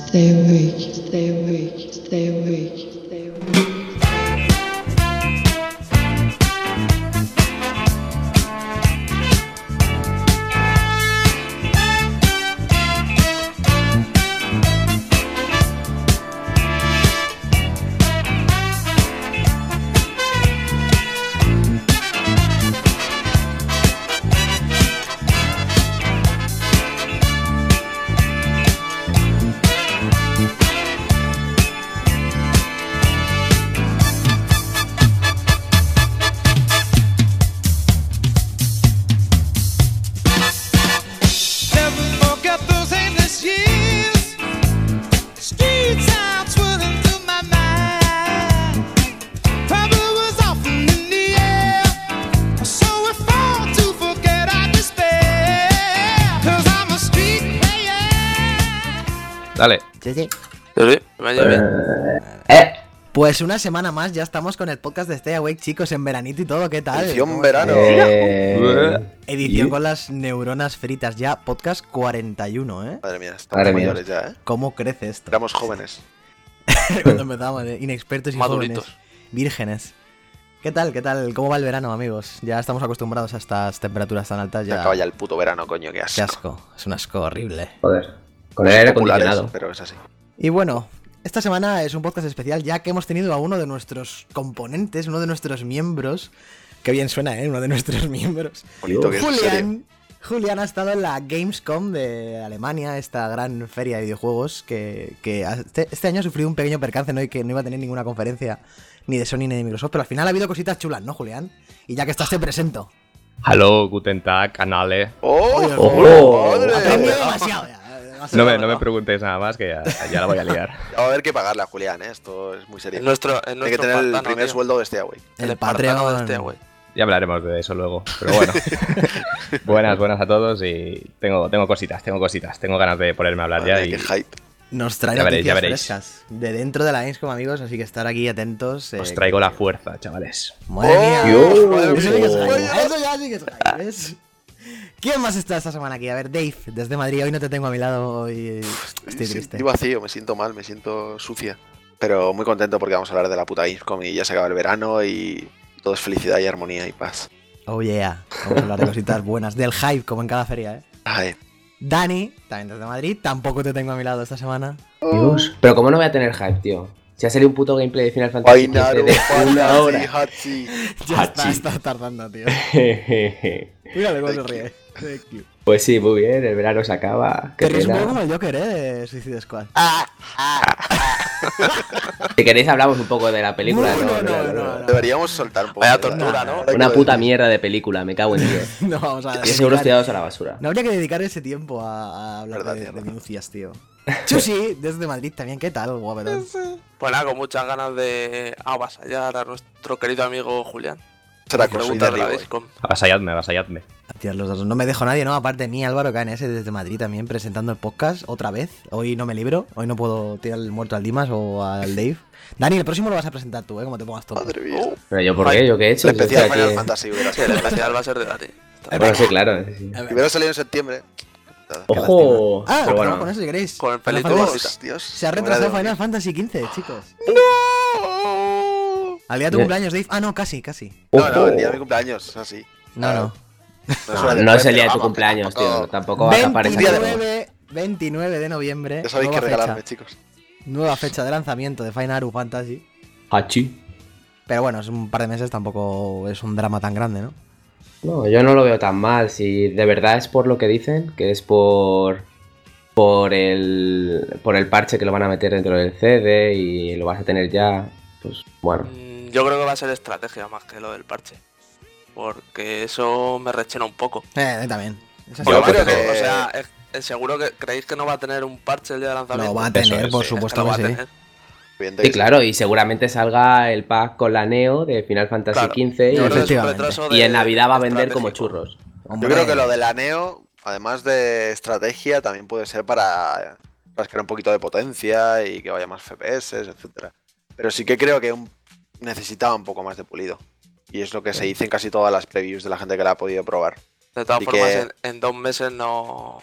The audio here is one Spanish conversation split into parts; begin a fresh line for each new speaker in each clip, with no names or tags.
Stay awake, stay awake, stay awake, stay awake.
Dale.
Sí.
Me bien.
Pues una semana más, ya estamos con el podcast de Stay Awake, chicos, en veranito y todo, ¿qué tal?
Edición verano.
Edición con las neuronas fritas, ya podcast 41, ¿eh?
Madre mía, estamos mayores ya, ¿eh?
¿Cómo crece esto?
Éramos jóvenes.
Cuando empezamos, inexpertos y
Maduritos.
jóvenes, vírgenes. ¿Qué tal? ¿Cómo va el verano, amigos? Ya estamos acostumbrados a estas temperaturas tan altas.
Ya acaba ya el puto verano, coño, qué asco.
Qué asco, es un asco horrible.
Joder, con el aire
Populares,
acondicionado.
pero es así.
Y bueno, esta semana es un podcast especial ya que hemos tenido a uno de nuestros componentes, uno de nuestros miembros. Qué bien suena, ¿eh? Uno de nuestros miembros.
Bonito que es, en serio.
Julián ha estado en la Gamescom de Alemania, esta gran feria de videojuegos que este año ha sufrido un pequeño percance, ¿no? Y que no iba a tener ninguna conferencia ni de Sony ni de Microsoft, pero al final ha habido cositas chulas, ¿no, Julián? Y ya que estás, te presento.
Hallo, guten Tag, Canale.
¡Oh!
¡Madre!
Ha aprendido demasiado ya.
No me preguntéis nada más, que ya la voy a liar.
Va a haber que pagarle a Julián, ¿eh? Esto es muy serio.
Es nuestro
Hay que tener el
espartano,
primer
tío.
sueldo de este güey.
El
espartano
Patreon.
de este, güey. Ya hablaremos de eso luego, pero bueno. buenas a todos y tengo cositas, tengo ganas de ponerme a hablar ya y
Qué hype.
Nos trae
Ya
noticias
veréis.
frescas de dentro de la Gamescom, amigos, así que estar aquí atentos.
os traigo la fuerza, chavales.
Madre mía.
Dios.
Madre
Eso sí que es
mía.
hype. Eso ya sí que es hype, ¿ves? ¿Quién más está esta semana aquí? A ver, Dave, desde Madrid. Hoy no te tengo a mi lado, hoy estoy triste.
Estoy vacío, me siento mal, me siento sucia. Pero muy contento porque vamos a hablar de la puta Gamescom y ya se acaba el verano y todo es felicidad y armonía y paz.
Oh yeah, vamos a hablar de cositas buenas, del hype, como en cada feria, ¿eh?
Ay,
Dani, también desde Madrid, tampoco te tengo a mi lado esta semana.
Dios. Pero ¿cómo no voy a tener hype, tío? Si ha salido un puto gameplay de Final Fantasy
Wainaru,
XV de una hora.
Hatsi.
Ya
Hachi.
está tardando, tío. Mírale cómo se ríe.
Pues sí, muy bien, el verano se acaba.
Te
Qué
ríes un
pena.
poco como el Joker, ¿eh? De Suicide Squad.
Si queréis hablamos un poco de la película.
No.
Deberíamos soltar un poco.
Vaya
de verdad.
tortura, ¿no?
Hay
Una
que
puta
decir.
mierda de película, me cago en Dios.
No, vamos a
10 euros tirados a la basura.
No habría que dedicar ese tiempo a hablar
Verdad,
de
verdad.
minucias, tío. Chusi, desde Madrid también, ¿qué tal, guapetón?
Pues nada, con muchas ganas de avasallar a nuestro querido amigo Julián.
Será
Preguntas de la
consolidativo.
Gamescom. Avasalladme.
Tío, los dos. No me dejo nadie, ¿no? Aparte de mí, Álvaro KNS desde Madrid también presentando el podcast otra vez. Hoy no me libro, hoy no puedo tirar el muerto al Dimas o al Dave. Dani, el próximo lo vas a presentar tú, ¿eh? Como te pongas todo.
Madre mía.
Pero yo, ¿por qué? ¿Yo qué he hecho?
El
Yo
especial
estoy
Final
aquí-
Fantasy hubiera
Sí, el
sido.
especial va a ser de Dani.
Bueno, sí, claro. Sí.
Si hubiera salido en septiembre.
Ojo.
Ah,
pero
vamos
bueno.
con eso si queréis.
Con el
Final
pelito.
Fantasy-
Dios.
Se ha
qué
retrasado
manera de
Final Fantasy XV, chicos.
morir.
Al día de tu
Bien.
cumpleaños, Dave. Ah, no, casi.
No, el día de
Ojo.
mi cumpleaños, así.
No.
No es el día de tu cumpleaños, tío. Tampoco va a escapar esa cosa.
29 de noviembre.
Ya sabéis qué
nueva
regalarme,
fecha.
chicos.
Nueva fecha de lanzamiento de Final Fantasy.
Hachi.
Pero bueno, es un par de meses, tampoco es un drama tan grande, ¿no?
No, yo no lo veo tan mal. Si de verdad es por lo que dicen, que es por el parche que lo van a meter dentro del CD y lo vas a tener ya, pues bueno.
Yo creo que va a ser estrategia más que lo del parche. Porque eso me rechena un poco.
También. Es así.
Yo
Porque,
creo que-
O sea, seguro que creéis que no va a tener un parche el día de lanzamiento.
Lo va a
Eso
tener,
es,
por
sí,
supuesto
es lo
que
va a
sí.
tener.
Evidente
Sí,
que sí.
claro, y seguramente salga el pack con la Neo de Final Fantasy
Claro.
XV
Yo creo que es un
Efectivamente.
retraso
y en
de-
Navidad va a vender como
estratégico.
churros.
Yo
Hombre,
creo que lo del Neo, además de estrategia, también puede ser para crear un poquito de potencia y que vaya más FPS, etcétera. Pero sí que creo que necesitaba un poco más de pulido. Y es lo que se dice en casi todas las previews de la gente que la ha podido probar.
De todas
Y
formas,
que-
en 2 meses no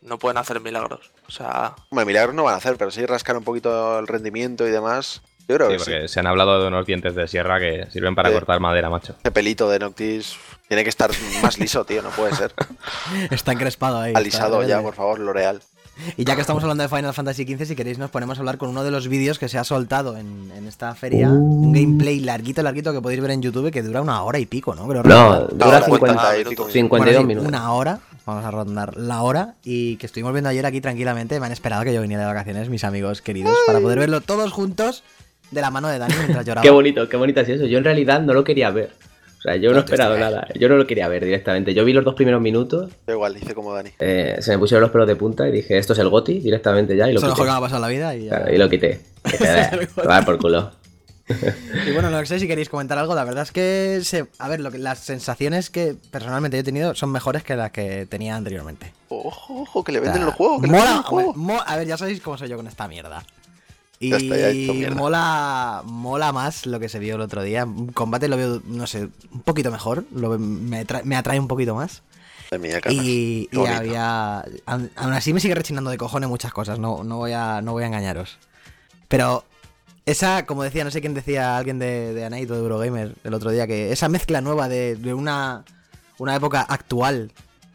no pueden hacer milagros. O sea,
Hombre, milagros no van a hacer, pero sí rascar un poquito el rendimiento y demás. Yo creo
Sí,
que sí.
porque se han hablado de unos dientes de sierra que sirven para
Sí.
cortar madera, macho.
Ese pelito de Noctis tiene que estar más liso, tío, no puede ser.
Está encrespado ahí.
Alisado
está
ya,
rebelde.
por favor, L'Oreal.
Y ya que estamos hablando de Final Fantasy XV, si queréis nos ponemos a hablar con uno de los vídeos que se ha soltado en esta feria. Un gameplay larguito que podéis ver en YouTube que dura 1 hora y pico, ¿no? Creo
No,
recordar.
dura
Ahora
50,
y pico.
52
Bueno, sí,
minutos.
1 hora, vamos a rondar la hora. Y que estuvimos viendo ayer aquí tranquilamente. Me han esperado que yo viniera de vacaciones, mis amigos queridos, para poder verlo todos juntos de la mano de Dani mientras lloraba.
Qué bonito es eso. Yo en realidad no lo quería ver. O sea, yo no he esperado nada. Yo no lo quería ver directamente. Yo vi los 2 primeros minutos,
Yo igual, hice como Dani.
se me pusieron los pelos de punta y dije, esto es el GOTY directamente ya y lo
Eso es lo
quité.
mejor que me ha pasado en la vida. Y, ya.
Claro, y lo quité. Dije, "Va a dar por culo".
Y bueno, no sé si queréis comentar algo. La verdad es que, a ver, las sensaciones que personalmente yo he tenido son mejores que las que tenía anteriormente.
Ojo, ojo, que le
O sea,
venden el juego, que le venden
mola,
el juego.
a ver, ya sabéis cómo soy yo con esta mierda. Y
Ya está, ya he hecho mierda.
mola más lo que se vio el otro día. Un combate lo veo, no sé, un poquito mejor. Me atrae un poquito más.
De mía, canas.
Y
Qué bonito.
aún así me sigue rechinando de cojones muchas cosas. No voy a engañaros. Pero esa, como decía, no sé quién decía, alguien de Anite o de Eurogamer el otro día, que esa mezcla nueva de una época actual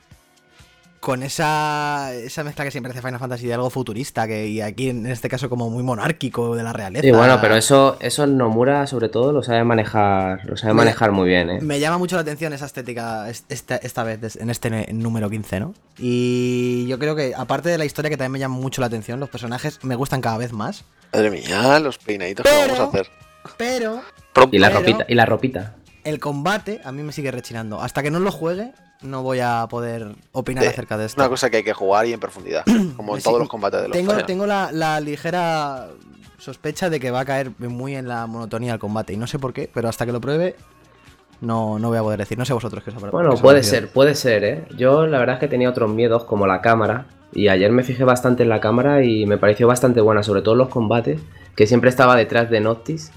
con esa mezcla que siempre hace Final Fantasy de algo futurista, y aquí en este caso como muy monárquico de la realeza.
Sí, bueno, pero eso Nomura sobre todo lo sabe manejar muy bien, ¿eh?
Me llama mucho la atención esa estética esta vez, en este número 15, ¿no? Y yo creo que, aparte de la historia que también me llama mucho la atención, los personajes me gustan cada vez más.
Madre mía, los peinaditos que vamos a hacer.
Pero
Y la
Pero-
ropita, y la ropita.
el combate a mí me sigue rechinando. Hasta que no lo juegue, no voy a poder opinar
Sí,
acerca de
Es
esto.
una cosa que hay que jugar y en profundidad. Como en
Sí,
todos los combates de los Final.
Tengo la ligera sospecha de que va a caer muy en la monotonía el combate. Y no sé por qué, pero hasta que lo pruebe, no voy a poder decir. No sé vosotros qué os habrá-
Bueno,
qué os
puede
habrá
ser, ¿eh? Yo la verdad es que tenía otros miedos como la cámara. Y ayer me fijé bastante en la cámara y me pareció bastante buena, sobre todo en los combates, que siempre estaba detrás de Noctis.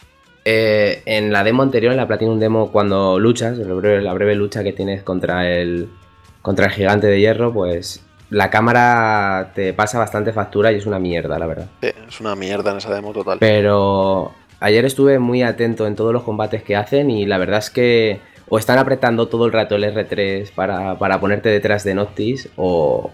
En la demo anterior, en la Platinum Demo, cuando luchas, la breve lucha que tienes contra el gigante de hierro, pues la cámara te pasa bastante factura y es una mierda, la verdad.
Sí, es una mierda en esa demo total.
Pero ayer estuve muy atento en todos los combates que hacen y la verdad es que o están apretando todo el rato el R3 para ponerte detrás de Noctis o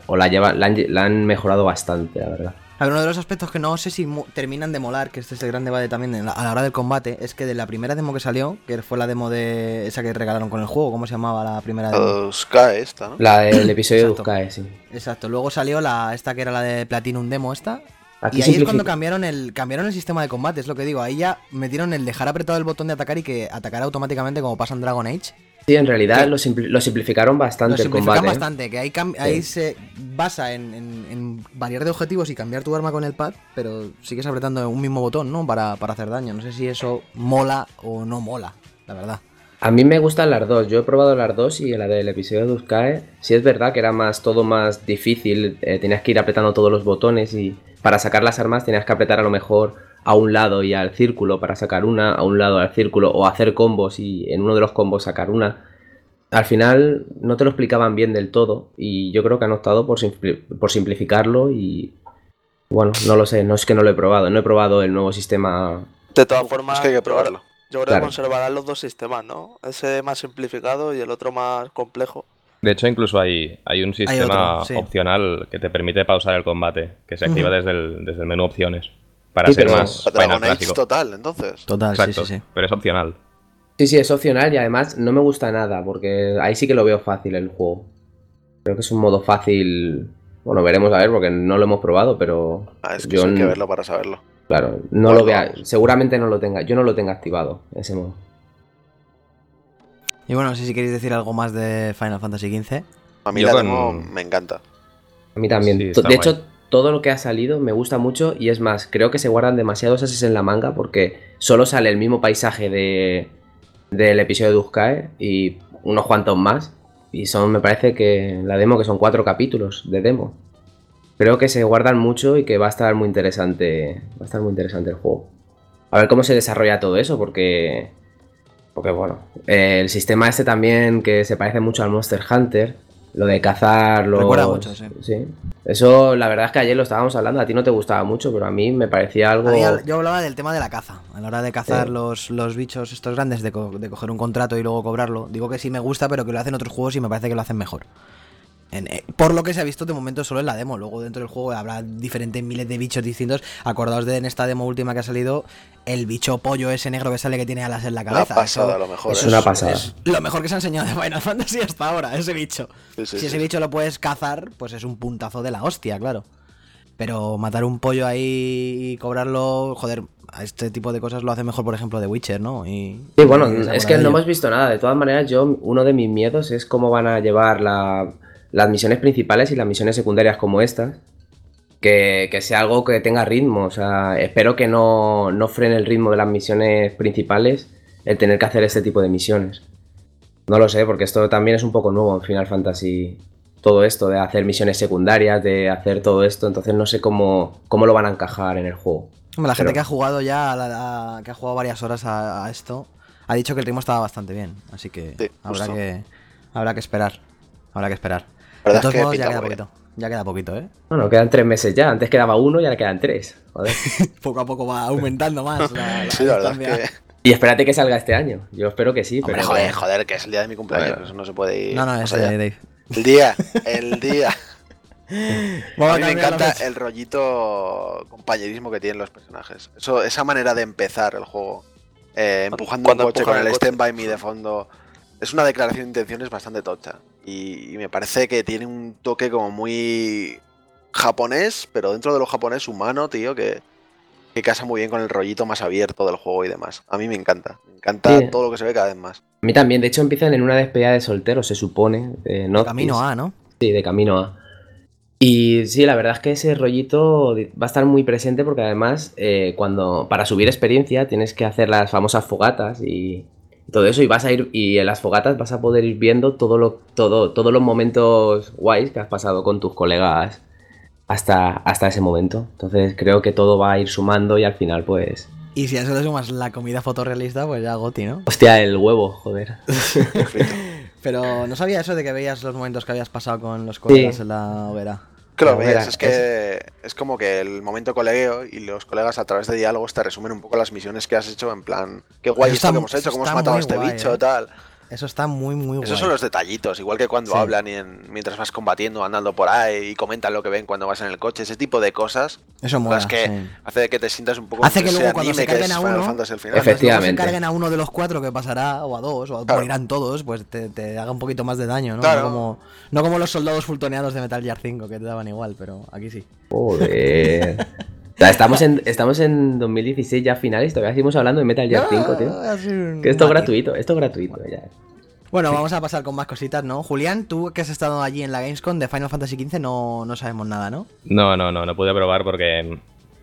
la han mejorado bastante, la verdad.
A ver, uno de los aspectos que no sé si terminan de molar, que este es el gran debate también a la hora del combate, es que de la primera demo que salió, que fue la demo de esa que regalaron con el juego, ¿cómo se llamaba la primera demo?
Sky esta, ¿no?
La del episodio de
Exacto.
Uzkae, sí.
Exacto, luego salió esta que era la de Platinum Demo esta.
Aquí
Y ahí es
simplifica-
cuando cambiaron el sistema de combate, es lo que digo. Ahí ya metieron el dejar apretado el botón de atacar y que atacara automáticamente como pasa en Dragon Age.
Sí, en realidad
¿Qué?
lo simplificaron bastante
Lo
el
simplifican
combate.
bastante, que ahí se basa en variar de objetivos y cambiar tu arma con el pad, pero sigues apretando un mismo botón, ¿no? Para hacer daño. No sé si eso mola o no mola, la verdad.
A mí me gustan las dos. Yo he probado las dos y la del episodio de Uzkae sí es verdad que era todo más difícil. Tenías que ir apretando todos los botones y para sacar las armas tenías que apretar a lo mejor a un lado y al círculo para sacar una, a un lado al círculo o hacer combos y en uno de los combos sacar una. Al final no te lo explicaban bien del todo y yo creo que han optado por simplificarlo y bueno, no lo sé, no es que no lo he probado. No he probado el nuevo sistema.
de todas formas,
Es que hay que probarlo.
yo creo
Claro.
que conservarán los dos sistemas, ¿no? Ese más simplificado y el otro más complejo.
De hecho, incluso hay un sistema
otro, sí.
opcional que te permite pausar el combate, que se activa desde el menú opciones, para
Sí,
ser
pero-
más
Dragon
Final
Age
clásico.
total, entonces.
Total,
Exacto,
sí.
pero es opcional.
Sí, es opcional y además no me gusta nada porque ahí sí que lo veo fácil el juego. Creo que es un modo fácil. Bueno, veremos a ver porque no lo hemos probado, pero
Es que
yo
eso hay que
n-
verlo para saberlo.
claro, no
Bueno,
lo vea,
vamos.
seguramente no lo tenga, yo no lo tenga activado ese modo.
Y bueno, no sé si queréis decir algo más de Final Fantasy XV.
A mí
Yo
la
con-
demo me encanta.
A mí también.
Sí,
De
está guay.
hecho, todo lo que ha salido me gusta mucho y es más, creo que se guardan demasiados ases en la manga porque solo sale el mismo paisaje del episodio de Uzkae y unos cuantos más. Y son, me parece que la demo, que son 4 capítulos de demo. Creo que se guardan mucho y que va a estar muy interesante. Va a estar muy interesante el juego. A ver cómo se desarrolla todo eso, porque bueno, el sistema este también que se parece mucho al Monster Hunter. Lo de cazar los...
Recuerda mucho, sí.
Sí. Eso, la verdad es que ayer lo estábamos hablando, a ti no te gustaba mucho, pero a mí me parecía algo...
Yo hablaba del tema de la caza. A la hora de cazar los bichos estos grandes, de coger un contrato y luego cobrarlo. Digo que sí me gusta, pero que lo hacen otros juegos y me parece que lo hacen mejor. Por lo que se ha visto de momento solo en la demo. Luego dentro del juego habrá diferentes miles de bichos distintos. Acordaos de en esta demo última que ha salido, el bicho pollo ese negro que sale que tiene alas en la cabeza.
Una pasada, a lo mejor.
Es una pasada.
Es lo mejor que se ha enseñado de Final Fantasy hasta ahora, ese bicho. Si ese bicho lo puedes cazar, pues es un puntazo de la hostia, claro. Pero matar un pollo ahí y cobrarlo, joder, a este tipo de cosas lo hace mejor, por ejemplo, The Witcher, ¿no?
Sí, bueno, es que no hemos visto nada. De todas maneras, uno de mis miedos es cómo van a llevar las misiones principales y las misiones secundarias como estas. Que sea algo que tenga ritmo. O sea, espero que no frene el ritmo de las misiones principales el tener que hacer este tipo de misiones. No lo sé, porque esto también es un poco nuevo en Final Fantasy. Todo esto de hacer misiones secundarias, de hacer todo esto. Entonces no sé cómo lo van a encajar en el juego.
La gente que ha jugado ya, que ha jugado varias horas a esto, ha dicho que el ritmo estaba bastante bien. Así que
sí,
habrá que esperar. Habrá que esperar.
De
todos modos, ya queda poquito. Ya queda poquito, ¿eh?
Bueno, quedan 3 meses ya. Antes quedaba 1 y ahora quedan 3. Joder.
Poco a poco va aumentando más
sí, la verdad es que...
Y espérate que salga este año. Yo espero que sí.
Hombre,
pero...
joder, que es el día de mi cumpleaños. Bueno. Eso no se puede ir.
No, es Dave.
El día. A mí me encanta el rollito compañerismo que tienen los personajes. Esa manera de empezar el juego, empujando un coche con el Stand By Me de fondo, es una declaración de intenciones bastante tocha. Y me parece que tiene un toque como muy japonés, pero dentro de lo japonés humano, tío, que casa muy bien con el rollito más abierto del juego y demás. A mí me encanta sí. Todo lo que se ve cada vez más.
A mí también, de hecho empiezan en una despedida de soltero, se supone.
De camino A, ¿no?
Sí, de camino A. Y sí, la verdad es que ese rollito va a estar muy presente porque además para subir experiencia tienes que hacer las famosas fogatas y todo eso y en las fogatas vas a poder ir viendo todos los momentos guays que has pasado con tus colegas hasta ese momento. Entonces creo que todo va a ir sumando y al final pues...
Y si a eso le sumas la comida fotorrealista, pues ya goti, ¿no?
Hostia, el huevo, joder.
Pero no sabía eso de que veías los momentos que habías pasado con los colegas en la hoguera.
Que lo veas, es que es como que el momento colegueo y los colegas a través de diálogos te resumen un poco las misiones que has hecho, en plan, qué guay esto que hemos hecho, cómo hemos matado a este bicho, tal.
Eso está muy, muy guay.
Esos son los detallitos, igual que cuando hablan mientras vas combatiendo, andando por ahí y comentan lo que ven cuando vas en el coche, ese tipo de cosas.
Eso mola,
hace que te sientas un poco...
Hace que luego cuando se carguen a uno,
efectivamente,
se carguen a uno de los 4 que pasará, o a 2, o morirán todos, pues te haga un poquito más de daño, ¿no?
Claro.
No como los soldados fultoneados de Metal Gear 5, que te daban igual, pero aquí sí.
Joder... Estamos en 2016 ya finales, todavía seguimos hablando de Metal Gear 5, tío. Que esto es gratuito ya.
Bueno, vamos a pasar con más cositas, ¿no? Julián, tú que has estado allí en la Gamescom de Final Fantasy XV no sabemos nada, ¿no?
No pude probar porque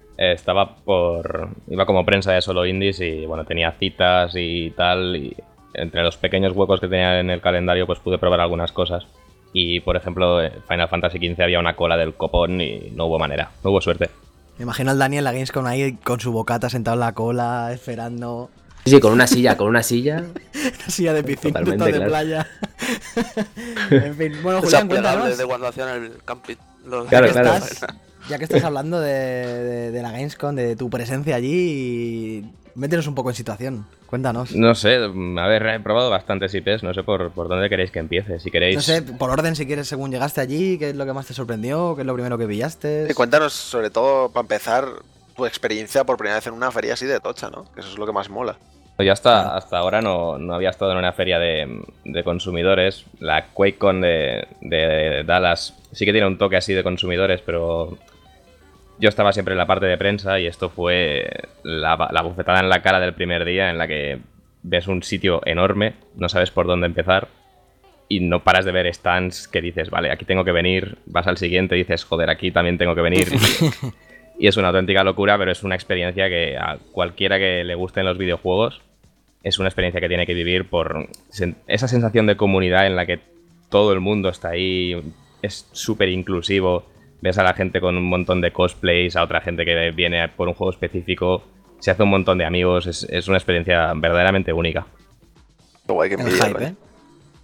iba como prensa de solo indies y bueno, tenía citas y tal, y entre los pequeños huecos que tenía en el calendario pues pude probar algunas cosas. Y por ejemplo, Final Fantasy XV había una cola del copón y no hubo manera, no hubo suerte.
Me imagino al Dani en la Gamescom ahí con su bocata sentado en la cola, esperando.
Sí, con una silla.
Una silla de piscina, de claro. Playa. En fin, bueno, Julián, cuéntanos.
De cuando hacían el camping.
Claro.
Ya que estás hablando de la Gamescom, de tu presencia allí, métenos un poco en situación. Cuéntanos.
No sé, a ver, he probado bastantes IPs, no sé por dónde queréis que empiece, si queréis...
No sé, por orden, si quieres, según llegaste allí, ¿qué es lo que más te sorprendió? ¿Qué es lo primero que pillaste?
Cuéntanos, sobre todo, para empezar, tu experiencia por primera vez en una feria así de tocha, ¿no? Que eso es lo que más mola.
Yo hasta ahora no había estado en una feria de consumidores. La QuakeCon de Dallas sí que tiene un toque así de consumidores, pero... Yo estaba siempre en la parte de prensa y esto fue la bofetada en la cara del primer día en la que ves un sitio enorme, no sabes por dónde empezar y no paras de ver stands que dices, vale, aquí tengo que venir, vas al siguiente y dices, joder, aquí también tengo que venir. Y es una auténtica locura, pero es una experiencia que a cualquiera que le gusten los videojuegos es una experiencia que tiene que vivir por esa sensación de comunidad en la que todo el mundo está ahí, es súper inclusivo. Ves a la gente con un montón de cosplays, a otra gente que viene por un juego específico, se hace un montón de amigos, es una experiencia verdaderamente única.
Qué guay, que
el hype, ¿eh?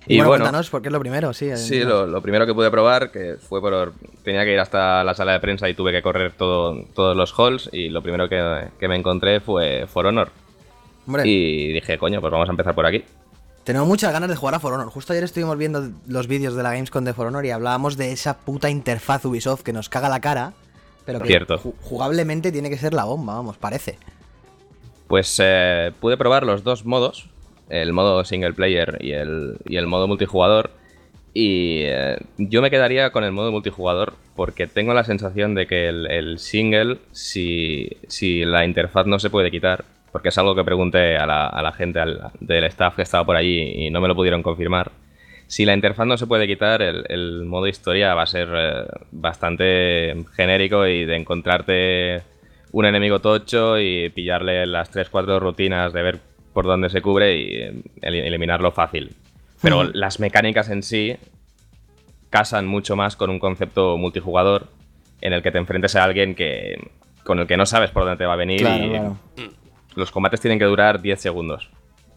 Y bueno,
cuéntanos, porque es lo primero, sí.
Sí, lo primero que pude probar, que fue tenía que ir hasta la sala de prensa y tuve que correr todos los halls, y lo primero que me encontré fue For Honor.
Hombre,
Y dije, coño, pues vamos a empezar por aquí.
tenemos muchas ganas de jugar a For Honor. Justo ayer estuvimos viendo los vídeos de la Gamescom de For Honor y hablábamos de esa puta interfaz Ubisoft que nos caga la cara, pero que
Cierto.
jugablemente tiene que ser la bomba, vamos, parece.
Pues pude probar los dos modos, el modo single player y el modo multijugador, y yo me quedaría con el modo multijugador porque tengo la sensación de que el single, si la interfaz no se puede quitar, porque es algo que pregunté a la gente del staff que estaba por allí y no me lo pudieron confirmar, si la interfaz no se puede quitar, el modo historia va a ser bastante genérico y de encontrarte un enemigo tocho y pillarle las 3-4 rutinas de ver por dónde se cubre y eliminarlo fácil. Pero las mecánicas en sí casan mucho más con un concepto multijugador en el que te enfrentes a alguien con el que no sabes por dónde te va a venir.
Claro.
Los combates tienen que durar 10 segundos.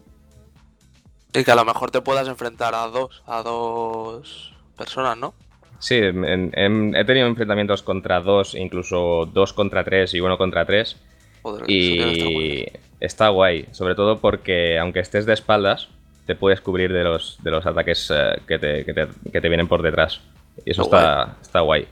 Y que a lo mejor te puedas enfrentar a dos personas, ¿no?
Sí, he tenido enfrentamientos contra 2, incluso 2 contra 3 y 1 contra 3.
Joder, eso debe estar muy
Y
bien.
está guay, sobre todo porque aunque estés de espaldas, te puedes cubrir de los ataques que te vienen por detrás. Y eso está guay.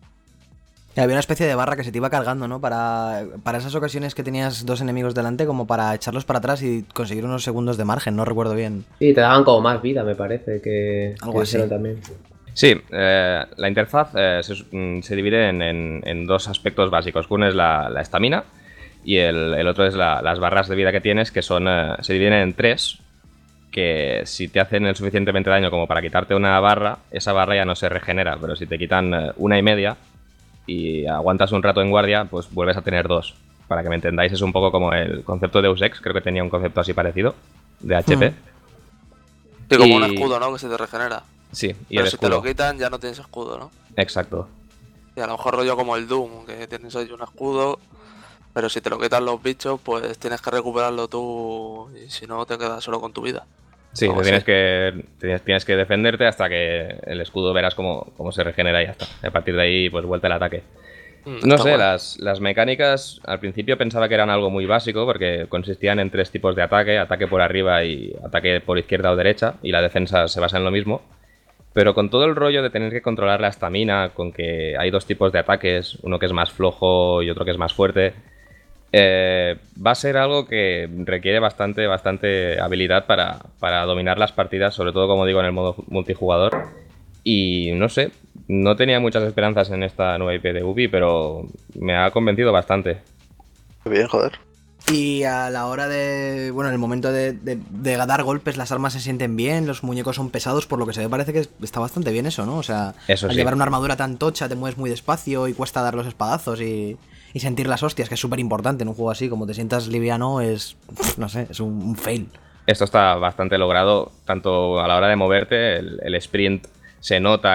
Y había una especie de barra que se te iba cargando, ¿no? Para esas ocasiones que tenías dos enemigos delante, como para echarlos para atrás y conseguir unos segundos de margen, no recuerdo bien.
Sí, te daban como más vida, me parece, que
Algo así.
dijeron también.
Sí, la interfaz se divide en dos aspectos básicos. Uno es la estamina y el otro es las barras de vida que tienes, que se dividen en 3, que si te hacen el suficientemente daño como para quitarte una barra, esa barra ya no se regenera, pero si te quitan 1,5 y aguantas un rato en guardia, pues vuelves a tener 2. Para que me entendáis, es un poco como el concepto de Deus Ex, creo que tenía un concepto así parecido, de HP.
Sí, como un
Y-
escudo, ¿no? Que se te regenera.
Sí, y
Pero
el
si te lo
escudo.
quitan ya no tienes escudo, ¿no?
Exacto.
Y a lo mejor rollo como el Doom, que tienes ahí un escudo, pero si te lo quitan los bichos, pues tienes que recuperarlo tú y si no te quedas solo con tu vida.
Sí,
Algo
tienes
así.
tienes que defenderte hasta que el escudo verás cómo se regenera y ya está. A partir de ahí, pues vuelta al ataque. No
Está
sé,
guay.
las mecánicas al principio pensaba que eran algo muy básico porque consistían en 3 tipos de ataque por arriba y ataque por izquierda o derecha, y la defensa se basa en lo mismo. Pero con todo el rollo de tener que controlar la estamina, con que hay 2 tipos de ataques, uno que es más flojo y otro que es más fuerte, va a ser algo que requiere bastante habilidad para dominar las partidas, sobre todo, como digo, en el modo multijugador. Y no sé, no tenía muchas esperanzas en esta nueva IP de Ubi, pero me ha convencido bastante.
Qué bien, joder.
Y a la hora de. Bueno, en el momento de dar golpes, las armas se sienten bien, los muñecos son pesados, por lo que se ve, parece que está bastante bien eso, ¿no? O sea,
Eso
al
sí.
llevar una armadura tan tocha, te mueves muy despacio y cuesta dar los espadazos y sentir las hostias, que es súper importante en un juego así. Como te sientas liviano, no sé, es un fail.
Esto está bastante logrado, tanto a la hora de moverte, el sprint se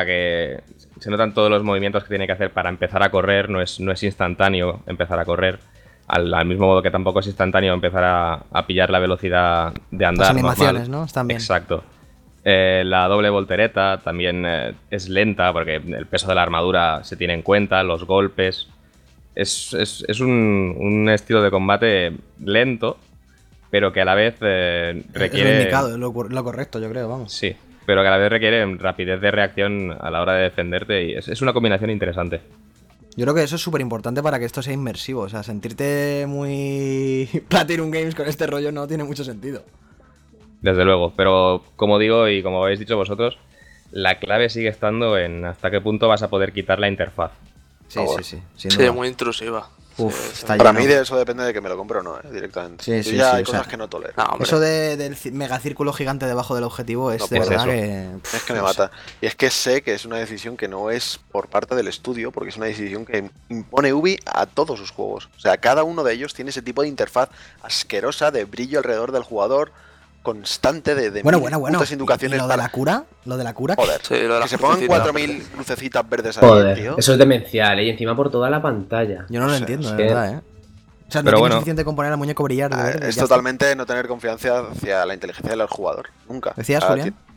notan todos los movimientos que tiene que hacer para empezar a correr, no es instantáneo empezar a correr, al mismo modo que tampoco es instantáneo empezar a pillar la velocidad de andar.
Las animaciones,
normal.
¿no? Están bien.
Exacto. La doble voltereta también es lenta porque el peso de la armadura se tiene en cuenta, los golpes. Es un estilo de combate lento, pero que a la vez requiere...
Es lo indicado, es lo correcto, yo creo, vamos.
Sí, pero que a la vez requiere rapidez de reacción a la hora de defenderte, y es una combinación interesante.
Yo creo que eso es súper importante para que esto sea inmersivo. O sea, sentirte muy Platinum Games con este rollo no tiene mucho sentido.
Desde luego, pero como digo y como habéis dicho vosotros, la clave sigue estando en hasta qué punto vas a poder quitar la interfaz.
Sí,
Por favor.
sin
Sí,
duda.
muy intrusiva.
Uf,
Sí,
está
Para
lleno.
mí de eso depende de que me lo compre o no, directamente.
Sí,
Yo
sí,
ya
sí,
hay
o
cosas
sea,
que no tolero.
No, hombre.
Eso del megacírculo gigante debajo del objetivo es
No,
de
pues
verdad
eso.
que...
Es que me
no sé.
mata. Y es que sé que es una decisión que no es por parte del estudio, porque es una decisión que impone Ubi a todos sus juegos. O sea, cada uno de ellos tiene ese tipo de interfaz asquerosa, de brillo alrededor del jugador, constante de
Bueno.
putas indicaciones
¿Y lo de la cura? ¿Lo de la cura?
Joder,
Sí, lo de
que
las
se pongan
crucecitas.
4000 lucecitas verdes ahí,
Joder,
tío.
eso es demencial, ¿eh? Y encima por toda la pantalla.
Yo no lo
sé,
entiendo, de
sí.
verdad, ¿eh? O sea, no
Pero
tiene
bueno.
suficiente con poner al muñeco brillar de verde,
Es
ya está.
totalmente no tener confianza hacia la inteligencia del jugador. Nunca.
¿Decías,
Ah,
Julián?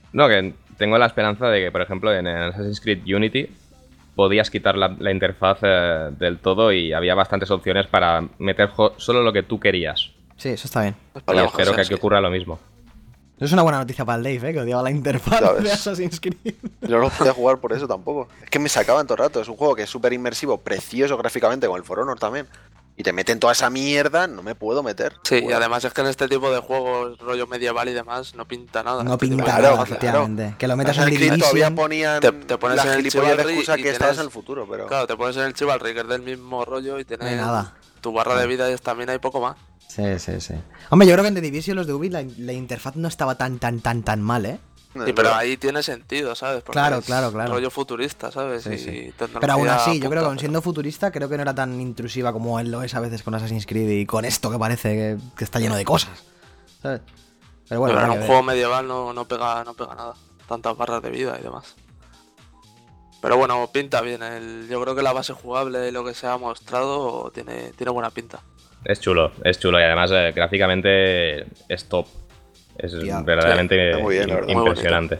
No, que tengo la esperanza de que, por ejemplo, en el Assassin's Creed Unity podías quitar la interfaz del todo y había bastantes opciones para meter solo lo que tú querías.
Sí, eso está bien.
Pues
Y
para
espero que
sí.
aquí ocurra lo mismo.
Eso es una buena noticia para el Dave, que odiaba la interfaz
Ya ves.
de Assassin's Creed.
Yo no lo podía jugar por eso tampoco. Es que me sacaban todo el rato. Es un juego que es súper inmersivo, precioso gráficamente, con el For Honor también. Y te meten toda esa mierda, no me puedo meter.
Sí, y
Bueno,
además es que en este tipo de juegos, rollo medieval y demás, no pinta nada.
No
Este tipo
pinta
de
nada,
juegos.
efectivamente. Que lo metas en
Assassin's Creed
Division.
todavía ponían
Te pones
la
en el
gilipollez de
Chivalry
excusa
y
que estabas
tienes-
en el futuro, pero...
Claro, te pones en el Chivalry, que es del mismo rollo, y tienes
No hay nada.
tu barra de vida y estamina y poco más.
Sí. Hombre, yo creo que en The Division los de Ubi la interfaz no estaba tan mal, ¿eh?
Sí, pero ahí tiene sentido, ¿sabes? Porque
Claro,
es
claro.
rollo futurista, ¿sabes?
Sí,
y
sí.
tecnología
Pero aún así, yo
punta,
creo que aun
pero-
siendo futurista, creo que no era tan intrusiva como él lo es a veces con Assassin's Creed y con esto que parece que está lleno de cosas. ¿Sabes? Pero bueno,
Pero en
habrá
un
que
juego
ver.
medieval no pega nada. Tantas barras de vida y demás. Pero bueno, pinta bien. Yo creo que la base jugable y lo que se ha mostrado tiene buena pinta.
Es chulo y además gráficamente es top. Es
Tía,
verdaderamente
sí, está muy bien, la verdad.
Muy
impresionante.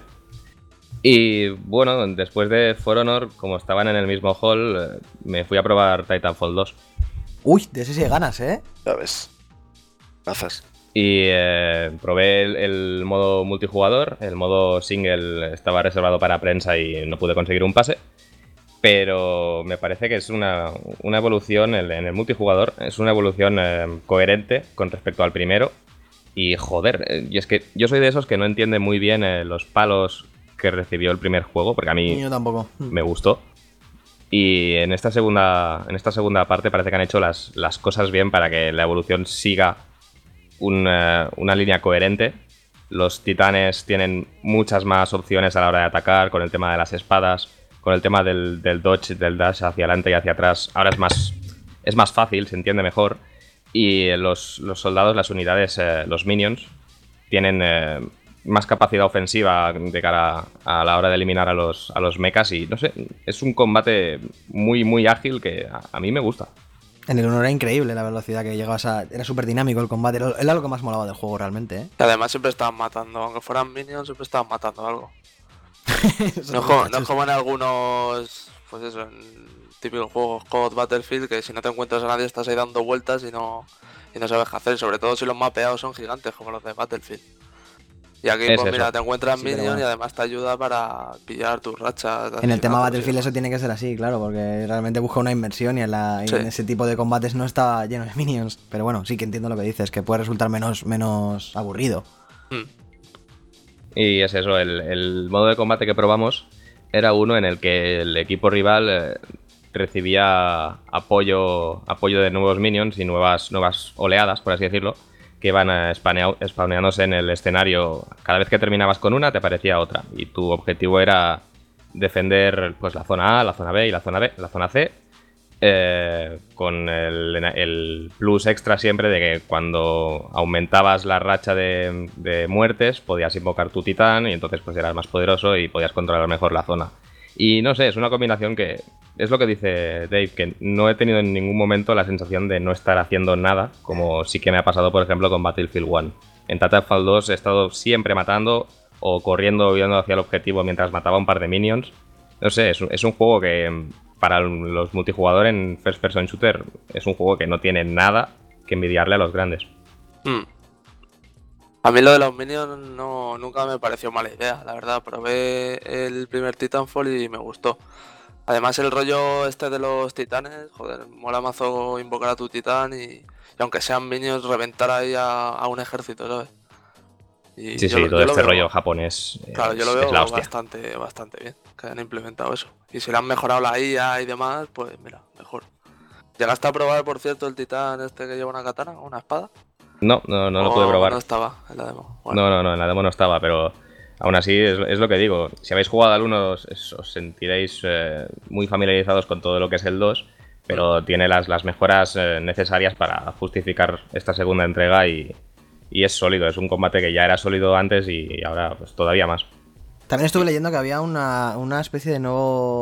Y bueno, después de For Honor, como estaban en el mismo hall, me fui a probar Titanfall 2.
Uy, de ese sí hay ganas, ¿eh?
Ya ves. Gracias.
Y probé el modo multijugador. El modo single estaba reservado para prensa y no pude conseguir un pase. Pero me parece que es una evolución en el multijugador. Es una evolución coherente con respecto al primero. Y joder, y es que yo soy de esos que no entiende muy bien los palos que recibió el primer juego, porque a mí
Yo tampoco.
me gustó. Y en esta segunda parte parece que han hecho las cosas bien para que la evolución siga una línea coherente. Los titanes tienen muchas más opciones a la hora de atacar, con el tema de las espadas, con el tema del dodge, del dash hacia adelante y hacia atrás. Ahora es más fácil, se entiende mejor. Y los soldados, las unidades, los minions, tienen más capacidad ofensiva de cara a la hora de eliminar a los mechas. Y no sé, es un combate muy ágil que a mí me gusta.
En el 1 era increíble la velocidad que llegabas a... Era súper dinámico el combate. Era lo que más molaba del juego realmente, ¿eh?
Y además siempre estaban matando, aunque fueran minions, siempre estaban matando algo.
Eso
No es como en algunos, pues eso, en típicos juegos COD, Battlefield, que si no te encuentras a nadie estás ahí dando vueltas y no sabes qué hacer, sobre todo si los mapeados son gigantes como los de Battlefield. Y aquí,
Es
pues
eso.
mira, te encuentras
Sí, pero
minions
bueno.
y además te ayuda para pillar tus rachas.
En el tema
asesinatos y
Battlefield
demás.
eso tiene que ser así, claro, porque realmente busca una inversión y y
Sí.
en ese tipo de combates no está lleno de minions. Pero bueno, sí que entiendo lo que dices, que puede resultar menos aburrido.
Mm.
Y es eso, el modo de combate que probamos era uno en el que el equipo rival recibía apoyo de nuevos minions y nuevas oleadas, por así decirlo, que iban spawneándose en el escenario. Cada vez que terminabas con una, te aparecía otra. Y tu objetivo era defender pues la zona A, la zona B y la zona C. Con el plus extra siempre de que cuando aumentabas la racha de muertes podías invocar tu titán y entonces pues eras más poderoso y podías controlar mejor la zona. Y no sé, es una combinación que es lo que dice Dave, que no he tenido en ningún momento la sensación de no estar haciendo nada, como sí que me ha pasado por ejemplo con Battlefield 1. En Titanfall 2 he estado siempre matando o corriendo o yendo hacia el objetivo mientras mataba un par de minions. No sé, es un juego que para los multijugador en First Person Shooter es un juego que no tiene nada que envidiarle a los grandes.
Mm. A mí lo de los minions nunca me pareció mala idea, la verdad. Probé el primer Titanfall y me gustó. Además el rollo este de los titanes, joder, mola mazo invocar a tu titán y aunque sean minions reventar ahí a un ejército, ¿sabes? Y
Sí,
yo
sí,
lo-
todo
yo lo
este
veo-
rollo japonés
Claro, yo lo
es
veo
la hostia.
bastante bien que hayan implementado eso. Y si le han mejorado la IA y demás, pues mira, mejor. ¿Llegaste a probar, por cierto, el titán este que lleva una katana, una espada?
No lo
¿O
pude probar.
No estaba en la demo. Bueno,
No, en la demo no estaba, pero aún así es lo que digo. Si habéis jugado al 1 os sentiréis muy familiarizados con todo lo que es el 2, pero tiene las mejoras necesarias para justificar esta segunda entrega y es sólido. Es un combate que ya era sólido antes y ahora pues todavía más.
También estuve leyendo que había una especie de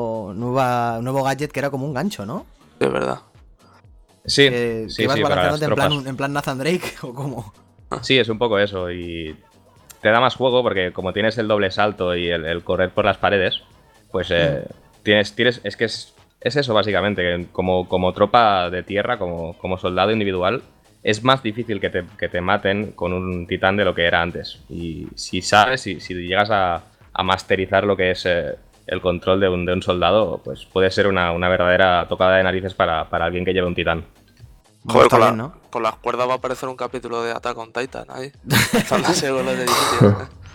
nuevo gadget que era como un gancho, ¿no?
sí, es verdad.
Sí,
Que
sí,
ibas
sí, para las
balanceándote
tropas.
en plan Nathan Drake o como...
Sí, es un poco eso y te da más juego porque como tienes el doble salto y el correr por las paredes, pues tienes es que es eso básicamente, que como tropa de tierra, como soldado individual, es más difícil que te maten con un titán de lo que era antes. Y si sabes, si llegas a masterizar lo que es el control de un soldado, pues puede ser una verdadera tocada de narices para alguien que lleve un titán.
Joder,
Está bien, ¿no?
con las cuerdas va a aparecer un capítulo de Attack on Titan ahí. Saltándose con los edificios.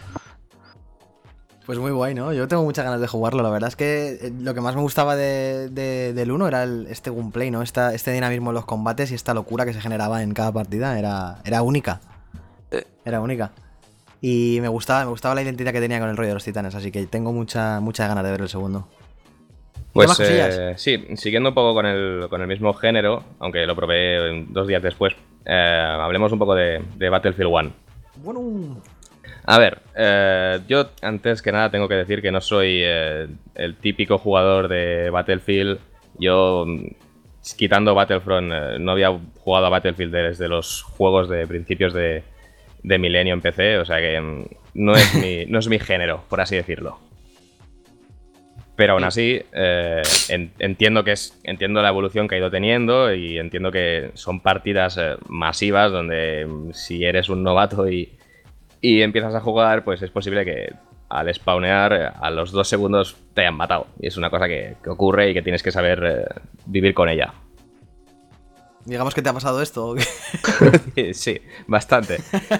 Pues muy guay, ¿no? Yo tengo muchas ganas de jugarlo. La verdad es que lo que más me gustaba del 1 era este gameplay, ¿no? Este dinamismo en los combates y esta locura que se generaba en cada partida. Era única. Era única. Y me gustaba la identidad que tenía con el rollo de los titanes, así que tengo muchas ganas de ver el segundo.
Pues
más cosillas?
sí, siguiendo un poco con el mismo género, aunque lo probé 2 días después, hablemos un poco de Battlefield 1.
Bueno.
A ver, yo antes que nada tengo que decir que no soy el típico jugador de Battlefield. Yo, quitando Battlefront, no había jugado a Battlefield desde los juegos de principios de milenio en PC, o sea que no es mi género, por así decirlo. Pero aún así, entiendo la evolución que ha ido teniendo y entiendo que son partidas masivas donde si eres un novato y empiezas a jugar, pues es posible que al spawnear a los 2 segundos te hayan matado. Y es una cosa que ocurre y que tienes que saber vivir con ella.
Digamos que te ha pasado esto. ¿O qué?
Sí, bastante.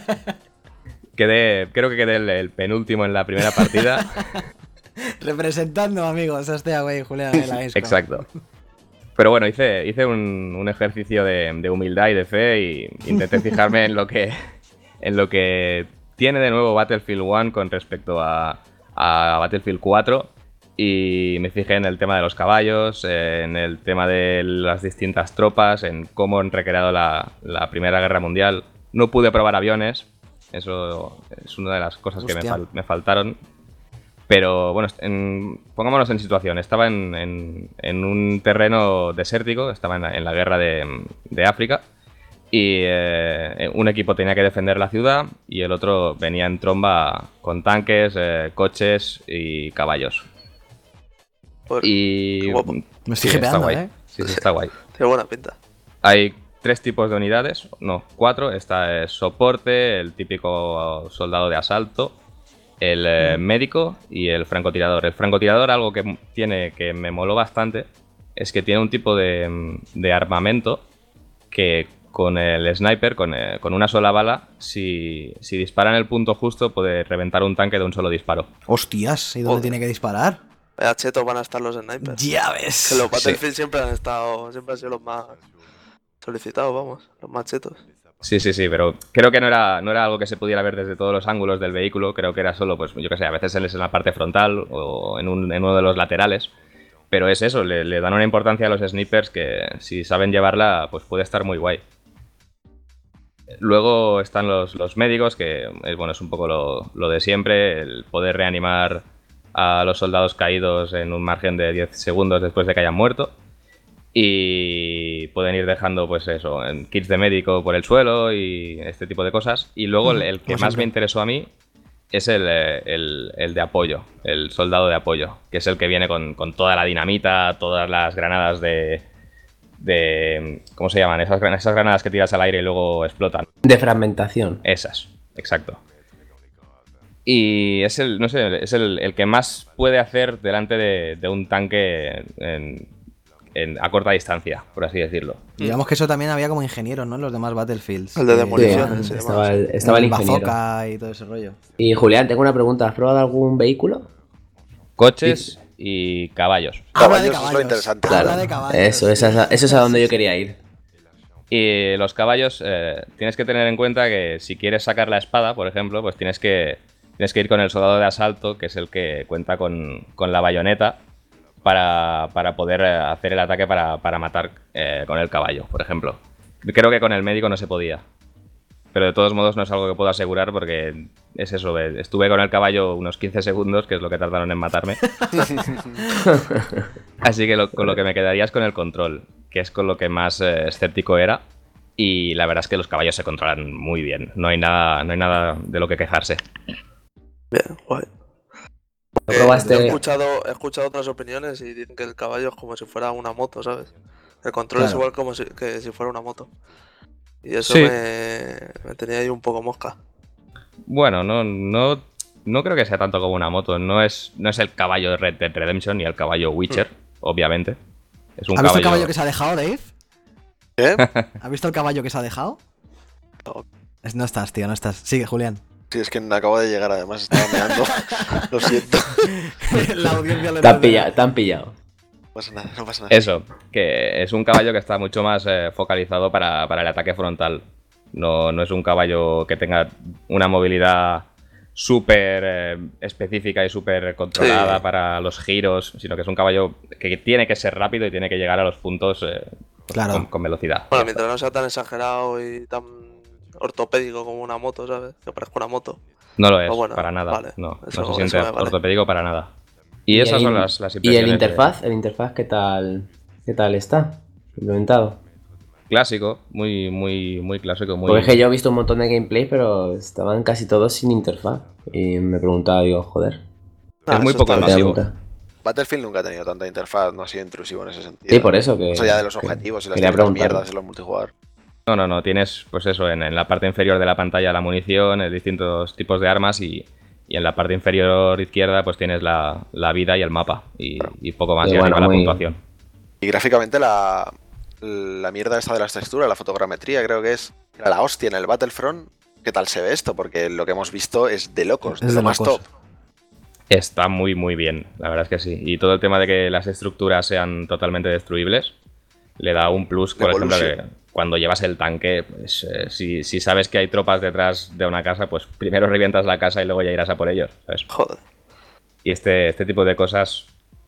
Creo que quedé el penúltimo en la primera partida.
Representando, amigos, a este güey, Julián, en la Gamescom.
Exacto. Pero bueno, hice un ejercicio de humildad y de fe y intenté fijarme en lo que tiene de nuevo Battlefield 1 con respecto a Battlefield 4. Y me fijé en el tema de los caballos, en el tema de las distintas tropas, en cómo han recreado la Primera Guerra Mundial. No pude probar aviones, eso es una de las cosas que me faltaron. Pero bueno, pongámonos en situación. Estaba en un terreno desértico, estaba en la guerra de África. Y un equipo tenía que defender la ciudad y el otro venía en tromba con tanques, coches y caballos.
Qué guapo.
Me estoy
está
hipeando,
guay.
¿eh?
Sí, está guay.
Tiene buena pinta.
Hay 3 tipos de unidades, no, 4. Está el soporte, el típico soldado de asalto, el médico y el francotirador. El francotirador, algo que tiene que me moló bastante, es que tiene un tipo de armamento que con el sniper, con una sola bala, si dispara en el punto justo, puede reventar un tanque de un solo disparo.
Hostias, ¿y dónde tiene que disparar?
Vaya chetos van a estar los snipers.
Ya ves.
Que los Battlefield siempre han sido los más solicitados, vamos, los más chetos.
Sí, pero creo que no era algo que se pudiera ver desde todos los ángulos del vehículo. Creo que era solo, pues yo que sé, a veces en la parte frontal o en uno de los laterales. Pero es eso, le dan una importancia a los snipers que si saben llevarla, pues puede estar muy guay. Luego están los médicos, que es un poco lo de siempre, el poder reanimar a los soldados caídos en un margen de 10 segundos después de que hayan muerto. Y pueden ir dejando, pues eso, en kits de médico por el suelo y este tipo de cosas. Y luego el que más me interesó a mí es el de apoyo, el soldado de apoyo, que es el que viene con toda la dinamita, todas las granadas de ¿cómo se llaman? Esas granadas que tiras al aire y luego explotan.
De fragmentación.
Esas, exacto. Y es el que más puede hacer delante de un tanque a corta distancia, por así decirlo.
Digamos que eso también había como ingenieros, ¿no? En los demás Battlefields.
El de demolición.
Sí, estaba el ingeniero.
Bazooka y todo ese rollo.
Y Julián, tengo una pregunta. ¿Has probado algún vehículo?
Coches y caballos.
Habla de
Caballos es lo interesante.
Habla de caballos.
Eso es a donde yo quería ir.
Y los caballos, tienes que tener en cuenta que si quieres sacar la espada, por ejemplo, pues tienes que ir con el soldado de asalto, que es el que cuenta con la bayoneta para poder hacer el ataque para matar con el caballo, por ejemplo. Creo que con el médico no se podía. Pero de todos modos no es algo que puedo asegurar porque es eso, estuve con el caballo unos 15 segundos, que es lo que tardaron en matarme. Así que con lo que me quedaría es con el control, que es con lo que más escéptico era. Y la verdad es que los caballos se controlan muy bien. No hay nada de lo que quejarse.
Bien, guay.
¿No probaste?
He escuchado otras opiniones y dicen que el caballo es como si fuera una moto, ¿sabes? El control es
Claro.
igual como que si fuera una moto. Y eso
Sí.
me tenía ahí un poco mosca.
Bueno, no creo que sea tanto como una moto. No es el caballo de Red Dead Redemption ni el caballo Witcher, obviamente. Es un
¿Has visto el
caballo...
caballo que se ha dejado, Dave?
¿Qué?
¿Has visto el caballo que se ha dejado?
No.
No estás, tío, no estás. Sigue, Julián.
Sí, es que acabo de llegar, además estaba meando. Lo siento.
La audiencia lo
Te han
entenderá.
pillado.
No pasa nada, no pasa nada.
Eso, que es un caballo que está mucho más focalizado para el ataque frontal. No es un caballo que tenga una movilidad súper específica y súper controlada
Sí.
para los giros, sino que es un caballo que tiene que ser rápido y tiene que llegar a los puntos
Claro.
con velocidad.
Bueno, mientras no sea tan exagerado y tan ortopédico como una moto, ¿sabes? Que parezca una moto.
No lo es,
Pues bueno,
para nada.
vale.
No
Eso
se siente
me vale.
ortopédico para nada. Y esas son las
¿Y
impresiones.
el
de-
interfaz? ¿El interfaz qué tal está? Implementado.
Clásico, muy clásico, muy...
Porque es que yo he visto un montón de gameplay, pero estaban casi todos sin interfaz. Y me preguntaba, digo, joder.
Ah,
muy
eso
poco
está
¿por qué
bien.
invasivo.
nunca?
Battlefield nunca ha tenido tanta interfaz, no ha sido intrusivo en ese sentido.
Sí, por eso que.
Más allá de los
que
objetivos y las
quería
típicas
preguntar.
mierdas de los multijugador.
No, tienes, pues eso, en la parte inferior de la pantalla la munición, distintos tipos de armas y en la parte inferior izquierda pues tienes la vida y el mapa y poco más,
Y
y
bueno,
arriba la
muy-
puntuación.
Y gráficamente la mierda esta de las texturas, la fotogrametría, creo que era la hostia en el Battlefront. ¿Qué tal se ve esto? Porque lo que hemos visto es de locos,
Es
de
de
lo más
locos.
top.
Está muy bien, la verdad es que sí. Y todo el tema de que las estructuras sean totalmente destruibles le da un plus, por ejemplo, que
Evolution.
cuando llevas el tanque, pues, si sabes que hay tropas detrás de una casa, pues primero revientas la casa y luego ya irás a por ellos, ¿sabes?
Joder.
Y este tipo de cosas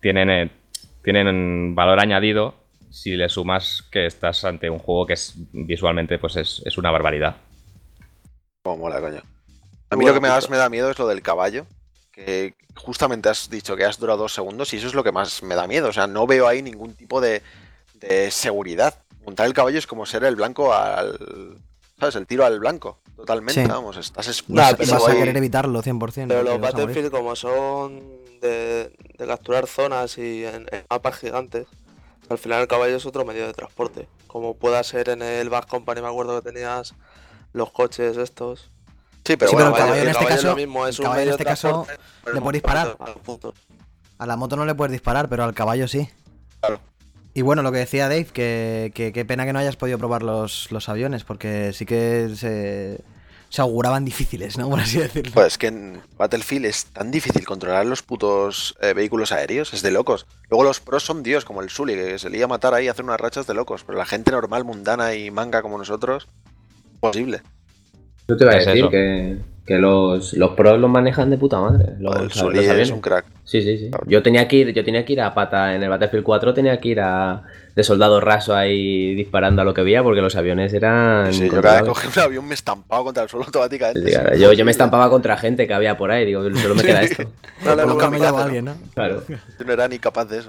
tienen valor añadido si le sumas que estás ante un juego que visualmente pues es una barbaridad.
Como mola, coño. A mí
Buena
lo que más
pinta.
me da miedo es lo del caballo. Que justamente has dicho que has durado 2 segundos y eso es lo que más me da miedo. O sea, no veo ahí ningún tipo de seguridad. Montar el caballo es como ser el blanco ¿sabes? El tiro al blanco. Totalmente,
Sí.
vamos. Estás
Vas,
expuesto
vas a
ahí.
querer evitarlo 100%.
Pero
porque
los
vas a morir.
Battlefield, como son de capturar zonas y en mapas gigantes, al final el caballo es otro medio de transporte. Como pueda ser en el Bad Company, me acuerdo que tenías los coches estos.
Sí, pero
Sí,
bueno,
pero el caballo en
el
este
caballo es
caso-
lo mismo, es
el
un
caballo en
medio de
este caso
transporte, pero
le
es
puedes
más
disparar.
rápido, al punto.
A la moto no le puedes disparar, pero al caballo sí.
Claro.
Y bueno, lo que decía Dave, que qué pena que no hayas podido probar los aviones, porque sí que se auguraban difíciles, ¿no? Por así decirlo.
Pues es que en Battlefield es tan difícil controlar los putos vehículos aéreos, es de locos. Luego los pros son Dios, como el Sully, que se lía a matar ahí y hacer unas rachas de locos. Pero la gente normal, mundana y manga como nosotros, imposible.
Yo te iba a
Es
decir
eso.
que los pros los manejan de puta madre.
El Sully es
aviones.
un crack.
Sí. Yo tenía que ir a pata en el Battlefield 4, tenía que ir de soldado raso ahí disparando a lo que veía porque los aviones eran.
Sí, yo cada vez que
incontrolables.
cogí un avión me estampaba contra el suelo automáticamente.
Sí,
es
claro, yo me
imposible.
estampaba contra gente que había por ahí, digo, solo me queda esto.
Dale,
Por lo
nunca
que me
me
lleva
hace,
alguien, ¿no?
Claro.
Yo no era ni capaz de eso.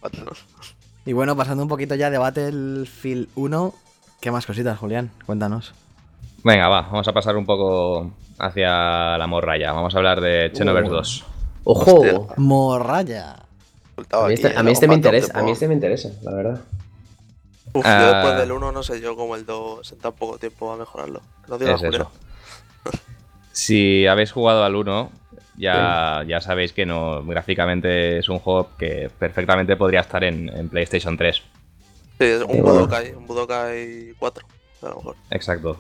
Y bueno, pasando un poquito ya de Battlefield 1, ¿qué más cositas, Julián? Cuéntanos.
Venga, vamos a pasar un poco hacia la morralla. Vamos a hablar de Xenoverse 2.
¡Ojo!
Hostia.
Morralla.
Soltaba
A mí
aquí,
este me
la
interesa,
bomba
a mí
top
este me interesa, la verdad.
Uf,
Ah.
yo después del 1 no sé yo cómo el 2 en tan poco tiempo va a mejorarlo. No digo
Es
Julián.
eso. Si habéis jugado al 1, ya sabéis que no gráficamente es un juego que perfectamente podría estar en PlayStation 3.
Sí, es
Sí,
un
bueno.
Budokai 4, a lo mejor.
Exacto.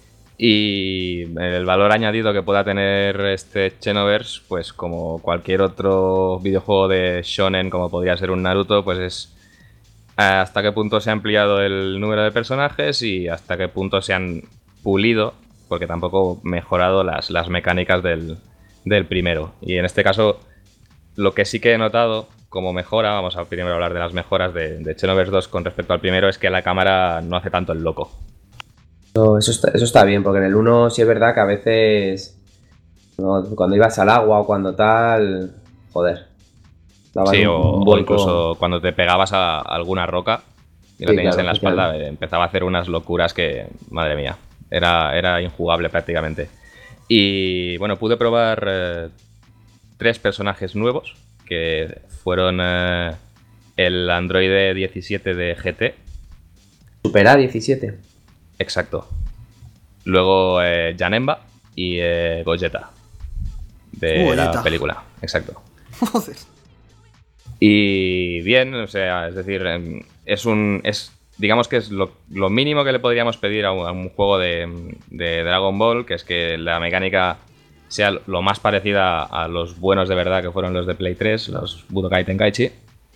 Y el valor añadido que pueda tener este Xenoverse, pues como cualquier otro videojuego de shonen, como podría ser un Naruto, pues es hasta qué punto se ha ampliado el número de personajes y hasta qué punto se han pulido, porque tampoco mejorado las mecánicas del primero. Y en este caso, lo que sí que he notado como mejora, vamos a primero hablar de las mejoras de Xenoverse 2 con respecto al primero, es que la cámara no hace tanto el loco.
Eso está bien, porque en el 1 sí es verdad que a veces cuando ibas al agua o cuando tal, joder. Dabas
Sí,
un
o
vuelco.
incluso cuando te pegabas a alguna roca, y lo
Sí,
tenías
claro,
en la espalda,
efectivamente.
empezaba a hacer unas locuras que, madre mía, era injugable prácticamente. Y bueno, pude probar 3 personajes nuevos, que fueron el androide 17 de GT,
Super A17.
exacto. Luego Janemba y Gogeta, de
Gogeta.
la película, exacto.
Joder.
Y bien, o sea, es decir, digamos que es lo mínimo que le podríamos pedir a un juego de Dragon Ball, que es que la mecánica sea lo más parecida a los buenos de verdad que fueron los de Play 3, los Budokai Tenkaichi.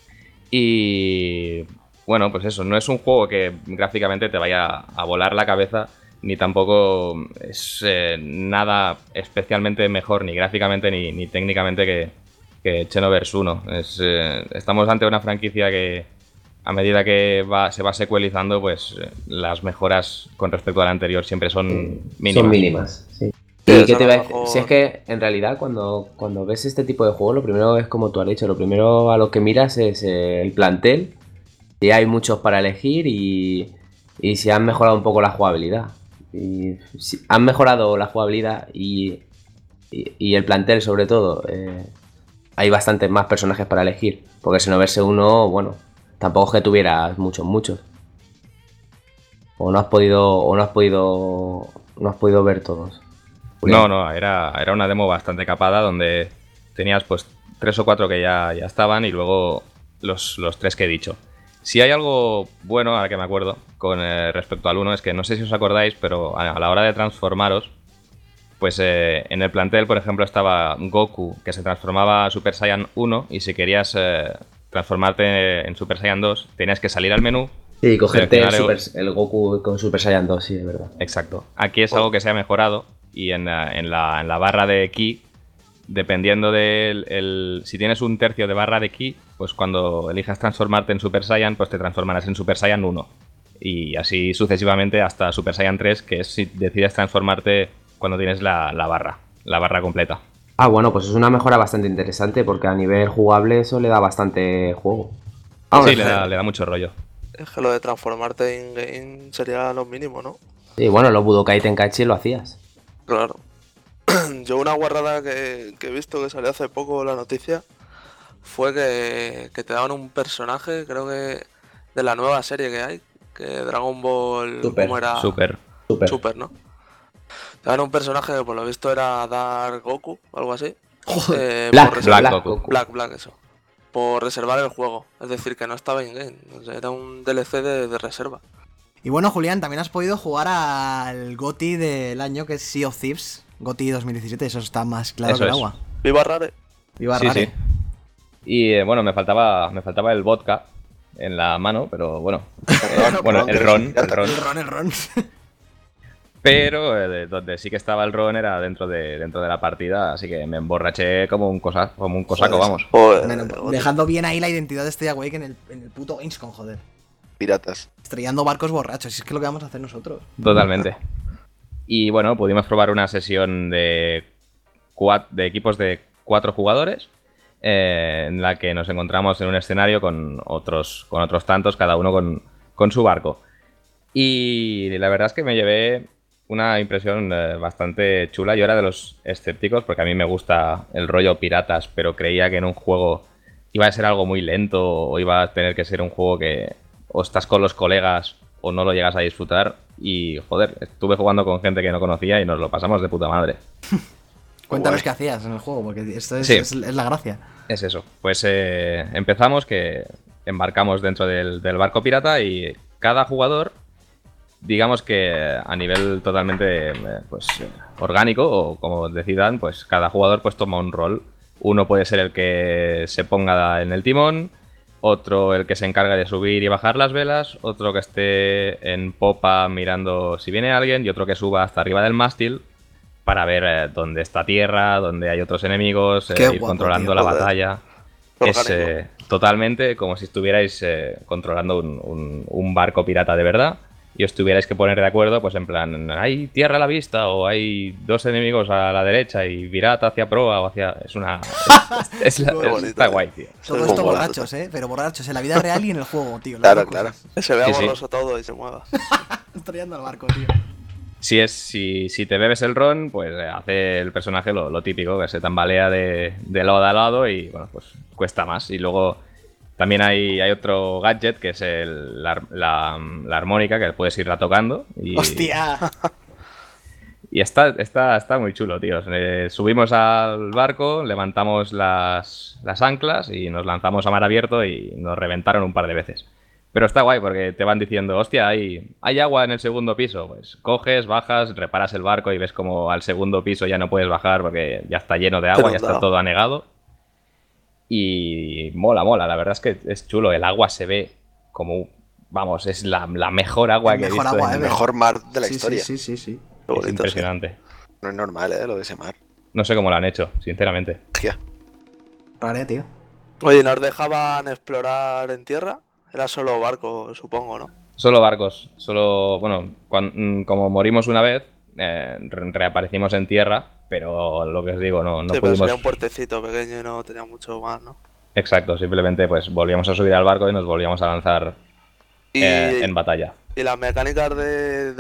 Y bueno, pues eso, no es un juego que gráficamente te vaya a volar la cabeza, ni tampoco es nada especialmente mejor, ni gráficamente ni técnicamente que Xenoverse 1. Estamos ante una franquicia que, a medida que se va secuelizando, pues las mejoras con respecto a la anterior siempre son mínimas.
Son mínimas, sí.
Sí,
¿Y
eso
qué te
a
iba a
lo
decir?
mejor-
Si es que en realidad cuando ves este tipo de juego, lo primero es como tú has dicho, lo primero a lo que miras es el plantel, si hay muchos para elegir y si han mejorado un poco la jugabilidad. Y si han mejorado la jugabilidad y el plantel sobre todo, hay bastantes más personajes para elegir, porque si no verse uno, bueno, tampoco es que tuvieras muchos. O no has podido ver todos.
No, era una demo bastante capada donde tenías pues 3 o 4 que ya estaban y luego los 3 que he dicho. Si hay algo bueno, ahora que me acuerdo, con respecto al 1, es que no sé si os acordáis, pero a la hora de transformaros, pues en el plantel, por ejemplo, estaba Goku, que se transformaba a Super Saiyan 1, y si querías transformarte en Super Saiyan 2, tenías que salir al menú.
Sí, cogerte
seleccionar
el Goku con Super Saiyan 2, sí, es verdad.
Exacto. Aquí es algo que se ha mejorado y en la barra de ki, dependiendo si tienes un tercio de barra de ki, pues cuando elijas transformarte en Super Saiyan, pues te transformarás en Super Saiyan 1. Y así sucesivamente hasta Super Saiyan 3, que es si decides transformarte cuando tienes la barra completa.
Ah, bueno, pues es una mejora bastante interesante porque a nivel jugable eso le da bastante juego. Vamos,
Sí, le da mucho rollo.
Es que lo de transformarte in-game sería lo mínimo, ¿no?
sí, bueno, los Budokai Tenkaichi lo hacías.
Claro. Yo una guarrada que he visto que salió hace poco la noticia fue que te daban un personaje, creo que de la nueva serie que hay, que Dragon Ball,
Super,
¿cómo era?
Súper.
Super, ¿no? Te daban un personaje que por lo visto era Dark Goku, algo así.
Black,
por reservar-
Black Goku.
Black, eso. Por reservar el juego. Es decir, que no estaba in-game. O sea, era un DLC de reserva.
Y bueno, Julián, también has podido jugar al GOTY del año, que es Sea of Thieves. GOTY 2017, eso está más claro
Eso
que el
es.
agua.
Viva Rare.
Viva
Sí,
Rare.
sí. Y bueno, me faltaba el vodka en la mano, pero bueno. Bueno, el ron.
El ron.
Pero donde sí que estaba el ron era dentro de la partida, así que me emborraché como un cosaco,
Joder.
vamos.
Joder,
Bueno,
joder.
dejando bien ahí la identidad de Stay Awake en el puto Gamescom, joder.
Piratas.
Estrellando barcos borrachos, si es que es lo que vamos a hacer nosotros.
Totalmente. Y bueno, pudimos probar una sesión de equipos de 4 jugadores, en la que nos encontramos en un escenario con otros tantos, cada uno con su barco. Y la verdad es que me llevé una impresión bastante chula. Yo era de los escépticos porque a mí me gusta el rollo piratas, pero creía que en un juego iba a ser algo muy lento o iba a tener que ser un juego que o estás con los colegas o no lo llegas a disfrutar. Y joder, estuve jugando con gente que no conocía y nos lo pasamos de puta madre.
Cuéntanos
Guay.
qué hacías en el juego, porque esto es,
Sí.
es la gracia.
Es eso. Pues empezamos que embarcamos dentro del barco pirata y cada jugador, digamos que a nivel totalmente orgánico o como decidan, pues cada jugador pues toma un rol. Uno puede ser el que se ponga en el timón, otro el que se encarga de subir y bajar las velas, otro que esté en popa mirando si viene alguien y otro que suba hasta arriba del mástil para ver dónde está tierra, dónde hay otros enemigos,
Qué
ir
guapo,
controlando
tío,
la
joder.
batalla. Es
Orgánico.
totalmente como si estuvierais controlando un barco pirata de verdad y os tuvierais que poner de acuerdo, pues en plan, hay tierra a la vista o hay 2 enemigos a la derecha y virad hacia proa o hacia... Es una... está guay, tío.
Todo esto borrachos, pero borrachos en la vida real y en el juego, tío.
Claro, claro.
Que se vea
Sí, sí.
borroso todo y se mueva.
Estrellando al barco, tío.
Si te bebes el ron, pues hace el personaje lo típico, que se tambalea de lado a lado y bueno, pues cuesta más. Y luego también hay otro gadget que es la armónica, que puedes irla tocando. Y,
¡Hostia!
Y está muy chulo, tío. Subimos al barco, levantamos las anclas y nos lanzamos a mar abierto y nos reventaron un par de veces. Pero está guay porque te van diciendo, hostia, hay agua en el segundo piso. Pues coges, bajas, reparas el barco y ves como al segundo piso ya no puedes bajar porque ya está lleno de agua, ya está todo anegado. Y mola, la verdad es que es chulo. El agua se ve como, vamos, es la mejor agua que he visto.
El mejor mar de la historia.
Sí.
Es impresionante.
No es normal, lo de ese mar.
No sé cómo lo han hecho, sinceramente.
Tía.
Rare, tío.
Oye, ¿nos dejaban explorar en tierra? Era solo barco, supongo, ¿no?
Solo barcos, bueno, como morimos una vez, reaparecimos en tierra, pero lo que os digo, no
Sí, pero
pudimos...
sería un puertecito pequeño y no tenía mucho más, ¿no?
Exacto, simplemente pues volvíamos a subir al barco y nos volvíamos a lanzar
Y,
en batalla.
y las mecánicas de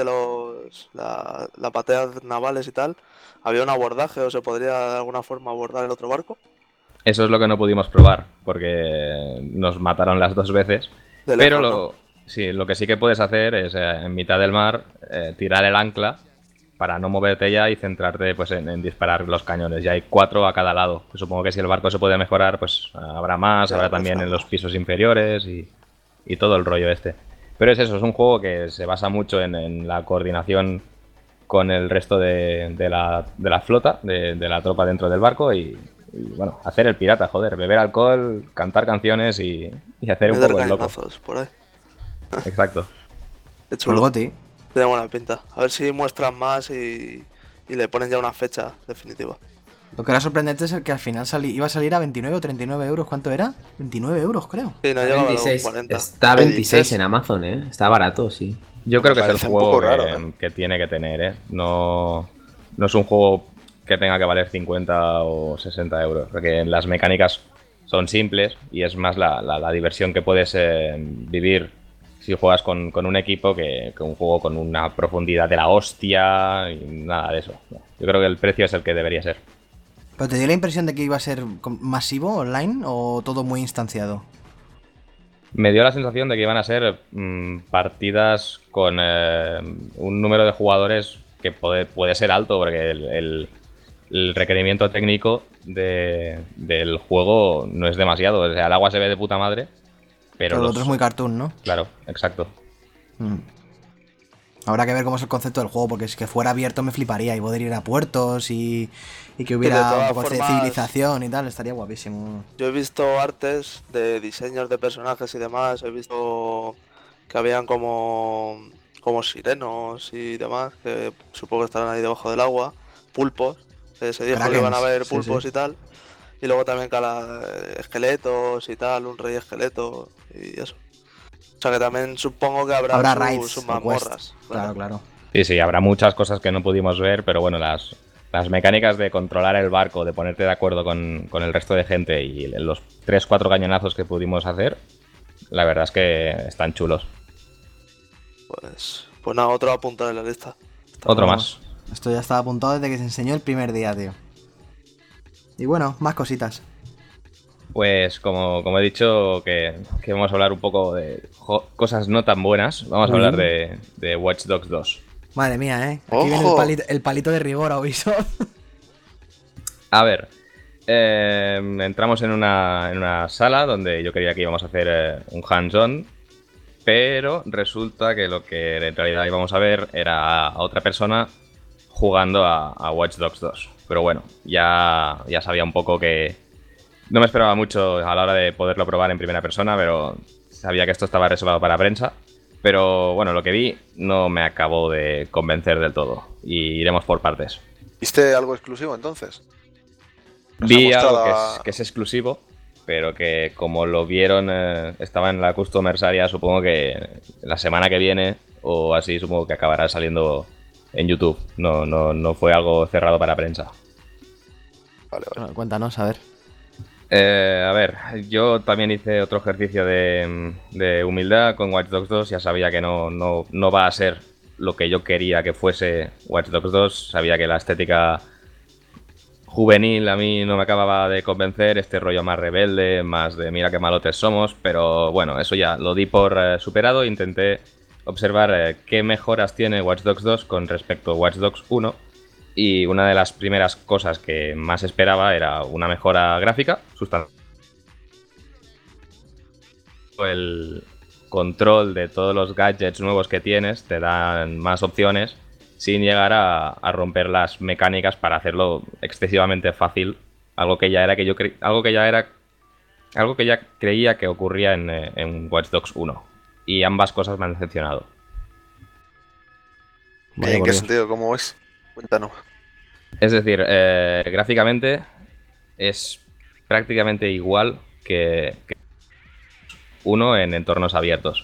las batallas navales y tal, ¿había un abordaje o se podría de alguna forma abordar el otro barco?
Eso es lo que no pudimos probar, porque nos mataron las 2 veces.
De
Pero
lejos,
lo que sí que puedes hacer es en mitad del mar tirar el ancla para no moverte ya y centrarte pues en disparar los cañones. Ya hay 4 a cada lado. Supongo que si el barco se puede mejorar, pues habrá más, habrá también en los pisos inferiores y todo el rollo este. Pero es eso, es un juego que se basa mucho en la coordinación con el resto de la flota, de la tropa dentro del barco y bueno, hacer el pirata, joder, beber alcohol, cantar canciones y hacer un
Meter
poco el loco.
cañonazos por ahí.
Exacto.
Qué
Por
chulo.
Goti.
Tiene buena pinta. A ver si muestran más y le ponen ya una fecha definitiva.
Lo que era sorprendente es el que al final iba a salir a 29 o 39 euros. ¿Cuánto era? 29 euros, creo.
Sí, no llega a los
26,
40.
está a
¿Qué
26
dices?
en Amazon, Está barato, sí.
Yo creo que es el
parece un
juego
poco raro,
que tiene que tener, ¿eh? No es un juego que tenga que valer 50 o 60 euros, porque las mecánicas son simples y es más la diversión que puedes vivir si juegas con un equipo que un juego con una profundidad de la hostia y nada de eso. Yo creo que el precio es el que debería ser.
¿Pero te dio la impresión de que iba a ser masivo online o todo muy instanciado?
Me dio la sensación de que iban a ser partidas con un número de jugadores que puede ser alto, porque el requerimiento técnico del juego no es demasiado. O sea, el agua se ve de puta madre, pero
Lo otro es muy cartoon, ¿no?
Claro, exacto.
Habrá que ver cómo es el concepto del juego, porque si que fuera abierto me fliparía y poder ir a puertos y que
de
hubiera un
todas
poco de
formas-
civilización y tal, estaría guapísimo.
Yo he visto artes de diseños de personajes y demás. He visto que habían como sirenos y demás, que supongo que estarán ahí debajo del agua. Pulpos, que se dijo que iban a
Krakens,
haber
sí,
pulpos
sí.
y tal. Y luego también esqueletos y tal, un rey esqueleto y eso. O sea que también supongo que habrá,
Habrá
sus
raids o
mazmorras.
quests. Claro.
Sí, habrá muchas cosas que no pudimos ver, pero bueno, las mecánicas de controlar el barco, de ponerte de acuerdo con el resto de gente y los 3-4 cañonazos que pudimos hacer, la verdad es que están chulos.
Pues nada, otro apuntado en la lista.
Otro
Vamos.
más.
Esto ya estaba apuntado desde que se enseñó el primer día, tío. Y bueno, más cositas.
Pues como he dicho que vamos a hablar un poco de cosas no tan buenas, vamos a hablar de Watch Dogs 2.
Madre mía, ¿eh? Aquí
¡Ojo!
viene el palito de rigor a Ubisoft.
A ver, entramos en una sala donde yo creía que íbamos a hacer un hands-on, pero resulta que lo que en realidad íbamos a ver era a otra persona jugando a Watch Dogs 2. Pero bueno, ya sabía un poco que no me esperaba mucho a la hora de poderlo probar en primera persona, pero sabía que esto estaba reservado para prensa. Pero bueno, lo que vi no me acabó de convencer del todo. Y iremos por partes.
¿Viste algo exclusivo entonces? Nos
Vi
ha
algo
mostrado
que es exclusivo, pero que como lo vieron, estaba en la Customer Area, supongo que la semana que viene o así supongo que acabará saliendo en YouTube. No fue algo cerrado para prensa.
Vale.
Bueno, cuéntanos, a ver.
A ver, yo también hice otro ejercicio de humildad con Watch Dogs 2. Ya sabía que no va a ser lo que yo quería que fuese Watch Dogs 2. Sabía que la estética juvenil a mí no me acababa de convencer, este rollo más rebelde, más de mira qué malotes somos, pero bueno, eso ya lo di por superado. Intenté observar qué mejoras tiene Watch Dogs 2 con respecto a Watch Dogs 1. Y una de las primeras cosas que más esperaba era una mejora gráfica sustancial. El control de todos los gadgets nuevos que tienes te dan más opciones sin llegar a romper las mecánicas para hacerlo excesivamente fácil. Algo que ya creía que ocurría en Watch Dogs 1. Y ambas cosas me han decepcionado.
Vaya
¿En
por
qué
Dios.
sentido? ¿Cómo es? Cuéntanos.
Es decir, gráficamente es prácticamente igual que uno en entornos abiertos.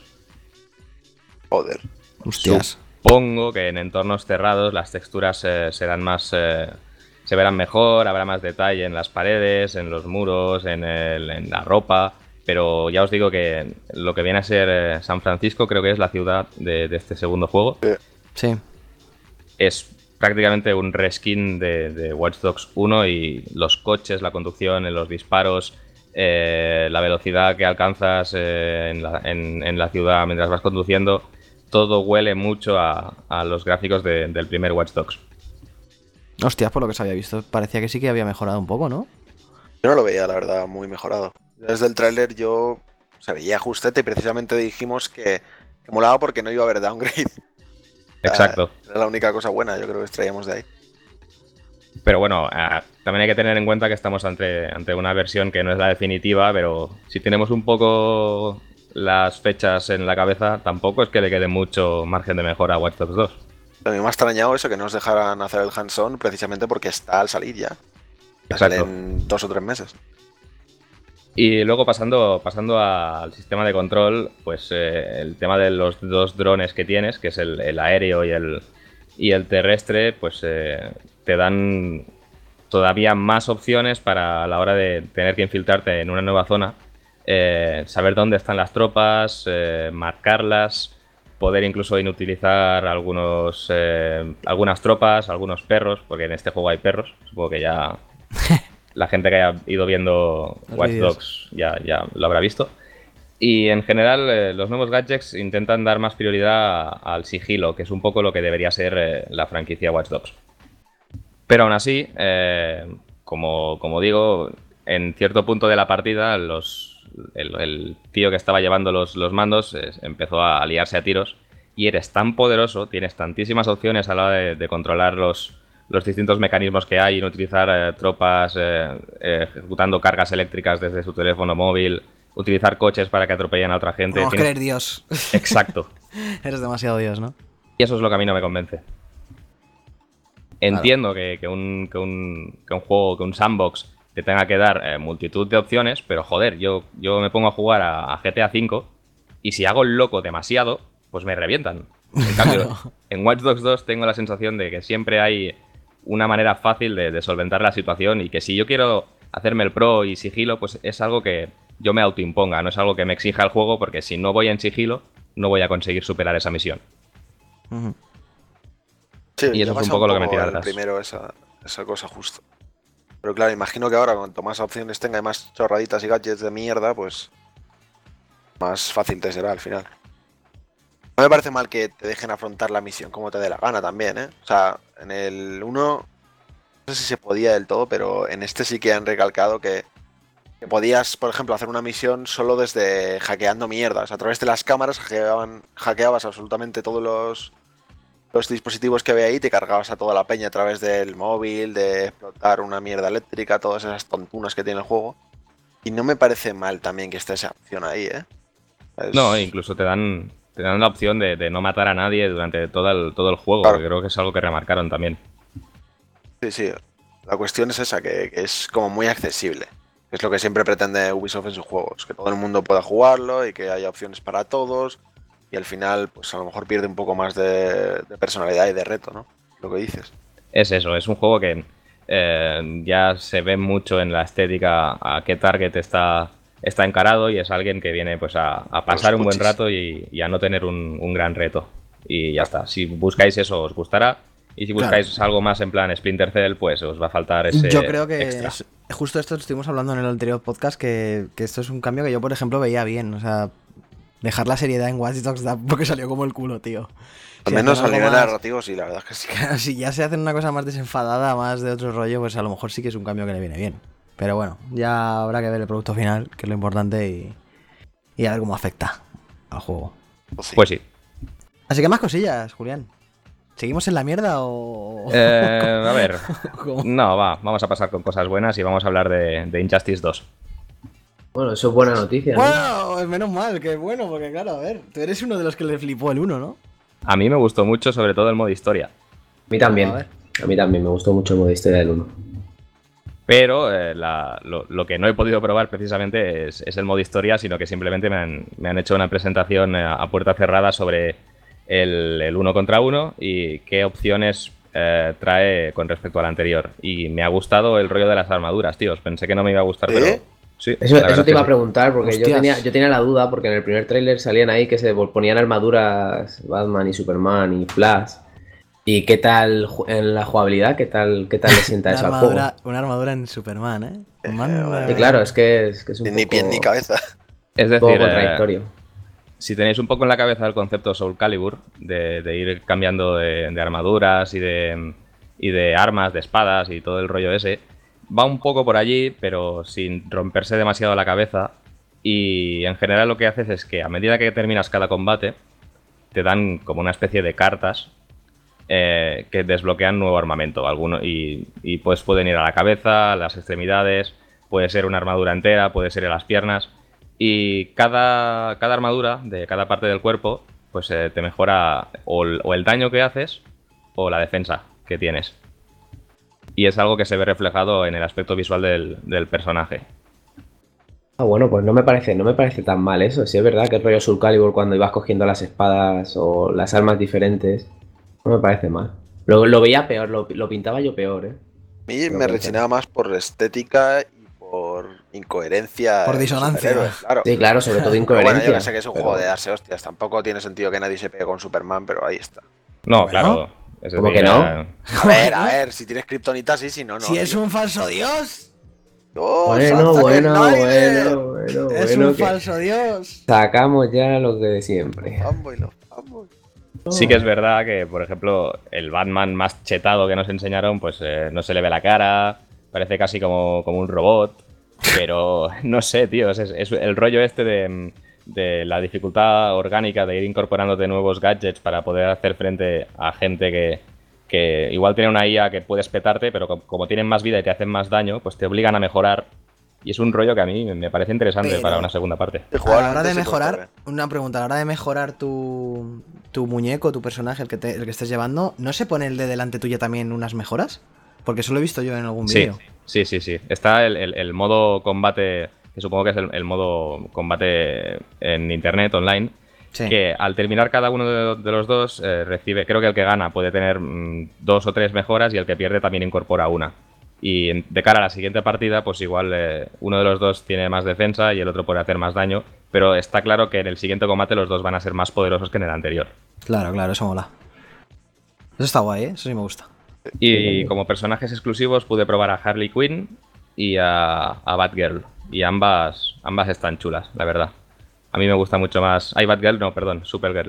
Joder.
Hostias.
Supongo que en entornos cerrados las texturas serán más, se verán mejor, habrá más detalle en las paredes, en los muros, en la ropa. Pero ya os digo que lo que viene a ser San Francisco, creo que es la ciudad de este segundo juego,
Sí.
es prácticamente un reskin de Watch Dogs 1, y los coches, la conducción, los disparos, la velocidad que alcanzas en la ciudad mientras vas conduciendo, todo huele mucho a los gráficos del primer Watch Dogs.
Hostias, por lo que se había visto, parecía que sí que había mejorado un poco, ¿no?
Yo no lo veía, la verdad, muy mejorado. Desde el tráiler yo se veía justete y precisamente dijimos que molaba porque no iba a haber downgrade.
Exacto.
Era la única cosa buena, yo creo que extraíamos de ahí.
Pero bueno, también hay que tener en cuenta que estamos ante una versión que no es la definitiva, pero si tenemos un poco las fechas en la cabeza, tampoco es que le quede mucho margen de mejora a Watch Dogs 2.
A mí me ha extrañado eso, que no nos dejaran hacer el hands-on precisamente porque está al salir ya. Sale
Exacto.
en 2 o 3 meses.
Y luego pasando al sistema de control, pues el tema de los dos drones que tienes, que es el aéreo y el terrestre, pues te dan todavía más opciones para a la hora de tener que infiltrarte en una nueva zona, saber dónde están las tropas, marcarlas, poder incluso inutilizar algunas tropas, algunos perros, porque en este juego hay perros, supongo que ya la gente que haya ido viendo
Los
Watch
vídeos.
Dogs ya lo habrá visto. Y en general los nuevos gadgets intentan dar más prioridad al sigilo, que es un poco lo que debería ser la franquicia Watch Dogs. Pero aún así, como digo, en cierto punto de la partida el tío que estaba llevando los mandos empezó a liarse a tiros, y eres tan poderoso, tienes tantísimas opciones a la hora de controlar los distintos mecanismos que hay, en utilizar tropas ejecutando cargas eléctricas desde su teléfono móvil, utilizar coches para que atropellen a otra gente.
Vamos a
Tienes-
creer Dios.
Exacto.
Eres demasiado Dios, ¿no?
Y eso es lo que a mí no me convence. Entiendo que un juego, que un sandbox te tenga que dar multitud de opciones, pero joder, yo me pongo a jugar a GTA V y si hago el loco demasiado, pues me revientan. En cambio, en Watch Dogs 2 tengo la sensación de que siempre hay una manera fácil de solventar la situación, y que si yo quiero hacerme el pro y sigilo, pues es algo que yo me autoimponga, no es algo que me exija el juego, porque si no voy en sigilo, no voy a conseguir superar esa misión.
Ujú.
Sí,
Y
le
eso es un
pasa
poco lo que me tira
al
atrás.
primero esa cosa justo. Pero claro, imagino que ahora cuanto más opciones tenga y más chorraditas y gadgets de mierda, pues más fácil te será al final. No me parece mal que te dejen afrontar la misión como te dé la gana también, ¿eh? O sea, en el 1 no sé si se podía del todo, pero en este sí que han recalcado que podías, por ejemplo, hacer una misión solo desde hackeando mierdas. A través de las cámaras hackeabas absolutamente todos los dispositivos que había ahí, te cargabas a toda la peña a través del móvil, de explotar una mierda eléctrica, todas esas tontunas que tiene el juego. Y no me parece mal también que esté esa opción ahí, ¿eh?
No, incluso te dan la opción de no matar a nadie durante todo el juego,
Claro.
que creo que es algo que remarcaron también.
Sí, sí. La cuestión es esa, que es como muy accesible. Es lo que siempre pretende Ubisoft en sus juegos, que todo el mundo pueda jugarlo y que haya opciones para todos. y al final pues a lo mejor pierde un poco más de personalidad y de reto, ¿no? Lo que dices.
Es eso, es un juego que ya se ve mucho en la estética a qué target está encarado, y es alguien que viene pues a pasar un buen
puchis.
rato y a no tener un gran reto. Y ya está, si buscáis eso os gustará, y si buscáis algo más en plan Splinter Cell, pues os va a faltar ese
Yo creo que
extra.
justo esto estuvimos hablando en el anterior podcast, que esto es un cambio que yo, por ejemplo, veía bien. O sea, dejar la seriedad en Watch Dogs da porque salió como el culo, tío.
Al
Si
menos
hacen
a
algo
nivel
más-
narrativo sí, la verdad es que sí.
Si ya se hacen una cosa más desenfadada, más de otro rollo, pues a lo mejor sí que es un cambio que le viene bien. Pero bueno, ya habrá que ver el producto final, que es lo importante, y a ver cómo afecta al juego.
Pues sí.
Así que más cosillas, Julián. ¿Seguimos en la mierda o...?
A ver,
¿Cómo?
no, vamos a pasar con cosas buenas y vamos a hablar de Injustice 2.
Bueno, eso es buena noticia, ¿no?
Bueno, menos mal, que bueno, porque claro, a ver, tú eres uno de los que le flipó el 1, ¿no?
A mí me gustó mucho, sobre todo el modo historia.
A mí también.
A ver.
A mí también me gustó mucho el modo historia del 1.
Pero lo que no he podido probar precisamente es el modo historia, sino que simplemente me han hecho una presentación a puerta cerrada sobre el 1 contra 1 y qué opciones trae con respecto al anterior. Y me ha gustado el rollo de las armaduras, tíos. Pensé que no me iba a gustar, pero... Sí,
Eso
la verdad
te
es
iba
que
a preguntar, porque
Hostias.
yo tenía la duda, porque en el primer tráiler salían ahí que se ponían armaduras Batman y Superman y Flash. ¿Y qué tal en la jugabilidad? ¿Qué tal le sienta eso al juego?
Una armadura en Superman, ¿eh?
Y claro, es que es un
Ni
poco,
pie ni cabeza.
Es
un poco
decir,
contradictorio.
si tenéis un poco en la cabeza el concepto Soul Calibur, de ir cambiando de armaduras y de armas, de espadas y todo el rollo ese, va un poco por allí, pero sin romperse demasiado la cabeza. Y en general lo que haces es que a medida que terminas cada combate, te dan como una especie de cartas que desbloquean nuevo armamento. Y pues pueden ir a la cabeza, a las extremidades, puede ser una armadura entera, puede ser en las piernas. Y cada armadura de cada parte del cuerpo pues te mejora o el daño que haces o la defensa que tienes. Y es algo que se ve reflejado en el aspecto visual del personaje.
Ah, bueno, pues no me parece tan mal eso. Sí es verdad que el rollo Soul Calibur cuando ibas cogiendo las espadas o las armas diferentes, no me parece mal. Lo veía peor, lo pintaba yo peor, ¿eh?
A mí me rechinaba más por estética y por incoherencia.
Por
en los
disonancia.
superhéroes, claro.
Sí, claro, sobre todo
Pero
incoherencia.
bueno, yo que sé que es un
pero-
juego de darse hostias. Tampoco tiene sentido que nadie se pegue con Superman, pero ahí está.
No,
Bueno.
claro. Es
¿Cómo
decir,
que no?
A ver, si tienes kriptonita, sí, si no, no.
Si es
tío.
un falso dios,
¡Oh,
Bueno,
Zack
bueno,
Snyder!
bueno,
es
bueno,
un
que
falso dios.
sacamos ya lo que de siempre.
Fanboy, los fanboy.
Sí que es verdad que, por ejemplo, el Batman más chetado que nos enseñaron, pues no se le ve la cara, parece casi como un robot, pero no sé, tío, es el rollo este de la dificultad orgánica de ir incorporándote nuevos gadgets para poder hacer frente a gente que igual tiene una IA que puedes petarte, pero como tienen más vida y te hacen más daño, pues te obligan a mejorar. Y es un rollo que a mí me parece interesante
Pero-
para una segunda parte.
El
A
jugador
la hora de
antes se puede
mejorar,
hacer.
una pregunta, a la hora de mejorar tu muñeco, tu personaje, el que estés llevando, ¿no se pone el de delante tuyo también unas mejoras? Porque eso lo he visto yo en algún
Sí,
vídeo.
sí. Está el modo combate, que supongo que es el modo combate en internet, online,
Sí.
que al terminar cada uno de los dos recibe, creo que el que gana puede tener 2 o 3 mejoras y el que pierde también incorpora una. Y de cara a la siguiente partida, pues igual uno de los dos tiene más defensa y el otro puede hacer más daño, pero está claro que en el siguiente combate los dos van a ser más poderosos que en el anterior.
Claro, eso mola. Eso está guay, ¿eh? Eso sí me gusta.
Y como personajes exclusivos pude probar a Harley Quinn y a Batgirl. Y ambas están chulas, la verdad. A mí me gusta mucho más... Batgirl, no, perdón, Supergirl.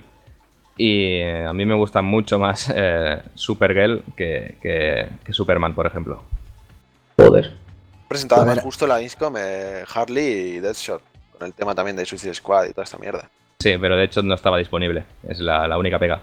Y a mí me gusta mucho más Supergirl que Superman, por ejemplo.
Joder.
Presentaba
A ver.
más justo la Gamescom Harley y Deathshot. Con el tema también de Suicide Squad y toda esta mierda.
Sí, pero de hecho no estaba disponible. Es la única pega.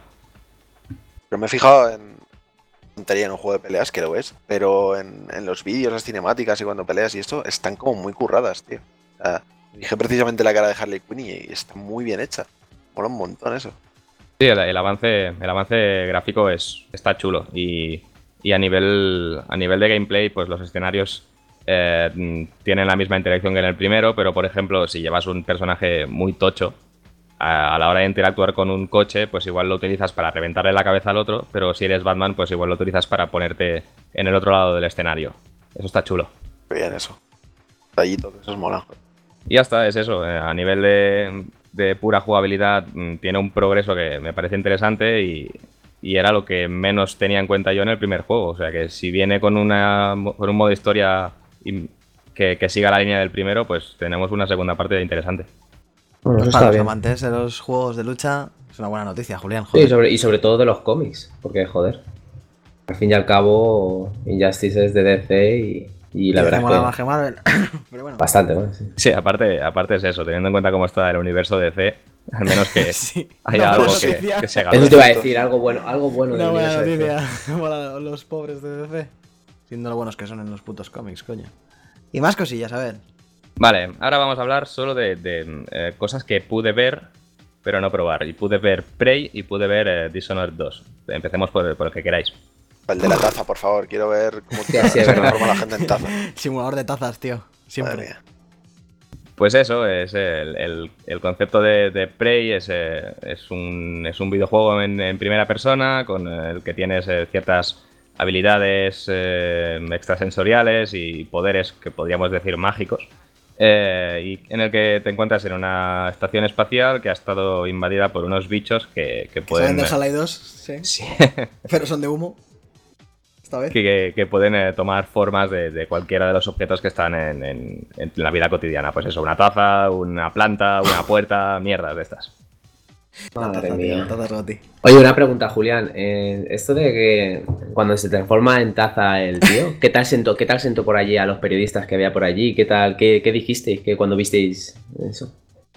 Pero me he fijado en... Tontería en un juego de peleas, que lo es. Pero en los vídeos, las cinemáticas y cuando peleas y esto, están como muy curradas, tío. O sea, dije precisamente la cara de Harley Quinn y está muy bien hecha. Mola un montón eso.
Sí, el avance gráfico está chulo. Y a nivel de gameplay, pues los escenarios tienen la misma interacción que en el primero, pero por ejemplo, si llevas un personaje muy tocho, a la hora de interactuar con un coche, pues igual lo utilizas para reventarle la cabeza al otro, pero si eres Batman, pues igual lo utilizas para ponerte en el otro lado del escenario. Eso está chulo.
Bien, eso. Detallito, que eso es mola.
Y ya está, es eso. A nivel de pura jugabilidad, tiene un progreso que me parece interesante y era lo que menos tenía en cuenta yo en el primer juego. O sea que si viene con un modo historia que siga la línea del primero, pues tenemos una segunda parte interesante.
Bueno, eso
Para
está
los
bien.
amantes de los juegos de lucha, es una buena noticia, Julián.
Sí,
Joder.
y sobre todo de los cómics, porque joder, al fin y al cabo Injustice es de DC y la
Y
verdad
mola
es
más
que
que Marvel. Pero bueno.
bastante, bueno, sí.
Sí, aparte es eso, teniendo en cuenta cómo está el universo de DC, al menos que
Sí.
haya
Una
algo
buena
que
noticia.
se
Eso
gane.
te iba a decir, algo bueno
Una
del
buena
universo de DC.
noticia para los pobres de DC. Siendo lo buenos que son en los putos cómics, coño. Y más cosillas, a ver.
Vale, ahora vamos a hablar solo de cosas que pude ver, pero no probar. Y pude ver Prey y pude ver Dishonored 2. Empecemos por el que queráis.
El de la taza, por favor. Quiero ver cómo
Sí, es verdad.
transforma la gente en taza.
Simulador de tazas, tío.
Madre
Siempre.
mía.
Pues eso, es el concepto de Prey es un videojuego en primera persona con el que tienes ciertas habilidades extrasensoriales y poderes que podríamos decir mágicos. Y en el que te encuentras en una estación espacial que ha estado invadida por unos bichos que
Que
pueden...
salen del Half-Life 2, sí.
Sí,
Pero son de humo. Esta vez.
que pueden tomar formas de cualquiera de los objetos que están en la vida cotidiana. Pues eso, una taza, una planta, una puerta, mierdas de estas.
Madre
Taza, tío,
mía.
taza Roti.
Oye, una pregunta, Julián. Esto de que cuando se transforma en taza el tío, ¿qué tal sentó por allí a los periodistas que había por allí? ¿Qué tal? ¿Qué dijisteis cuando visteis eso?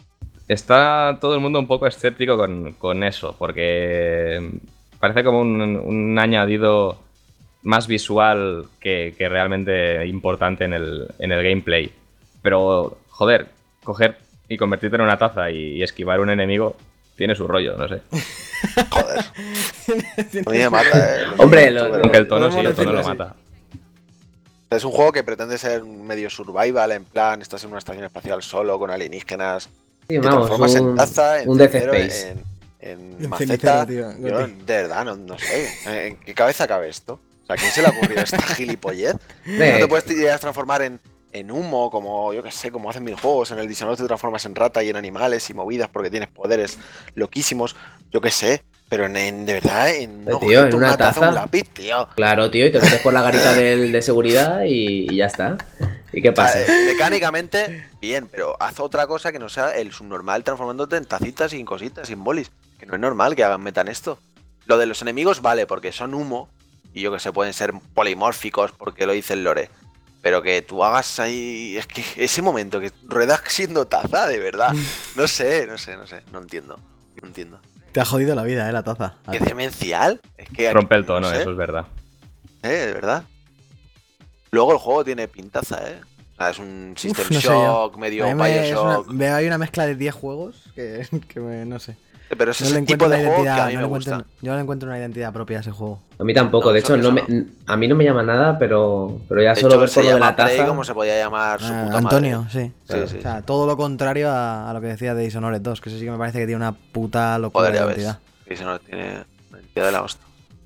Está todo el mundo un poco escéptico con eso, porque parece como un añadido más visual que realmente importante en el gameplay. Pero, joder, coger y convertirte en una taza y esquivar un enemigo tiene su rollo, no sé.
Joder. A mí me mata,
Hombre,
Pero
Aunque el tono sí,
podemos
el tono lo
decirlo
mata.
es un juego que pretende ser medio survival, en plan, estás en una estación espacial solo, con alienígenas.
Sí,
Te
vamos,
transformas en taza, en
un Death
cenicero,
Space.
en
En
maceta.
cenicero, tío,
Yo,
Goti.
de verdad, no sé. ¿En qué cabeza cabe esto? O sea, ¿a quién se le ocurrió esta gilipollez? No te puedes llegar a transformar en humo, como yo que sé, como hacen mil juegos. En el Dishonored te transformas en rata y en animales y movidas porque tienes poderes loquísimos. Yo que sé. Pero de verdad, en un
Tío,
objeto,
en una taza.
un lápiz, tío.
Claro, tío, y te metes por la garita de seguridad y ya está. ¿Y qué
O sea,
pasa?
mecánicamente, bien, pero haz otra cosa que no sea el subnormal transformándote en tacitas y en cositas y en bolis. Que no es normal que metan esto. Lo de los enemigos vale, porque son humo. Y yo que sé, pueden ser polimórficos porque lo dice el lore. Pero que tú hagas ahí. Es que ese momento que ruedas siendo taza, de verdad. No sé. No entiendo. No entiendo.
Te ha jodido la vida, la taza.
¿Qué demencial? Es que
Rompe el tono,
no sé,
eso es verdad.
de verdad. Luego el juego tiene pintaza, O sea, es un System
no sé yo.
Shock, medio
A mí
Bioshock.
veo ahí una mezcla de 10 juegos que no sé.
Pero es
No le
ese tipo
encuentro una
de juego que a
identidad.
mí me gusta.
Yo no le encuentro una identidad propia a ese juego.
A mí tampoco,
No,
de
eso
hecho,
que eso
a mí no me llama nada, pero ya
De
solo
hecho,
ver
se
por lo de
llama
la
Prey
taza.
como se podía llamar su puta
Antonio,
madre.
sí.
Sí.
O sea, todo lo contrario a lo que decía de Dishonored 2, que eso sí que me parece que tiene una puta locura
Joder,
de
ya
identidad.
ves. Que se no tiene una identidad de la hostia.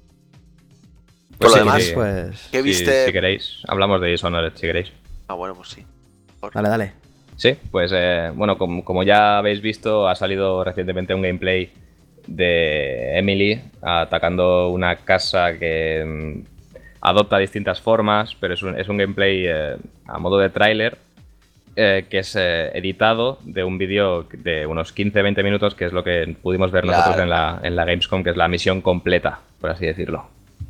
Pues
Por lo
sí,
demás,
sí.
Pues.
¿qué
Si-
viste?
Si queréis, hablamos de Dishonored, si queréis.
Ah, bueno, pues sí.
Dale, dale.
Sí, pues bueno, como ya habéis visto, ha salido recientemente un gameplay de Emily atacando una casa que adopta distintas formas, pero es un gameplay a modo de tráiler que es editado de un vídeo de unos 15-20 minutos, que es lo que pudimos ver nosotros
Claro.
en la Gamescom, que es la misión completa, por así decirlo.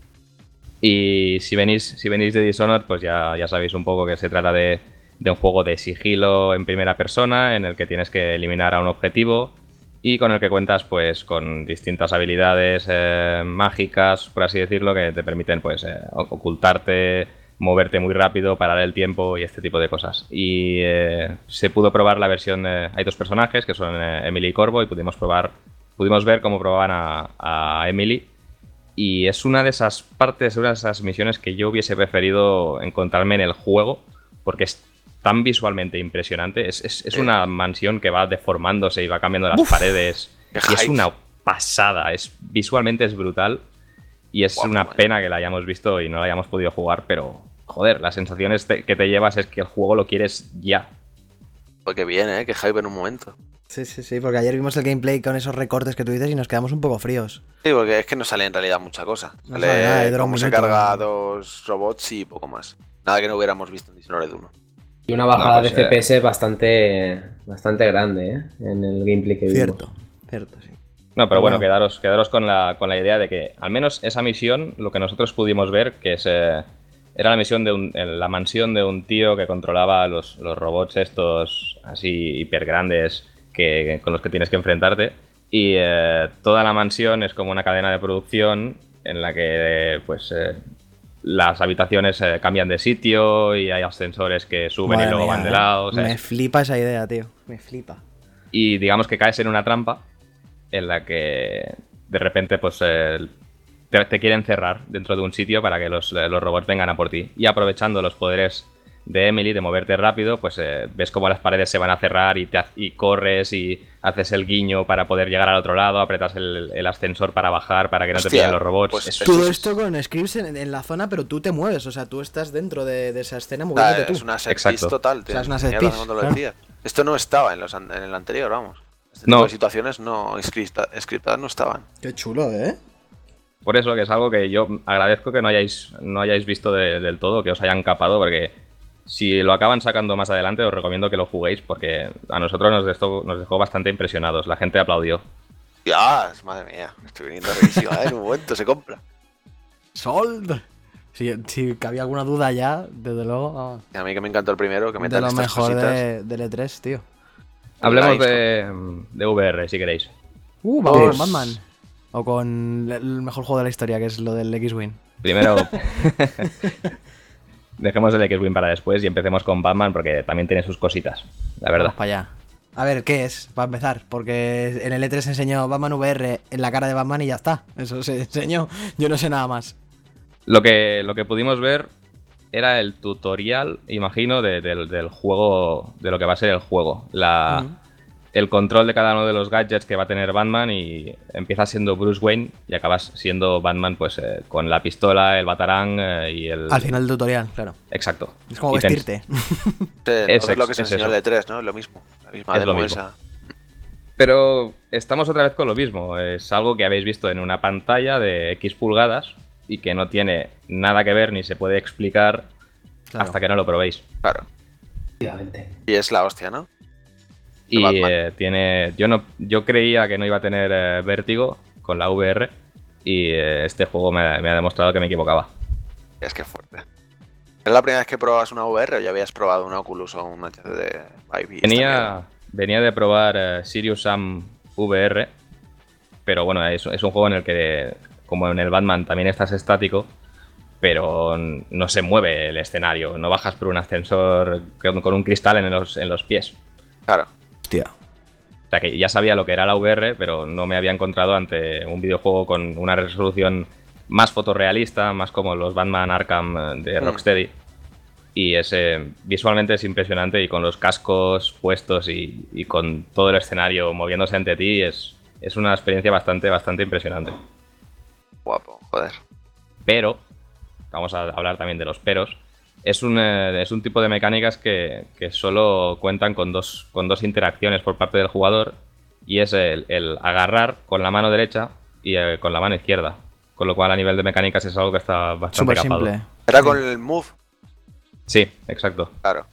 Y si venís de Dishonored, pues ya sabéis un poco que se trata de un juego de sigilo en primera persona, en el que tienes que eliminar a un objetivo y con el que cuentas pues con distintas habilidades mágicas, por así decirlo, que te permiten pues ocultarte, moverte muy rápido, parar el tiempo y este tipo de cosas. Y se pudo probar la versión, hay dos personajes que son Emily y Corvo, y pudimos ver cómo probaban a Emily. Y es una de esas partes, una de esas misiones que yo hubiese preferido encontrarme en el juego, porque es tan visualmente impresionante. Es una mansión que va deformándose y va cambiando las paredes.
¡Qué
Y es
hype!
una pasada. Visualmente es brutal. Y es
Guapo,
una pena que la hayamos visto y no la hayamos podido jugar, pero joder, las sensaciones que te llevas es que el juego lo quieres ya.
Pues que bien, qué hype en un momento.
Sí, porque ayer vimos el gameplay con esos recortes que tú dices y nos quedamos un poco fríos.
Sí, porque es que no sale en realidad mucha cosa.
No
Sale
sale nada, dura un
cómo se
minuto.
carga 2 robots y poco más. Nada que no hubiéramos visto en Dishonored 1.
Y una bajada
No, pues,
de FPS bastante grande, ¿eh? En el gameplay que vimos.
Cierto, sí.
No, pero
Pero
bueno,
bueno.
quedaros con la idea de que al menos esa misión, lo que nosotros pudimos ver, que era la misión en la mansión de un tío que controlaba los robots estos así hiper grandes con los que tienes que enfrentarte. Y toda la mansión es como una cadena de producción en la que las habitaciones cambian de sitio y hay ascensores que suben
Madre
y luego
mía,
van de lado.
Me flipa esa idea, tío. Me flipa.
Y digamos que caes en una trampa en la que de repente te quieren cerrar dentro de un sitio para que los robots vengan a por ti. Y aprovechando los poderes de Emily de moverte rápido, ves cómo las paredes se van a cerrar y corres y haces el guiño para poder llegar al otro lado, apretas el ascensor para bajar para que no te
Hostia,
pillen los robots.
pues
Es-
Todo esto con scripts en la zona, pero tú te mueves, o sea, tú estás dentro de esa escena moviéndote tú.
Es una set
Exacto.
piece total.
O sea, es una set
tenía razón
piece,
cuando lo
claro.
decías. Esto no estaba en el anterior, vamos. Este
No.
tipo de situaciones no scriptadas no estaban.
Qué chulo, ¿eh?
Por eso que es algo que yo agradezco que no hayáis visto del todo, que os hayan capado, porque si lo acaban sacando más adelante os recomiendo que lo juguéis, porque a nosotros nos dejó bastante impresionados, la gente aplaudió.
Dios, madre mía, estoy viniendo revísima, en un momento se compra.
¡Sold! Si había alguna duda ya, desde luego, vamos.
Y a mí que me encantó el primero, que
De
metan
lo
estas
mejor
cositas.
del E3, tío.
Hablemos
Gamescom.
de VR, si queréis.
Vamos
Pues-
con Batman. O con el mejor juego de la historia, que es lo del X-Wing.
Primero, dejemos el X-Wing para después y empecemos con Batman, porque también tiene sus cositas, la verdad.
Vamos para allá. A ver, ¿qué es? Para empezar, porque en el E3 se enseñó Batman VR en la cara de Batman y ya está. Eso se enseñó. Yo no sé nada más.
Lo que pudimos ver era el tutorial, imagino, del juego, de lo que va a ser el juego. El control de cada uno de los gadgets que va a tener Batman, y empiezas siendo Bruce Wayne y acabas siendo Batman con la pistola, el batarang y el...
Al final del tutorial, claro.
Exacto.
Es como
Y ten-
vestirte.
Es lo que se
es
enseñó
eso.
en el E3, ¿no? Es lo mismo. La misma
Es lo
demo
mismo.
esa.
Pero estamos otra vez con lo mismo. Es algo que habéis visto en una pantalla de X pulgadas y que no tiene nada que ver ni se puede explicar
Claro.
hasta que no lo probéis.
Claro.
Efectivamente.
Y es la hostia, ¿no?
Y
Batman.
tiene. Yo creía que no iba a tener vértigo con la VR. Y este juego me ha demostrado que me equivocaba.
Es que es fuerte. ¿Es la primera vez que pruebas una VR o ya habías probado un Oculus o un HTC Vive? y esta mierda?
Venía de probar Sirius Sam VR. Pero bueno, es un juego en el que, como en el Batman, también estás estático. Pero no se mueve el escenario. No bajas por un ascensor con un cristal en los pies.
Claro.
Hostia.
O sea que ya sabía lo que era la VR, pero no me había encontrado ante un videojuego con una resolución más fotorrealista, más como los Batman Arkham de Rocksteady. Y visualmente es impresionante, y con los cascos puestos y con todo el escenario moviéndose ante ti es una experiencia bastante impresionante.
Guapo, joder.
Pero, vamos a hablar también de los peros, es un tipo de mecánicas que solo cuentan con dos interacciones por parte del jugador, y es el agarrar con la mano derecha y con la mano izquierda. Con lo cual, a nivel de mecánicas es algo que está bastante
Súper
capado.
simple.
Era con el Move,
Sí, exacto.
claro.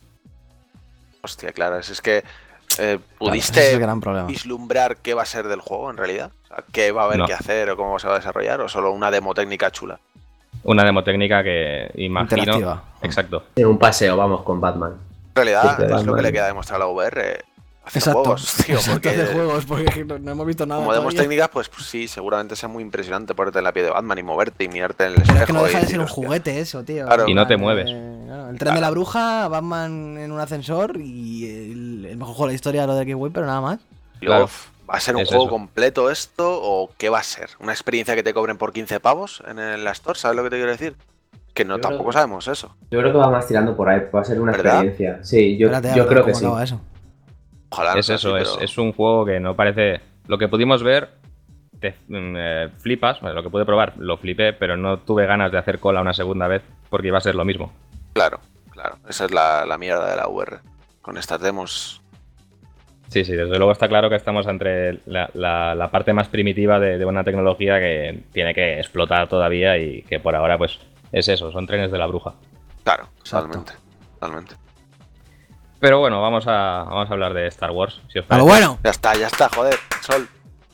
Hostia, claro, es que
Ese es
¿pudiste
el gran problema.
vislumbrar qué va a ser del juego en realidad? O sea, ¿qué va a haber
No.
que hacer o cómo se va a desarrollar? ¿O solo una demo técnica chula?
Una demo técnica que imagino...
Interactiva.
Exacto.
En un paseo, vamos, con Batman.
En realidad
Sí,
es lo
Batman.
que le queda demostrar a la VR. Hacer
Exacto.
juegos, tío,
Exacto, hace
porque
juegos, porque no hemos visto nada.
como demos
todavía.
técnicas, pues sí, seguramente sea muy impresionante ponerte en la piel de Batman y moverte y mirarte en el
Pero
espejo.
es que no deja
y
de ser
decir,
un
"Hostia".
juguete eso, tío.
Claro.
Y no te mueves.
Claro, el tren de la bruja, Batman en un ascensor y el mejor juego de la historia, lo de X-Wing, pero nada más.
Digo,
Claro.
¿va a ser un
Es
juego
eso.
completo esto o qué va a ser? ¿Una experiencia que te cobren por 15 pavos en la Store? ¿Sabes lo que te quiero decir? Que no
Yo creo
tampoco
que-
sabemos eso.
Yo creo que va más tirando por ahí, va a ser una
¿Verdad?
experiencia. Sí,
Espérate a
yo
ver
creo que
cómo
sí.
acaba eso.
Ojalá no
Es
sea
eso,
así, pero-
es un juego que no parece... Lo que pudimos ver, te flipas, bueno, lo que pude probar, lo flipé, pero no tuve ganas de hacer cola una segunda vez porque iba a ser lo mismo.
Claro. Esa es la mierda de la VR. Con estas demos.
Sí, desde luego está claro que estamos entre la parte más primitiva de una tecnología que tiene que explotar todavía y que por ahora pues es eso, son trenes de la bruja.
Claro,
Exacto.
totalmente.
Pero bueno, vamos a hablar de Star Wars, si os
A lo
parece.
bueno.
Ya está, joder. Sol.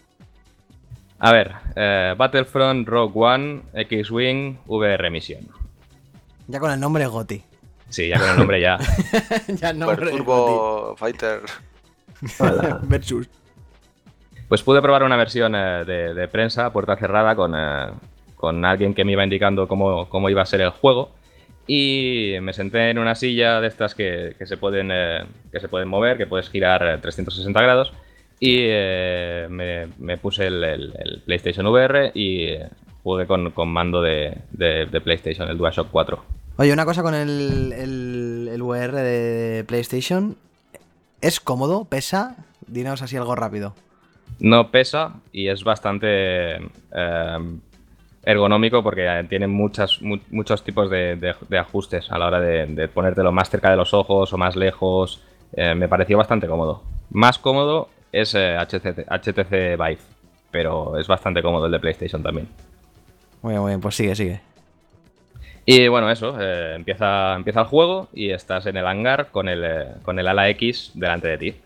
A ver, Battlefront, Rogue One, X-Wing, VR Mission.
Ya con el nombre Goti.
Sí, ya con el nombre ya.
Ya el
Super
nombre es
Turbo Fighter.
Hola.
Goti. Versus.
Pues pude probar una versión de prensa, a puerta cerrada, con alguien que me iba indicando cómo iba a ser el juego. Y me senté en una silla de estas que se pueden mover, que puedes girar 360 grados. Y me puse el PlayStation VR y jugué con mando de PlayStation, el DualShock 4.
Oye, una cosa con el VR de PlayStation. ¿Es cómodo? ¿Pesa? Dinos así algo rápido.
No pesa y es bastante ergonómico porque tiene muchos tipos de ajustes a la hora de ponértelo más cerca de los ojos o más lejos. Me pareció bastante cómodo. Más cómodo es HTC Vive, pero es bastante cómodo el de PlayStation también.
Muy bien, pues sigue.
Y bueno, eso, empieza el juego y estás en el hangar con el ala X delante de ti.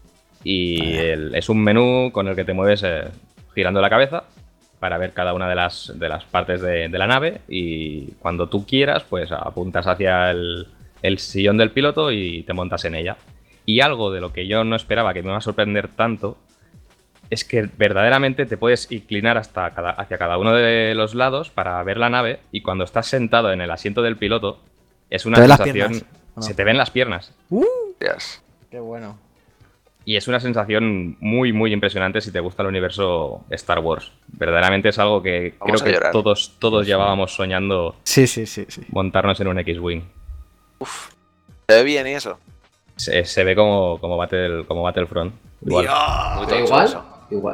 Y es un menú con el que te mueves girando la cabeza para ver cada una de las partes de la nave, y cuando tú quieras, pues apuntas hacia el sillón del piloto y te montas en ella. Y algo de lo que yo no esperaba que me iba a sorprender tanto es que verdaderamente te puedes inclinar hacia cada uno de los lados para ver la nave, y cuando estás sentado en el asiento del piloto es una
¿Te ven las
sensación...
piernas? ¿O no?
Se te ven las piernas.
Yes.
Qué bueno.
Y es una sensación muy, muy impresionante si te gusta el universo Star Wars. Verdaderamente es algo que
Vamos a
creo que
llorar.
todos llevábamos soñando
Sí.
montarnos en un X-Wing.
¿Se ve bien y eso?
Se ve como Battlefront. Igual.
Muy
¿Pero
tocho eso.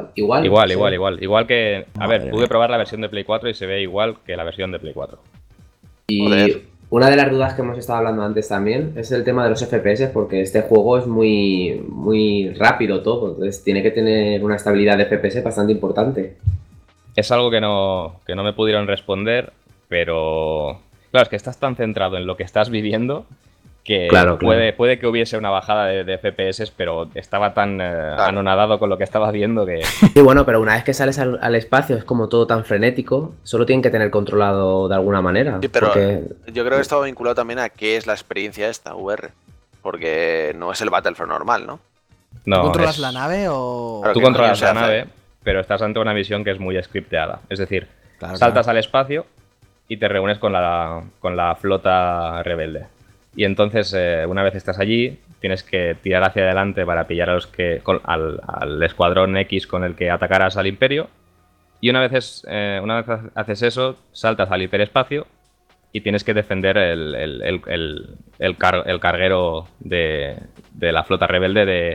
Igual que... A
Madre
ver,
mía.
pude probar la versión de Play 4 y se ve igual que la versión de Play 4.
Y
Joder.
una de las dudas que hemos estado hablando antes también es el tema de los FPS, porque este juego es muy, muy rápido todo, entonces tiene que tener una estabilidad de FPS bastante importante.
Es algo que no me pudieron responder, pero... Claro, es que estás tan centrado en lo que estás viviendo que
Claro.
puede que hubiese una bajada de FPS, pero estaba tan anonadado con lo que estaba viendo que...
Y bueno, pero una vez que sales al espacio es como todo tan frenético, solo tienen que tener controlado de alguna manera.
Sí, pero
porque-
yo creo que estaba vinculado también a qué es la experiencia esta, VR. Porque no es el Battlefront normal, ¿no?
No,
¿Tú controlas
es-
la nave o...?
Claro.
Tú
¿Qué
controlas
coño se
la
hace?
nave, pero estás ante una misión que es muy scripteada. Es decir,
Claro,
saltas
claro.
al espacio y te reúnes con la flota rebelde. Y entonces, una vez estás allí, tienes que tirar hacia adelante para pillar a al escuadrón X con el que atacarás al Imperio. Y una vez haces eso, saltas al hiperespacio y tienes que defender el carguero de la flota rebelde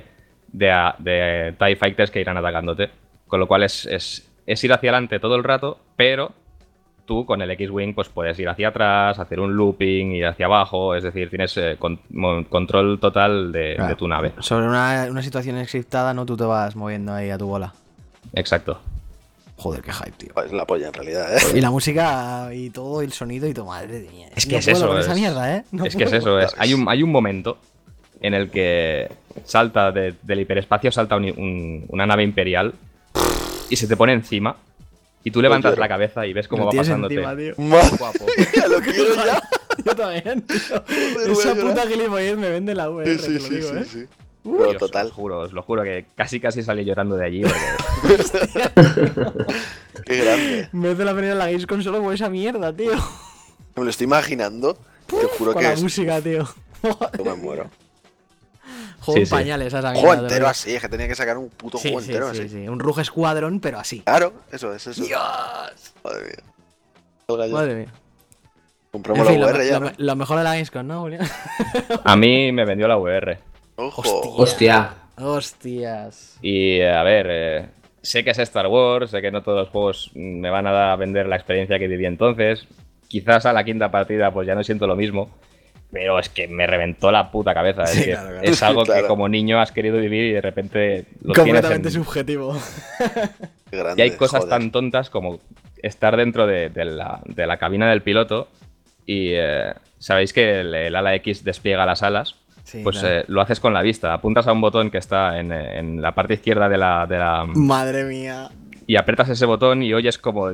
de TIE Fighters que irán atacándote. Con lo cual es ir hacia adelante todo el rato, pero tú con el X-Wing pues puedes ir hacia atrás, hacer un looping, ir hacia abajo, es decir, tienes control total de
Claro.
tu nave.
Sobre una situación scriptada, ¿no? Tú te vas moviendo ahí a tu bola.
Exacto.
Joder, qué hype, tío.
Es la polla en realidad, ¿eh?
Y la música y todo, y el sonido y todo, madre mía.
Es que
No
es
puedo
eso.
con
Es,
esa mierda, ¿eh? No
es que es
puedo.
eso. Hay un momento en el que salta del hiperespacio, salta una nave imperial y se te pone encima. Y tú levantas
Oye.
la cabeza y ves cómo
Lo
va
tienes
pasándote.
encima, tío.
Madre
Guapo.
mía, lo quiero ya.
Yo también, tío.
voy a
Esa
llorar.
puta gilipollez me vende la VR, te lo digo, ¿eh?
sí. Pero
Dios,
total.
Os lo juro que casi salí llorando de allí. Porque...
Qué grande.
Merece la pena la Gamescom solo por esa mierda, tío.
Me lo estoy imaginando. Te juro
Con
que
la
es.
música, tío.
Yo me muero.
Juego en
Sí.
pañales esa mierda.
Juego
te lo
entero
digo.
así, es que tenía que sacar un puto
Sí,
juego
sí,
entero
sí,
así.
sí. Un Rogue Squadron, pero así.
Claro, eso es eso.
Dios.
Madre mía. Salga ya.
Madre mía.
Compramos
En fin,
la VR ya, ¿no?
lo mejor de la Gamescom, ¿no, Julián?
A mí me vendió la VR.
Ojo.
Hostia.
Hostias.
Y a ver, sé que es Star Wars, sé que no todos los juegos me van a vender la experiencia que viví entonces. Quizás a la quinta partida pues ya no siento lo mismo, pero es que me reventó la puta cabeza.
Sí,
Es que
claro.
es algo que
Claro.
como niño has querido vivir y de repente lo tienes
Completamente
en...
subjetivo.
Qué grande,
Y hay cosas
joder.
tan tontas como estar dentro de la cabina del piloto y sabéis que el ala X despliega las alas.
Sí,
Pues
claro.
lo haces con la vista, apuntas a un botón que está en la parte izquierda de la
Madre mía.
y aprietas ese botón y oyes como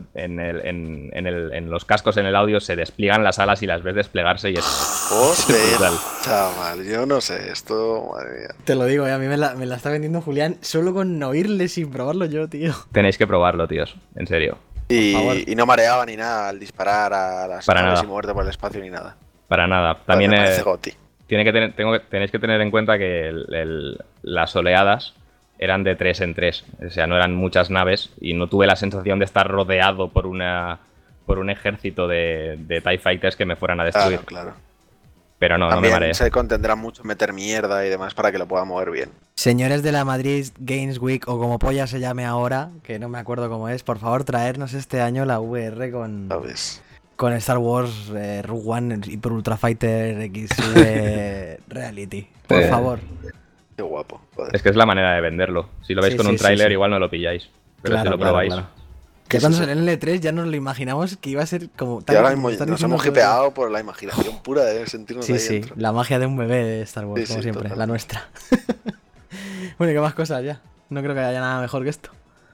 en los cascos en el audio se despliegan las alas y las ves desplegarse y es
Joder,
brutal.
chaval, yo no sé, esto, madre mía.
Te lo digo, a mí me la está vendiendo Julián solo con oírle sin probarlo yo, tío.
Tenéis que probarlo, tíos, en serio.
favor.
Y no mareaba ni nada al disparar a las
Para
naves
nada.
y moverte por el espacio ni nada.
Para nada. También
Me parece goti.
tenéis que tener en cuenta que las oleadas eran de 3 en 3. O sea, no eran muchas naves y no tuve la sensación de estar rodeado por un ejército de TIE Fighters que me fueran a destruir.
Claro.
Pero no me mareé.
También se contendrá mucho meter mierda y demás para que lo pueda mover bien.
Señores de la Madrid Games Week, o como polla se llame ahora, que no me acuerdo cómo es, por favor traernos este año la VR
¿Sabes?
con Star Wars Rogue One y por Ultra Fighter X Reality. Por favor.
Qué guapo. Joder.
Es que es la manera de venderlo. Si lo veis
Sí,
con
sí,
un tráiler
sí.
igual no lo pilláis. Pero
Claro,
si lo
claro,
probáis...
claro. Que cuando salió en el E3 ya nos lo imaginamos que iba a ser como...
Y ahora
como
mismo
estás
nos
diciendo
hemos
que-
hipeado por la imaginación pura de sentirnos
Sí,
ahí
sí,
dentro.
la magia de un bebé de Star Wars,
Sí,
como
sí,
siempre,
total.
la nuestra. Bueno, ¿y qué más cosas ya? No creo que haya nada mejor que esto.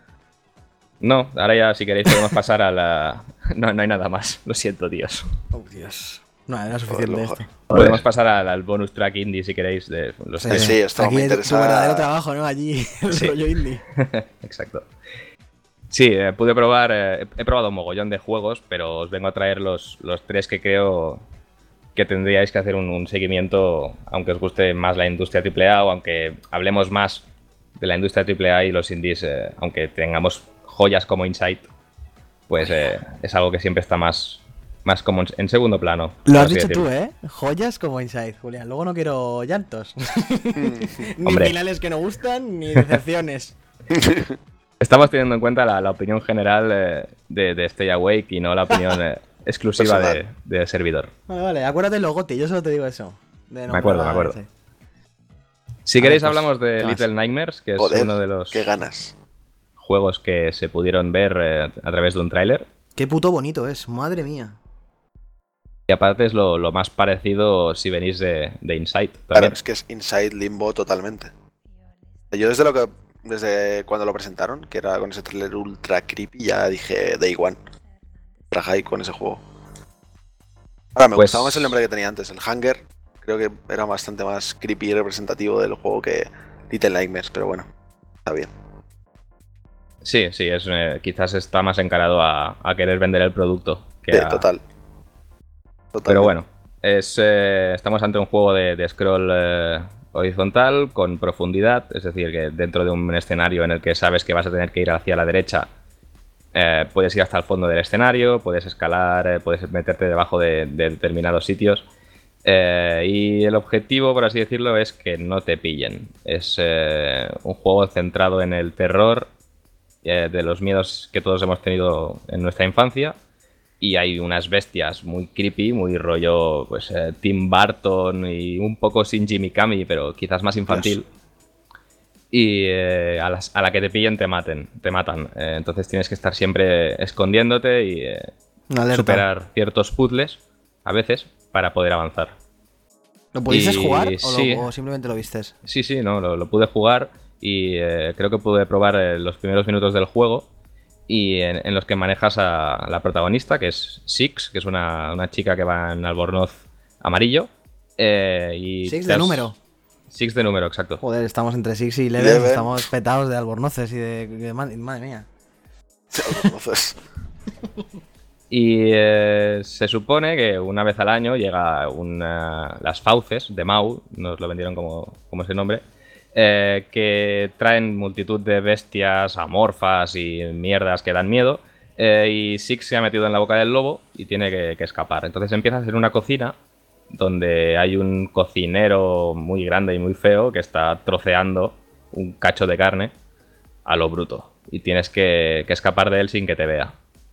No, ahora ya si queréis podemos pasar a la... No, no hay nada más. Lo siento, tíos.
Oh, Dios. No, era suficiente
Joder,
esto.
Podemos pasar al bonus track indie si queréis. De los
Sí,
tres.
sí, esto
Aquí
me
es
interesa.
tu verdadero trabajo, ¿no? Allí, el
Sí.
rollo indie.
Exacto. Sí, pude probar, he probado un mogollón de juegos, pero os vengo a traer los tres que creo que tendríais que hacer un seguimiento, aunque os guste más la industria AAA o aunque hablemos más de la industria AAA y los indies, aunque tengamos joyas como Insight, pues es algo que siempre está más como en segundo plano.
Lo
por
has
así
dicho
decirlo.
tú, ¿eh? Joyas como Inside, Julián. Luego no quiero llantos. Ni
Hombre.
finales que no gustan, ni decepciones.
Estamos teniendo en cuenta la opinión general de Stay Awake y no la opinión exclusiva
Personal.
del servidor.
Vale, vale, acuérdate del logote, yo solo te digo eso. De no
Me acuerdo,
probar
me acuerdo.
ese.
Si
Vale,
queréis
pues,
hablamos de
¿qué más?
Little Nightmares, que es
Joder,
uno de los
qué ganas.
juegos que se pudieron ver a través de un tráiler.
Qué puto bonito es, madre mía.
Y aparte es lo más parecido si venís de Insight.
Claro,
También.
es que es Inside Limbo totalmente. Yo desde cuando lo presentaron, que era con ese trailer ultra creepy, ya dije Day One. Ultra high con ese juego. Ahora me
Pues-
gustaba más el nombre que tenía antes, el Hunger. Creo que era bastante más creepy y representativo del juego que Little Nightmares, pero bueno, está bien.
Sí, quizás está más encarado a querer vender el producto. Que
Sí,
a-
total.
Pero bueno, estamos ante un juego de scroll horizontal con profundidad, es decir, que dentro de un escenario en el que sabes que vas a tener que ir hacia la derecha, puedes ir hasta el fondo del escenario, puedes escalar, puedes meterte debajo de determinados sitios. Y el objetivo, por así decirlo, es que no te pillen. Es un juego centrado en el terror de los miedos que todos hemos tenido en nuestra infancia. Y hay unas bestias muy creepy, muy rollo pues Tim Burton y un poco Shinji Mikami, pero quizás más infantil. Y a la que te pillen te matan. Entonces tienes que estar siempre escondiéndote y
Una alerta.
superar ciertos puzzles, a veces, para poder avanzar.
¿Lo pudiste
Y
jugar
sí.
o simplemente lo vistes?
Sí, no, lo pude jugar y creo que pude probar los primeros minutos del juego y en los que manejas a la protagonista, que es Six, que es una chica que va en albornoz amarillo. Y
¿Six de número?
Six de número, exacto.
Joder, estamos entre Six y Levels,
Eleven.
estamos petados de albornoces y madre mía.
Entonces,
Y se supone que una vez al año llega las fauces de Mau, nos lo vendieron como ese nombre, que traen multitud de bestias amorfas y mierdas que dan miedo, Y Six se ha metido en la boca del lobo y tiene que escapar. Entonces empiezas en una cocina donde hay un cocinero muy grande y muy feo que está troceando un cacho de carne a lo bruto. Y tienes que escapar de él sin que te vea.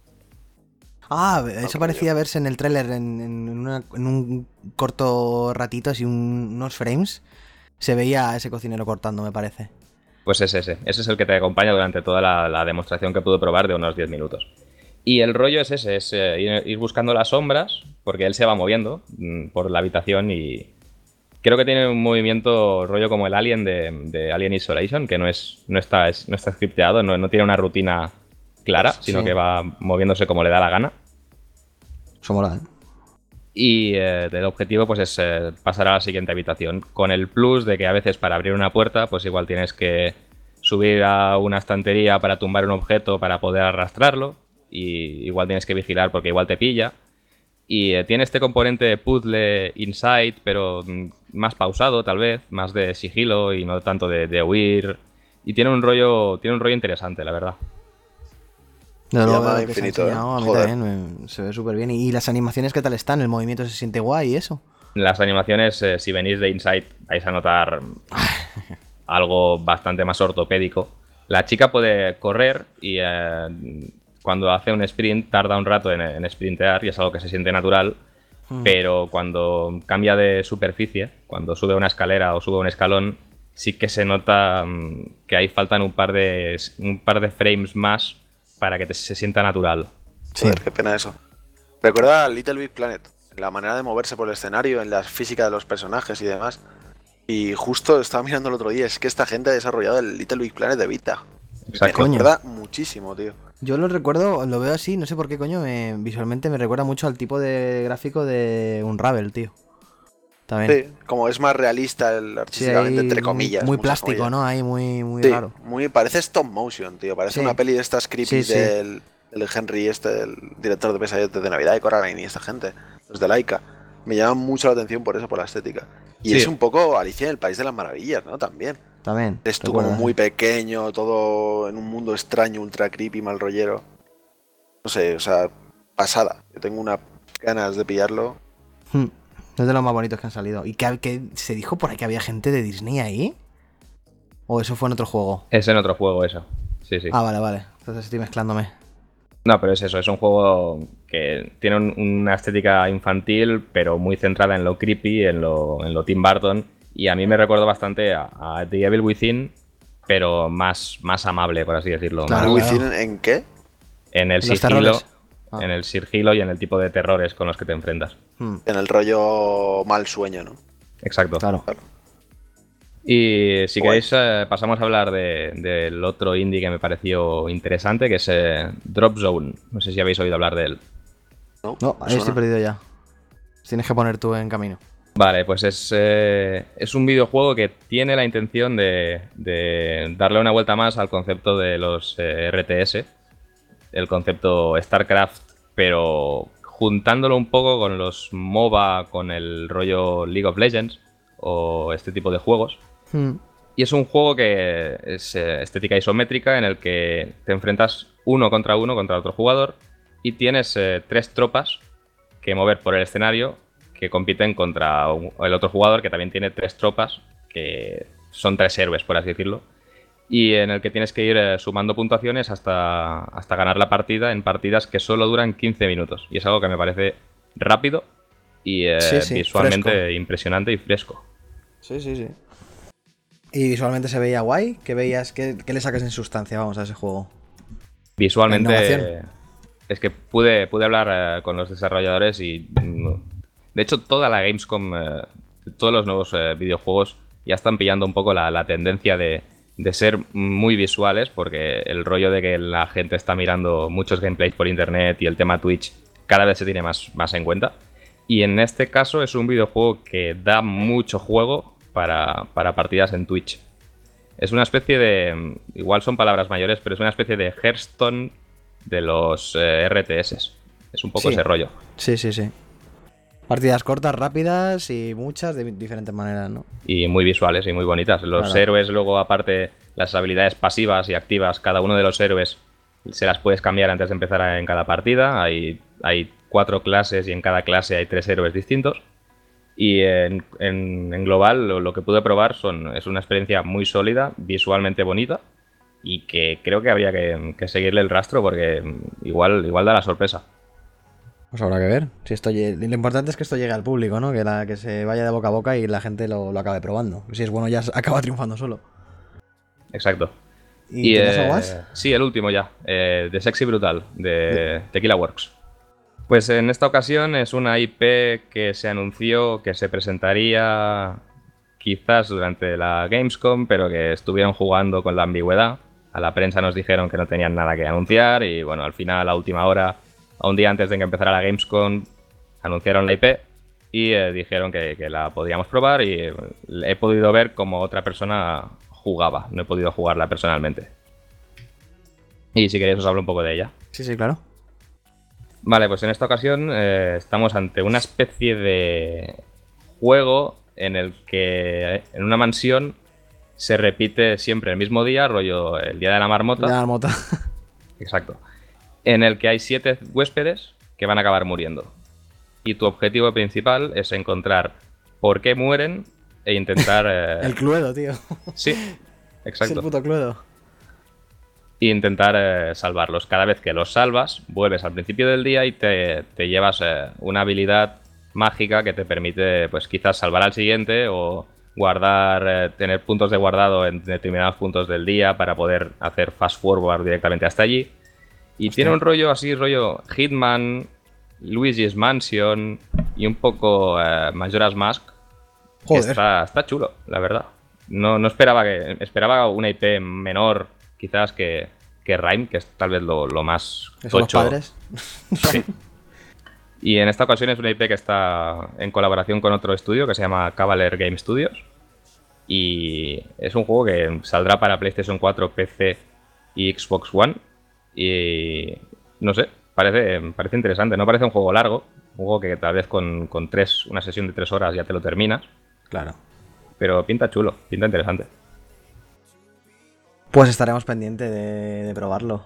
Ah, eso parecía verse en el tráiler en un corto ratito, así unos frames. Se veía a ese cocinero cortando, me parece.
Pues es ese. Ese es el que te acompaña durante toda la demostración que pude probar de unos 10 minutos. Y el rollo es ese, es ir buscando las sombras, porque él se va moviendo por la habitación y creo que tiene un movimiento rollo como el Alien de Alien Isolation, que no está scripteado, no tiene una rutina clara, sino que va moviéndose como le da la gana.
Eso mola, ¿eh?
Y el objetivo pues es pasar a la siguiente habitación, con el plus de que a veces para abrir una puerta pues igual tienes que subir a una estantería para tumbar un objeto para poder arrastrarlo, y igual tienes que vigilar porque igual te pilla. Y tiene este componente de puzzle inside, pero más pausado tal vez, más de sigilo y no tanto de huir. Y tiene un rollo interesante, la verdad.
No,
Llama
lo que se ha
infinito,
enseñado, a mí
joder.
también se ve súper bien. ¿Y las animaciones qué tal están? ¿El movimiento se siente guay y eso?
Las animaciones, si venís de Inside, vais a notar algo bastante más ortopédico. La chica puede correr y cuando hace un sprint tarda un rato en sprintear y es algo que se siente natural, pero cuando cambia de superficie, cuando sube una escalera o sube un escalón, sí que se nota que ahí faltan un par de frames más para que se sienta natural.
Sí.
Joder, qué pena eso. Recuerda a Little Big Planet, en la manera de moverse por el escenario, en la física de los personajes y demás. Y justo estaba mirando el otro día, es que esta gente ha desarrollado el Little Big Planet de Vita.
Exacto.
Me recuerda muchísimo, tío.
Yo lo recuerdo, lo veo así, no sé por qué coño, visualmente me recuerda mucho al tipo de gráfico de Unravel, tío. También.
Sí, como es más realista artísticamente,
ahí
entre comillas.
muy
muchas
plástico,
comillas.
¿no? Ahí muy
Sí,
raro.
parece stop motion, tío. Parece
Sí.
una peli de estas creepy
Sí.
del Henry, del director de Pesadillas de Navidad de Coraline y esta gente, los de Laika. Me llama mucho la atención por eso, por la estética. Y
Sí.
es un poco Alicia en el País de las Maravillas, ¿no? También.
También.
Es tú
recuerda,
como muy
sí.
pequeño, todo en un mundo extraño, ultra creepy, mal rollero. No sé, o sea, pasada. Yo tengo unas ganas de pillarlo.
Es de los más bonitos que han salido. ¿Y que se dijo por ahí que había gente de Disney ahí? ¿O eso fue en otro juego?
Es en otro juego eso. Sí, sí.
Ah, vale. Entonces estoy mezclándome.
No, pero es eso, es un juego que tiene una estética infantil, pero muy centrada en lo creepy, en lo Tim Burton. Y a mí me recuerda bastante a The Evil Within, pero más amable, por así decirlo.
Claro,
Más
¿Within en qué?
en el
¿Los
sigilo,
terrores? Ah.
en el sigilo y en el tipo de terrores con los que te enfrentas.
Hmm,
En el rollo mal sueño, ¿no?
Exacto.
claro.
Y si
Guay.
queréis, pasamos a hablar del otro indie que me pareció interesante, que es Drop Zone. No sé si habéis oído hablar de él.
No,
Me
ahí estoy
suena.
perdido ya. Tienes que poner tú en camino.
Vale, pues es un videojuego que tiene la intención de darle una vuelta más al concepto de los RTS, el concepto StarCraft, pero juntándolo un poco con los MOBA, con el rollo League of Legends o este tipo de juegos. Y es un juego que es estética isométrica en el que te enfrentas uno contra otro jugador y tienes 3 tropas que mover por el escenario que compiten contra el otro jugador que también tiene 3 tropas que son 3 héroes, por así decirlo, y en el que tienes que ir sumando puntuaciones hasta ganar la partida en partidas que solo duran 15 minutos. Y es algo que me parece rápido y
Sí,
visualmente
fresco.
impresionante y fresco.
Sí. ¿Y visualmente se veía guay? ¿Qué veías? ¿Qué le sacas en sustancia, vamos, a ese juego?
Visualmente,
La innovación.
es que pude hablar con los desarrolladores y, de hecho, toda la Gamescom, todos los nuevos videojuegos ya están pillando un poco la tendencia de ser muy visuales, porque el rollo de que la gente está mirando muchos gameplays por internet y el tema Twitch cada vez se tiene más en cuenta. Y en este caso es un videojuego que da mucho juego para partidas en Twitch. Es una especie de... Igual son palabras mayores, pero es una especie de Hearthstone de los RTS. Es un poco
Sí.
ese rollo.
Sí. Partidas cortas, rápidas y muchas de diferentes maneras, ¿no?
Y muy visuales y muy bonitas. Los
Claro.
héroes, luego, aparte, las habilidades pasivas y activas, cada uno de los héroes se las puedes cambiar antes de empezar en cada partida. Hay 4 clases y en cada clase hay 3 héroes distintos. Y en global lo que pude probar es una experiencia muy sólida, visualmente bonita, y que creo que habría que seguirle el rastro porque igual da la sorpresa.
Pues habrá que ver. Si lo importante es que esto llegue al público, ¿no? Que se vaya de boca a boca y la gente lo acabe probando. Si es bueno, ya acaba triunfando solo.
Exacto.
¿Y tienes algo más?
Sí, el último ya, de Sexy Brutal, de Tequila Works. Pues en esta ocasión es una IP que se anunció que se presentaría quizás durante la Gamescom, pero que estuvieron jugando con la ambigüedad. A la prensa nos dijeron que no tenían nada que anunciar y bueno, al final, a última hora, a un día antes de que empezara la Gamescom, anunciaron la IP y dijeron que la podíamos probar y he podido ver cómo otra persona jugaba. No he podido jugarla personalmente. Y si queréis os hablo un poco de ella.
Sí, claro.
Vale, pues en esta ocasión estamos ante una especie de juego en el que en una mansión se repite siempre el mismo día, rollo el día de la marmota.
La marmota.
Exacto. En el que hay 7 huéspedes que van a acabar muriendo. Y tu objetivo principal es encontrar por qué mueren e intentar...
El Cluedo, tío.
Sí,
Es
exacto.
el puto Cluedo.
E intentar salvarlos. Cada vez que los salvas, vuelves al principio del día y te llevas una habilidad mágica que te permite, pues quizás salvar al siguiente o guardar, tener puntos de guardado en determinados puntos del día para poder hacer fast forward directamente hasta allí. Y
Hostia.
tiene un rollo así, rollo Hitman, Luigi's Mansion y un poco Majora's Mask. Que
Joder.
está chulo, la verdad. No esperaba una IP menor quizás que Rhyme, que es tal vez lo más
¿Que son los
tocho.
padres?
Sí. Y en esta ocasión es una IP que está en colaboración con otro estudio que se llama Cavalier Game Studios. Y es un juego que saldrá para PlayStation 4, PC y Xbox One. Y no sé, parece interesante. No parece un juego largo. Un juego que tal vez con una sesión de 3 horas ya te lo terminas.
Claro.
Pero pinta chulo, pinta interesante.
Pues estaremos pendientes de probarlo.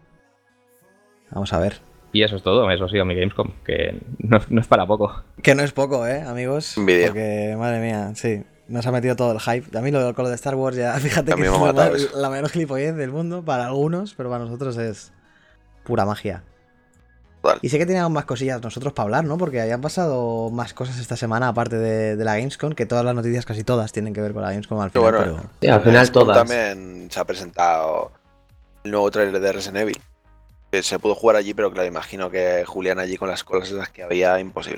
Vamos a ver.
Y eso es todo, eso ha sido mi Gamescom, que no es para poco.
Que no es poco, amigos.
Envidia.
Porque, madre mía, sí. Nos ha metido todo el hype. A mí con lo de Star Wars ya, fíjate
A mí
que
me
es
ha matado eso.
la mayor gilipollez del mundo para algunos, pero para nosotros es pura magia.
Total.
Y sé que teníamos más cosillas nosotros para hablar, ¿no? Porque habían pasado más cosas esta semana aparte de la Gamescom, que todas las noticias, casi todas, tienen que ver con la Gamescom al final.
Bueno,
pero...
Sí, al final
Gamescom
todas.
también se ha presentado el nuevo trailer de Resident Evil. Que se pudo jugar allí, pero claro, imagino que Julián allí con las colas esas que había, imposible.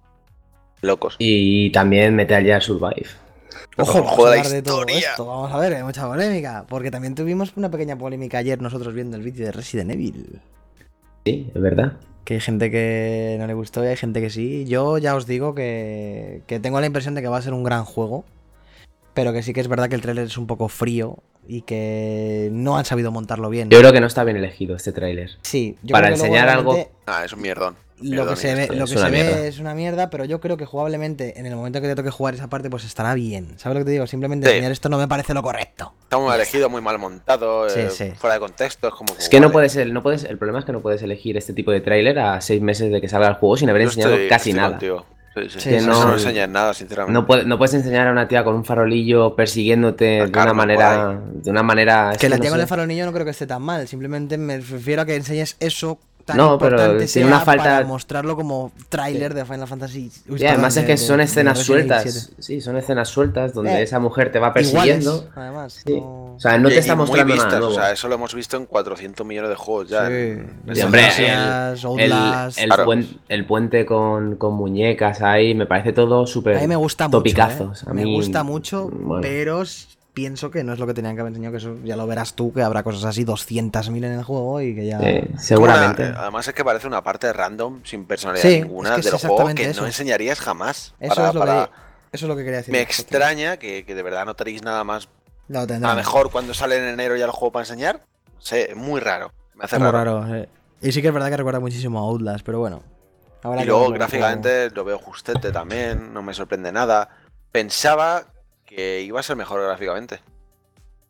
Locos.
Y también Metal Gear Survive.
Ojo, vamos
Joder,
a
la
hablar de todo
historia.
esto. Vamos a ver, hay mucha polémica. Porque también tuvimos una pequeña polémica ayer nosotros viendo el vídeo de Resident Evil.
Sí, es verdad.
Que hay gente que no le gustó y hay gente que sí. Yo ya os digo que tengo la impresión de que va a ser un gran juego. Pero que sí que es verdad que el trailer es un poco frío y que no han sabido montarlo bien.
Yo creo que no está bien elegido este tráiler.
Sí, yo
Para
creo que luego
enseñar
realmente
Ah, es un mierdón.
Lo que se ve,
esto
lo
es
que
una
se ve
mierda.
es una mierda, pero yo creo que jugablemente, en el momento que te toque jugar esa parte, pues estará bien. ¿Sabes lo que te digo? Simplemente
Sí.
enseñar esto no me parece lo correcto.
Está muy mal elegido, muy mal montado,
Sí, sí.
fuera de contexto, es como...
Es que no
vale.
puedes, el problema es que no puedes elegir este tipo de tráiler a 6 meses de que salga el juego sin haber
Yo
enseñado casi
estoy
nada.
contigo. Sí, sí,
Sí,
sí,
sí,
no,
sí.
no enseñas nada, sinceramente.
No puedes enseñar a una tía con un farolillo persiguiéndote de una
Carmen,
manera. De una manera. es
Que la
no
tía con
sé.
el farolillo no creo que esté tan mal. Simplemente me refiero a que enseñes eso tan
No, pero
importante
tiene una
sea
falta-
para mostrarlo como tráiler de Final Fantasy. Uy,
Y además
perdón,
es que son
de
escenas
Resident Evil
sueltas.
7.
Sí, son escenas sueltas donde
Eh,
esa mujer te va persiguiendo.
Iguales, además.
Sí.
no-
O sea, no te
Y
está
muy
mostrando
vistas,
nada nuevo.
O sea, eso lo hemos visto en 400 millones de juegos ya.
Sí.
en-
Las
Y, hombre,
Amnesias, Outlast.
Claro.
el puente con muñecas ahí, me parece todo súper
A mí me gusta mucho.
topicazos. A
Me
mí,
gusta mucho,
bueno.
pero pienso que no es lo que tenían que haber enseñado. Que eso ya lo verás tú, que habrá cosas así 200.000 en el juego y que ya.
Seguramente.
Además es que parece una parte random, sin personalidad
Sí,
ninguna
es que es
del juego
exactamente
que
eso.
no enseñarías jamás.
Eso,
Para-
es lo
para-
eso es lo que quería decir.
Me extraña que de verdad no tenéis nada más.
Lo
A
tendrán.
lo mejor cuando sale en enero ya el juego para enseñar. No sé, es muy raro. Me hace
Es muy
raro.
raro. Y sí que es verdad que recuerda muchísimo a Outlast, pero bueno. Habrá
Y
que
luego
verlo,
gráficamente lo veo justete también, no me sorprende nada. Pensaba que iba a ser mejor gráficamente.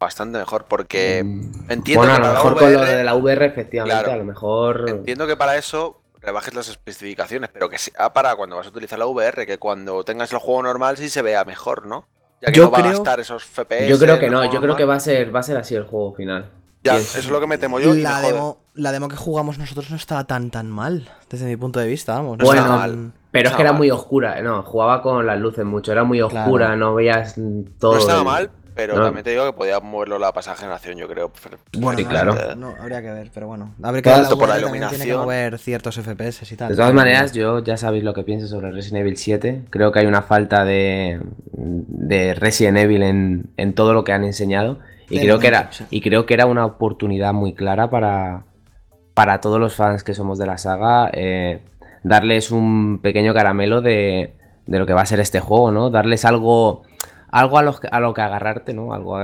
bastante mejor, porque entiendo
Bueno, a
que
lo
para
mejor
la
con lo
VR,
de la VR, efectivamente,
claro.
a lo mejor.
entiendo que para eso rebajes las especificaciones, pero que sea para cuando vas a utilizar la VR, que cuando tengas el juego normal sí se vea mejor, ¿no? Ya que
Yo
no va a
creo-
gastar esos FPS.
Yo creo que
en el
no,
juego
yo creo que
normal.
va a ser así el juego final.
Ya,
Pienso.
eso es lo que me temo yo y me
La
jode.
demo que jugamos nosotros no estaba tan mal, desde mi punto de vista, vamos.
No
Bueno,
está mal.
pero es
estaba
que era
mal.
muy oscura, no, jugaba con las luces mucho, era muy oscura,
Claro.
no veías todo.
No estaba
el-
mal, pero
no.
también te digo que podía moverlo la pasada generación, yo creo.
Bueno,
Sí,
no,
claro.
no, habría que ver, pero bueno. A ver,
Claro,
que la
por la
VR también tiene que
iluminación.
mover ciertos FPS y tal.
De todas maneras, yo ya sabéis lo que pienso sobre Resident Evil 7. Creo que hay una falta de Resident Evil en todo lo que han enseñado. Y
De
creo que
momento,
era,
sí.
y creo que era una oportunidad muy clara para todos los fans que somos de la saga. Darles un pequeño caramelo de lo que va a ser este juego, ¿no? Darles algo a lo que agarrarte, ¿no? Algo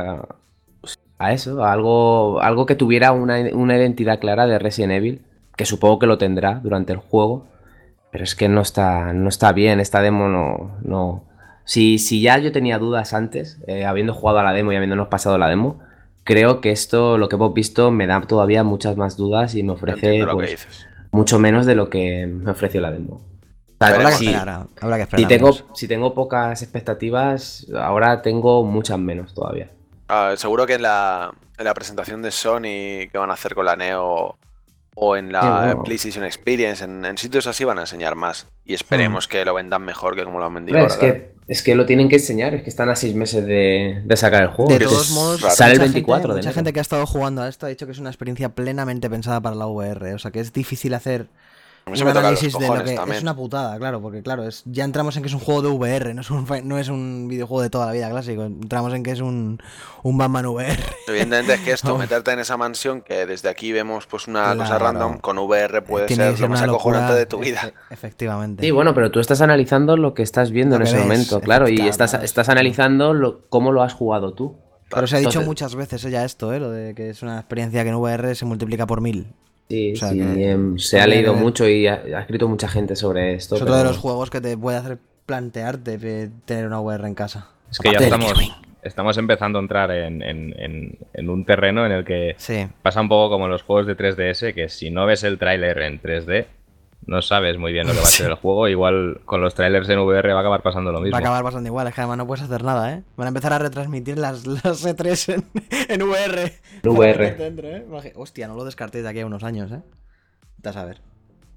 a eso, algo que tuviera una identidad clara de Resident Evil, que supongo que lo tendrá durante el juego, pero es que no está bien, esta demo no. Si ya yo tenía dudas antes, habiendo jugado a la demo y habiéndonos pasado la demo, creo que esto, lo que hemos visto, me da todavía muchas más dudas y me ofrece
Entiendo lo que
pues,
dices.
mucho menos de lo que me ofreció la demo. O sea,
Habrá que
si-
esperar, habrá que
si
esperar.
si tengo pocas expectativas, ahora tengo muchas menos todavía.
Seguro que en la presentación de Sony que van a hacer con la Neo o en la
Sí, bueno.
PlayStation Experience, en sitios así van a enseñar más. Y esperemos que lo vendan mejor que como lo han vendido
Hombre,
ahora.
es que lo tienen que enseñar, es que están a 6 meses de sacar el juego.
De
Es que
todos modos,
raro.
sale el
mucha
24 de
mucha
enero.
gente que ha estado jugando a esto ha dicho que es una experiencia plenamente pensada para la VR. O sea, que es difícil hacer
A mí se
un
me tocan los
análisis de lo
cojones
que
también.
es una putada, claro, porque claro, ya entramos en que es un juego de VR, no es un videojuego de toda la vida clásico. Entramos en que es un Batman VR.
Evidentemente es que esto,
Vamos.
meterte en esa mansión que desde aquí vemos pues una cosa
Claro.
random, con VR puede
Tiene que
ser lo más
una
acojonante
locura,
de tu vida.
Efectivamente.
Sí, bueno, pero tú estás analizando lo que estás viendo
Lo
en
que
ese
ves,
momento, claro, y
claro,
estás,
claro.
estás analizando cómo lo has jugado tú.
Pero se ha dicho
Entonces-
muchas veces ya esto, lo de que es una experiencia que en VR se multiplica por 1000.
Sí,
O sea
sí,
que
se ha
habría
leído
que ver.
mucho y ha escrito mucha gente sobre esto.
Es otro de
pero-
los juegos que te puede hacer plantearte tener una VR en casa.
Es que ya
Aparte del
estamos empezando a entrar en un terreno en el que
Sí.
pasa un poco como en los juegos de 3DS, que si no ves el tráiler en 3D, no sabes muy bien lo que va a ser el juego. Igual con los trailers en VR va a acabar pasando lo mismo.
Va a acabar pasando igual, es que además no puedes hacer nada, ¿eh? Van a empezar a retransmitir las E3 en VR.
En
Para
VR.
meterte dentro, ¿eh? Hostia, no lo descartéis de aquí a unos años, ¿eh? Estás a ver.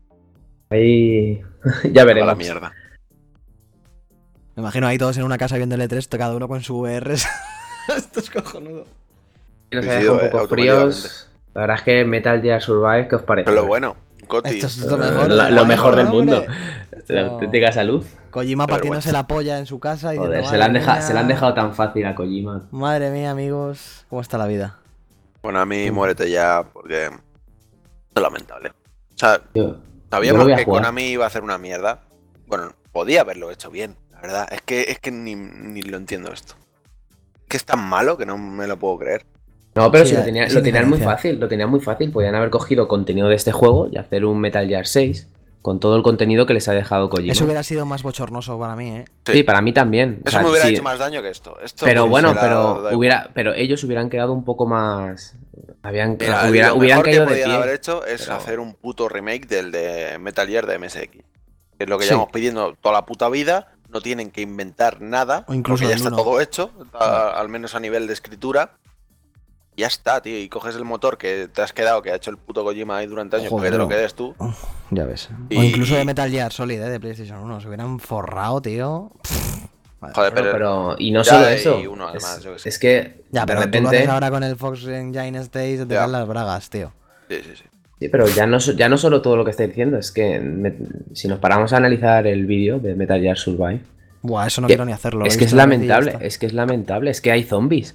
Ahí ya
A la
veremos.
mierda.
Me imagino ahí todos en una casa viendo el E3, cada uno con su VR. Esto es cojonudo.
Nos ha
Coincido,
dejado un poco
automáticamente.
fríos. La verdad es que Metal Gear Survive, ¿qué os parece?
Pero lo bueno, Coti.
Esto es lo mejor.
Lo mejor del
hombre.
mundo.
Esto-
La auténtica salud.
Kojima
Pero
partiéndose la polla en su casa y
Joder,
diciendo,
se la han
"Madre mía,
dejado tan fácil a Kojima.
Madre mía, amigos, ¿cómo está la vida?
Bueno, a mí muérete ya porque es lamentable. O sea,
Yo no
sabíamos
voy a
que
jugar.
Konami iba a hacer una mierda. Bueno, podía haberlo hecho bien, la verdad. Es que ni lo entiendo esto. Que es tan malo que no me lo puedo creer.
No, pero
Sí,
si lo
sin
tenían muy
diferencia.
fácil, lo tenían muy fácil. Podían haber cogido contenido de este juego y hacer un Metal Gear 6 con todo el contenido que les ha dejado Kojima.
Eso hubiera sido más bochornoso para mí, ¿eh?
Sí, para mí también. O
Eso
sea,
me hubiera
sí,
hecho más daño que esto.
Pero
pues,
bueno,
era- da igual.
pero ellos hubieran quedado un poco más.
Mira,
Hubieran
lo mejor que
caído de
podían haber
pie.
hecho es
pero-
hacer un puto remake del de Metal Gear de MSX. Que es lo que
Sí.
llevamos pidiendo toda la puta vida. No tienen que inventar nada.
O incluso
porque ya
del
está
uno.
todo hecho. Al menos a nivel de escritura. Ya está, tío. Y coges el motor que te has quedado, que ha hecho el puto Kojima ahí durante años,
Joder,
porque te lo
no.
quedes tú.
Ya ves.
Y-
O incluso de Metal Gear Solid, de PlayStation 1. Se hubieran forrado, tío. Madre
Joder,
mía.
pero.
Y no
Ya
solo
hay
eso.
uno, además, yo qué sé.
es que
Ya,
de
pero tú lo
repente.
haces ahora con el Fox Engine este y se te
Ya.
caen las bragas, tío.
Sí, sí, sí.
Sí, pero ya no solo todo lo que estáis diciendo, es que si nos paramos a analizar el vídeo de Metal Gear Survive,
Buah, eso no
que-
quiero ni hacerlo.
es
lo he
que es
visto una vez y ya
lamentable,
está.
es que hay zombies.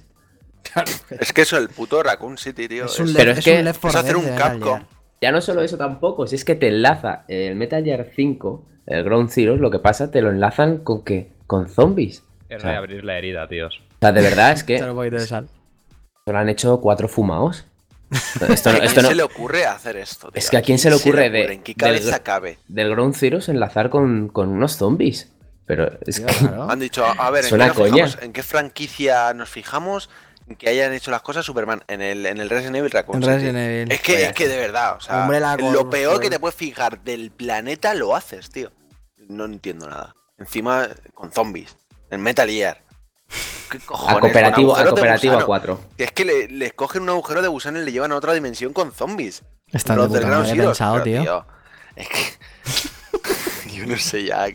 Es que eso, el puto Raccoon City, tío.
Es un
Pero
Left-
es
es
que
un Left 4
es hacer
Dead
un
de Metal
Capcom.
Gear.
Ya no solo eso tampoco, si es que te enlaza el Metal Gear 5, el Ground Zero, lo que pasa, te lo enlazan con ¿qué? Con zombies.
Es
O sea,
reabrir la herida, tíos.
O sea, de verdad es que
Echar un poquito de sal.
lo han hecho 4 fumaos. Esto,
¿A
no-
quién
esto no-
se le ocurre hacer esto, tío?
Es que a quién se le ocurre
¿En qué cabeza
del,
cabe?
del Ground Zero enlazar con unos zombies? Pero es
Tío,
que
claro.
Han dicho, a ver,
Suena
¿en qué, nos
coña.
fijamos? ¿En qué franquicia nos fijamos? que hayan hecho las cosas Superman en el Resident Evil Raccoon
En
City.
Resident Evil.
Es que de verdad, o sea,
Hombre, la
lo
cor-
peor que te puedes fijar del planeta lo haces, tío. No entiendo nada. Encima, con zombies. En Metal Gear. ¿Qué cojones?
A cooperativo,
Con
a
agujeros de
cooperativo a
gusano.
4.
Que es que les cogen un agujero de gusano y le llevan a otra dimensión con zombies.
Está de
Los del
puta
Ground
madre
Zero,
pensado,
pero,
tío.
Es que. Yo no sé ya.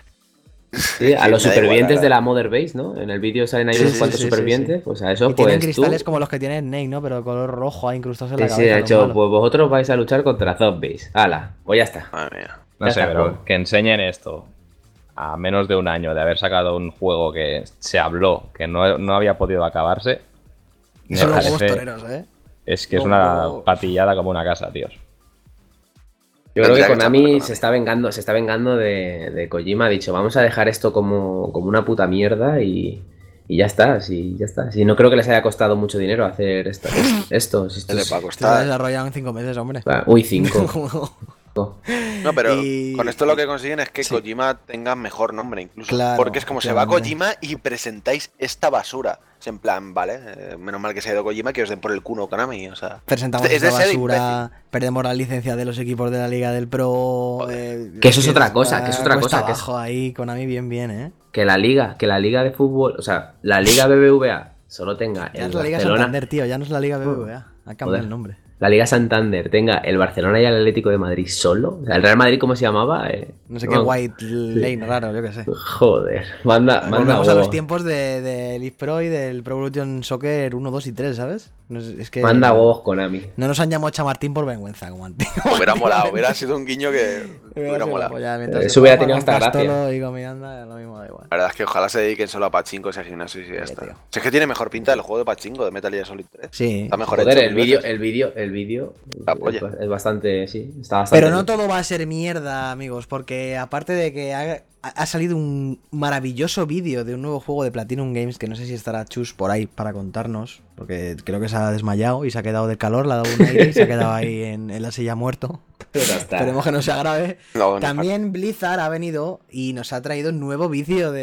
Sí, a
Que
los
me da igual,
supervivientes
ahora.
de la Mother Base, ¿no? En el vídeo salen ahí
Sí,
unos
sí,
cuantos
sí, sí,
supervivientes,
sí.
pues a eso
Y tienen
pues
cristales
tú...
como los que tiene Snake, ¿no? Pero color rojo ahí incrustados en
Sí,
la
sí,
cabeza.
ha
los
hecho,
malos.
pues vosotros vais a luchar contra zombies. ¡Hala! Pues ya está.
Madre mía.
No
Ya
sé,
está,
pero
juego.
que enseñen esto a menos de un año de haber sacado un juego que se habló, que no había podido acabarse, me
Son los huevos
parece...
toreros, ¿eh?
Es que es
Los
una
huevos.
patillada como una casa, tíos.
Yo creo que
Tendría que
Konami
estar
se está vengando de Kojima. Ha dicho, vamos a dejar esto como una puta mierda y ya está. Sí, ya está. Sí, no creo que les haya costado mucho dinero hacer esto.
¿Qué les va a
Esto se ha
costar?
desarrollado en 5 meses, hombre.
Uy, 5.
No, pero
Y-
con esto lo que consiguen es que
sí.
Kojima tenga mejor nombre incluso.
Claro,
porque es como se va
efectivamente.
Kojima y presentáis esta basura. Es en plan, vale, menos mal que se ha ido Kojima, que os den por el culo Konami. O sea,
Presentamos
es de
esta
ser
basura, perdemos la licencia de los equipos de la Liga del Pro.
Joder.
Que eso es otra cosa, que es otra
cuesta
cosa, que es-
abajo ahí, Konami bien, ¿eh?
Que la liga de fútbol, o sea, la liga BBVA solo tenga
Ya
el
es la Liga
Barcelona,
Santander, tío, ya no es la Liga BBVA. Ha cambiado
Joder.
el nombre.
la Liga Santander tenga el Barcelona y el Atlético de Madrid solo. O sea, el Real Madrid, ¿cómo se llamaba?
No sé qué White Lane raro, yo qué sé.
Joder, manda
Volvemos a los
huevos.
tiempos de League Pro y del Pro Evolution Soccer 1, 2 y 3, ¿sabes? Es que
Manda huevos Konami.
no nos han llamado Chamartín por vergüenza, como antes.
hubiera molado, hubiera sido un guiño que hubiera molado.
Eso hubiera tenido hasta gracia.
Y con Miranda, lo mismo da igual.
La verdad es que ojalá se dediquen solo a pachinko y a gimnasio y ya está.
tío.
Si es que tiene mejor pinta el juego de pachinko de Metal Gear Solid 3.
Sí.
Está mejor
Joder,
hecho.
el
mil
vídeo,
veces.
el vídeo
La polla.
es bastante, sí, está bastante
Pero no
bien.
todo va a ser mierda, amigos, porque aparte de que ha salido un maravilloso vídeo de un nuevo juego de Platinum Games, que no sé si estará Chus por ahí para contarnos, porque creo que se ha desmayado y se ha quedado del calor, le ha dado un aire y se ha quedado ahí en la silla muerto.
Pero ya está.
Esperemos que no sea grave.
No, no,
También Blizzard ha venido y nos ha traído un nuevo vídeo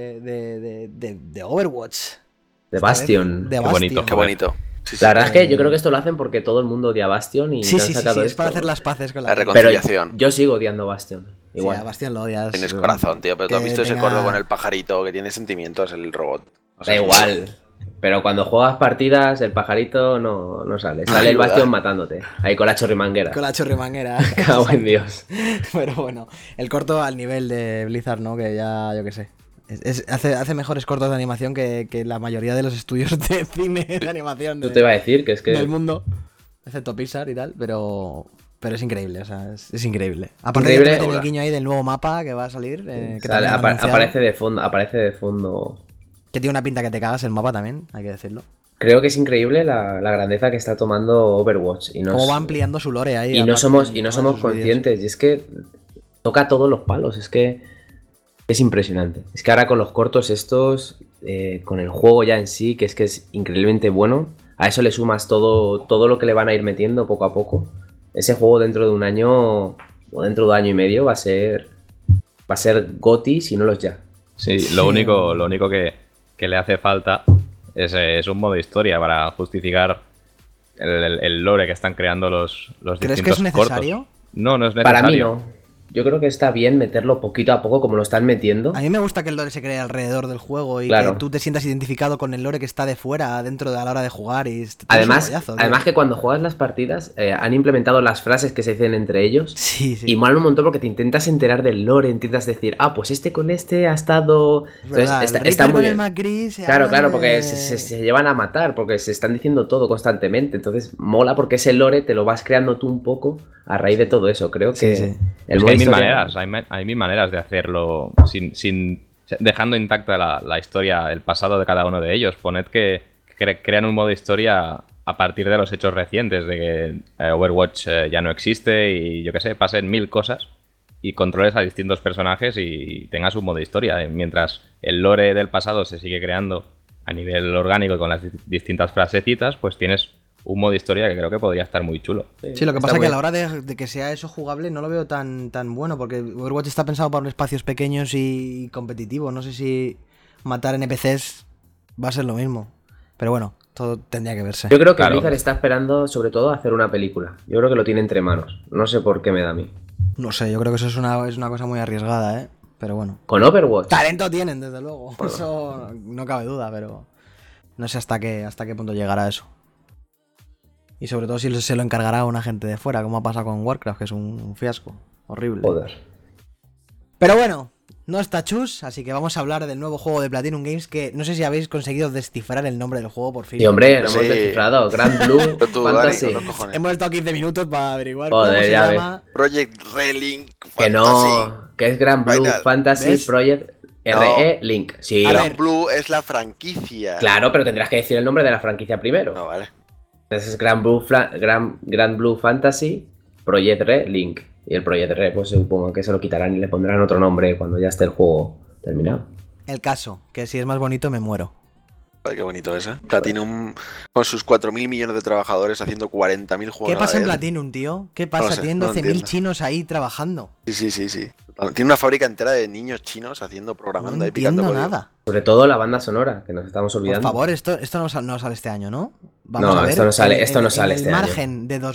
de Overwatch.
De Bastion.
De
Qué bonito,
Qué bonito. Sí, sí.
La verdad es que yo creo que esto lo hacen porque todo el mundo odia Bastion y
Sí,
te han
sí, sí,
sacado
sí, es para
esto.
hacer las paces con
La
la
Pero
reconciliación.
yo sigo odiando Bastion.
Sí,
Igual.
a Bastión lo odias.
Tienes corazón, tío, pero tú has
Que
visto ese
tenga-
corto con el pajarito que tiene sentimientos, el robot. O sea,
Da igual. Pero cuando juegas partidas, el pajarito no sale. Sale el
Ayuda.
Bastion matándote. Ahí con la chorrimanguera.
Con la chorrimanguera.
Cago en Dios.
Pero bueno, el corto al nivel de Blizzard, ¿no? Que ya, yo qué sé. Hace mejores cortos de animación que la mayoría de los estudios de cine de animación
Yo te iba a decir que es
del
que.
mundo. Excepto Pixar y tal, pero es increíble, o sea, es increíble. Aparte
Increíble,
de que tiene el
hola.
guiño ahí del nuevo mapa que va a salir, que
Sale,
también han anunciado,
aparece de fondo.
que tiene una pinta que te cagas el mapa también, hay que decirlo.
Creo que es increíble la grandeza que está tomando Overwatch. Y
Cómo va ampliando su lore ahí.
y no
aparte,
somos,
en todos sus vídeos.
conscientes. Y es que toca todos los palos. Es que es impresionante. Es que ahora con los cortos estos, con el juego ya en sí, que es increíblemente bueno, a eso le sumas todo lo que le van a ir metiendo poco a poco. Ese juego dentro de un año o dentro de año y medio va a ser GOTY, si no los ya.
Sí,
Sí.
lo único que le hace falta es un modo historia para justificar el lore que están creando los
¿Crees que es
distintos
necesario?
cortos. No, no es necesario.
Para mí no. Yo creo que está bien meterlo poquito a poco como lo están metiendo.
A mí me gusta que el lore se cree alrededor del juego y
Claro.
que tú te sientas identificado con el lore que está de fuera, dentro de a la hora de jugar. Y es
Además,
un rollazo, tío.
además que cuando juegas las partidas han implementado las frases que se dicen entre ellos.
Sí, sí.
Y mola un montón porque te intentas enterar del lore, intentas decir, pues este con este ha estado...
Es
Entonces,
verdad,
está,
el
está
Reaper
muy
con el
bien.
McCree se
Claro,
hablan
claro, porque
de-
se llevan a matar, porque se están diciendo todo constantemente. Entonces mola porque ese lore te lo vas creando tú un poco a raíz de todo eso. Creo que
Sí, sí.
el
Es que
modo
hay mil
historia-
maneras, hay mil maneras de hacerlo sin dejando intacta la historia, el pasado de cada uno de ellos. Poned que crean un modo historia a partir de los hechos recientes, de que Overwatch ya no existe y yo qué sé, pasen mil cosas y controles a distintos personajes y tengas un modo historia. Mientras el lore del pasado se sigue creando a nivel orgánico y con las distintas frasecitas, pues tienes un modo historia que creo que podría estar muy chulo.
Sí, lo que
está
pasa es que
muy
a la hora de que sea eso jugable no lo veo tan bueno, porque Overwatch está pensado para espacios pequeños y competitivo. No sé si matar NPCs va a ser lo mismo. Pero bueno, Todo tendría que verse.
Yo creo que
Claro.
Blizzard está esperando, sobre todo, hacer una película. Yo creo que lo tiene entre manos. No sé por qué me da a mí.
No sé, yo creo que eso es una cosa muy arriesgada, ¿eh? Pero bueno.
Con Overwatch.
Talento tienen, desde luego. Eso no cabe duda, pero no sé hasta qué punto llegará eso. Y sobre todo si se lo encargará a una gente de fuera, como ha pasado con Warcraft, que es un fiasco. Horrible.
Joder.
Pero bueno, no está chus, así que vamos a hablar del nuevo juego de Platinum Games, que no sé si habéis conseguido descifrar el nombre del juego por fin.
Y hombre, lo
Sí.
hemos descifrado. Grand Blue
Pero tú, Dani,
Fantasy.
con los cojones.
Hemos estado 15 minutos para averiguar
Joder,
cómo se
ya
llama.
Project Relink
Que no, que es Grand Blue
Final.
Fantasy
¿Ves?
Project RE Link. Sí,
A
Grand
ver.
Blue es la franquicia.
claro, pero tendrás que decir el nombre de la franquicia primero.
No, vale.
Entonces es Grand Blue Fantasy Project RE Link. Y el Project RE, pues supongo que se lo quitarán y le pondrán otro nombre cuando ya esté el juego terminado.
El caso, que si es más bonito me muero.
Ay, qué bonito es, ¿eh? Platinum con sus 4.000 millones de trabajadores haciendo 40.000 juegos.
¿Qué
a
pasa
la
en
vez.
Platinum, tío? ¿Qué
No
pasa?
lo sé,
Tienen
no lo
12.000
entiendo.
chinos ahí trabajando.
Sí. Tiene una fábrica entera de niños chinos haciendo, programando
No
y picando
entiendo
código.
nada.
Sobre todo la banda sonora, que nos estamos
Por
olvidando.
favor, esto no sale este año, ¿no?
No, esto no sale- esto no sale
en
este
el
año.
margen de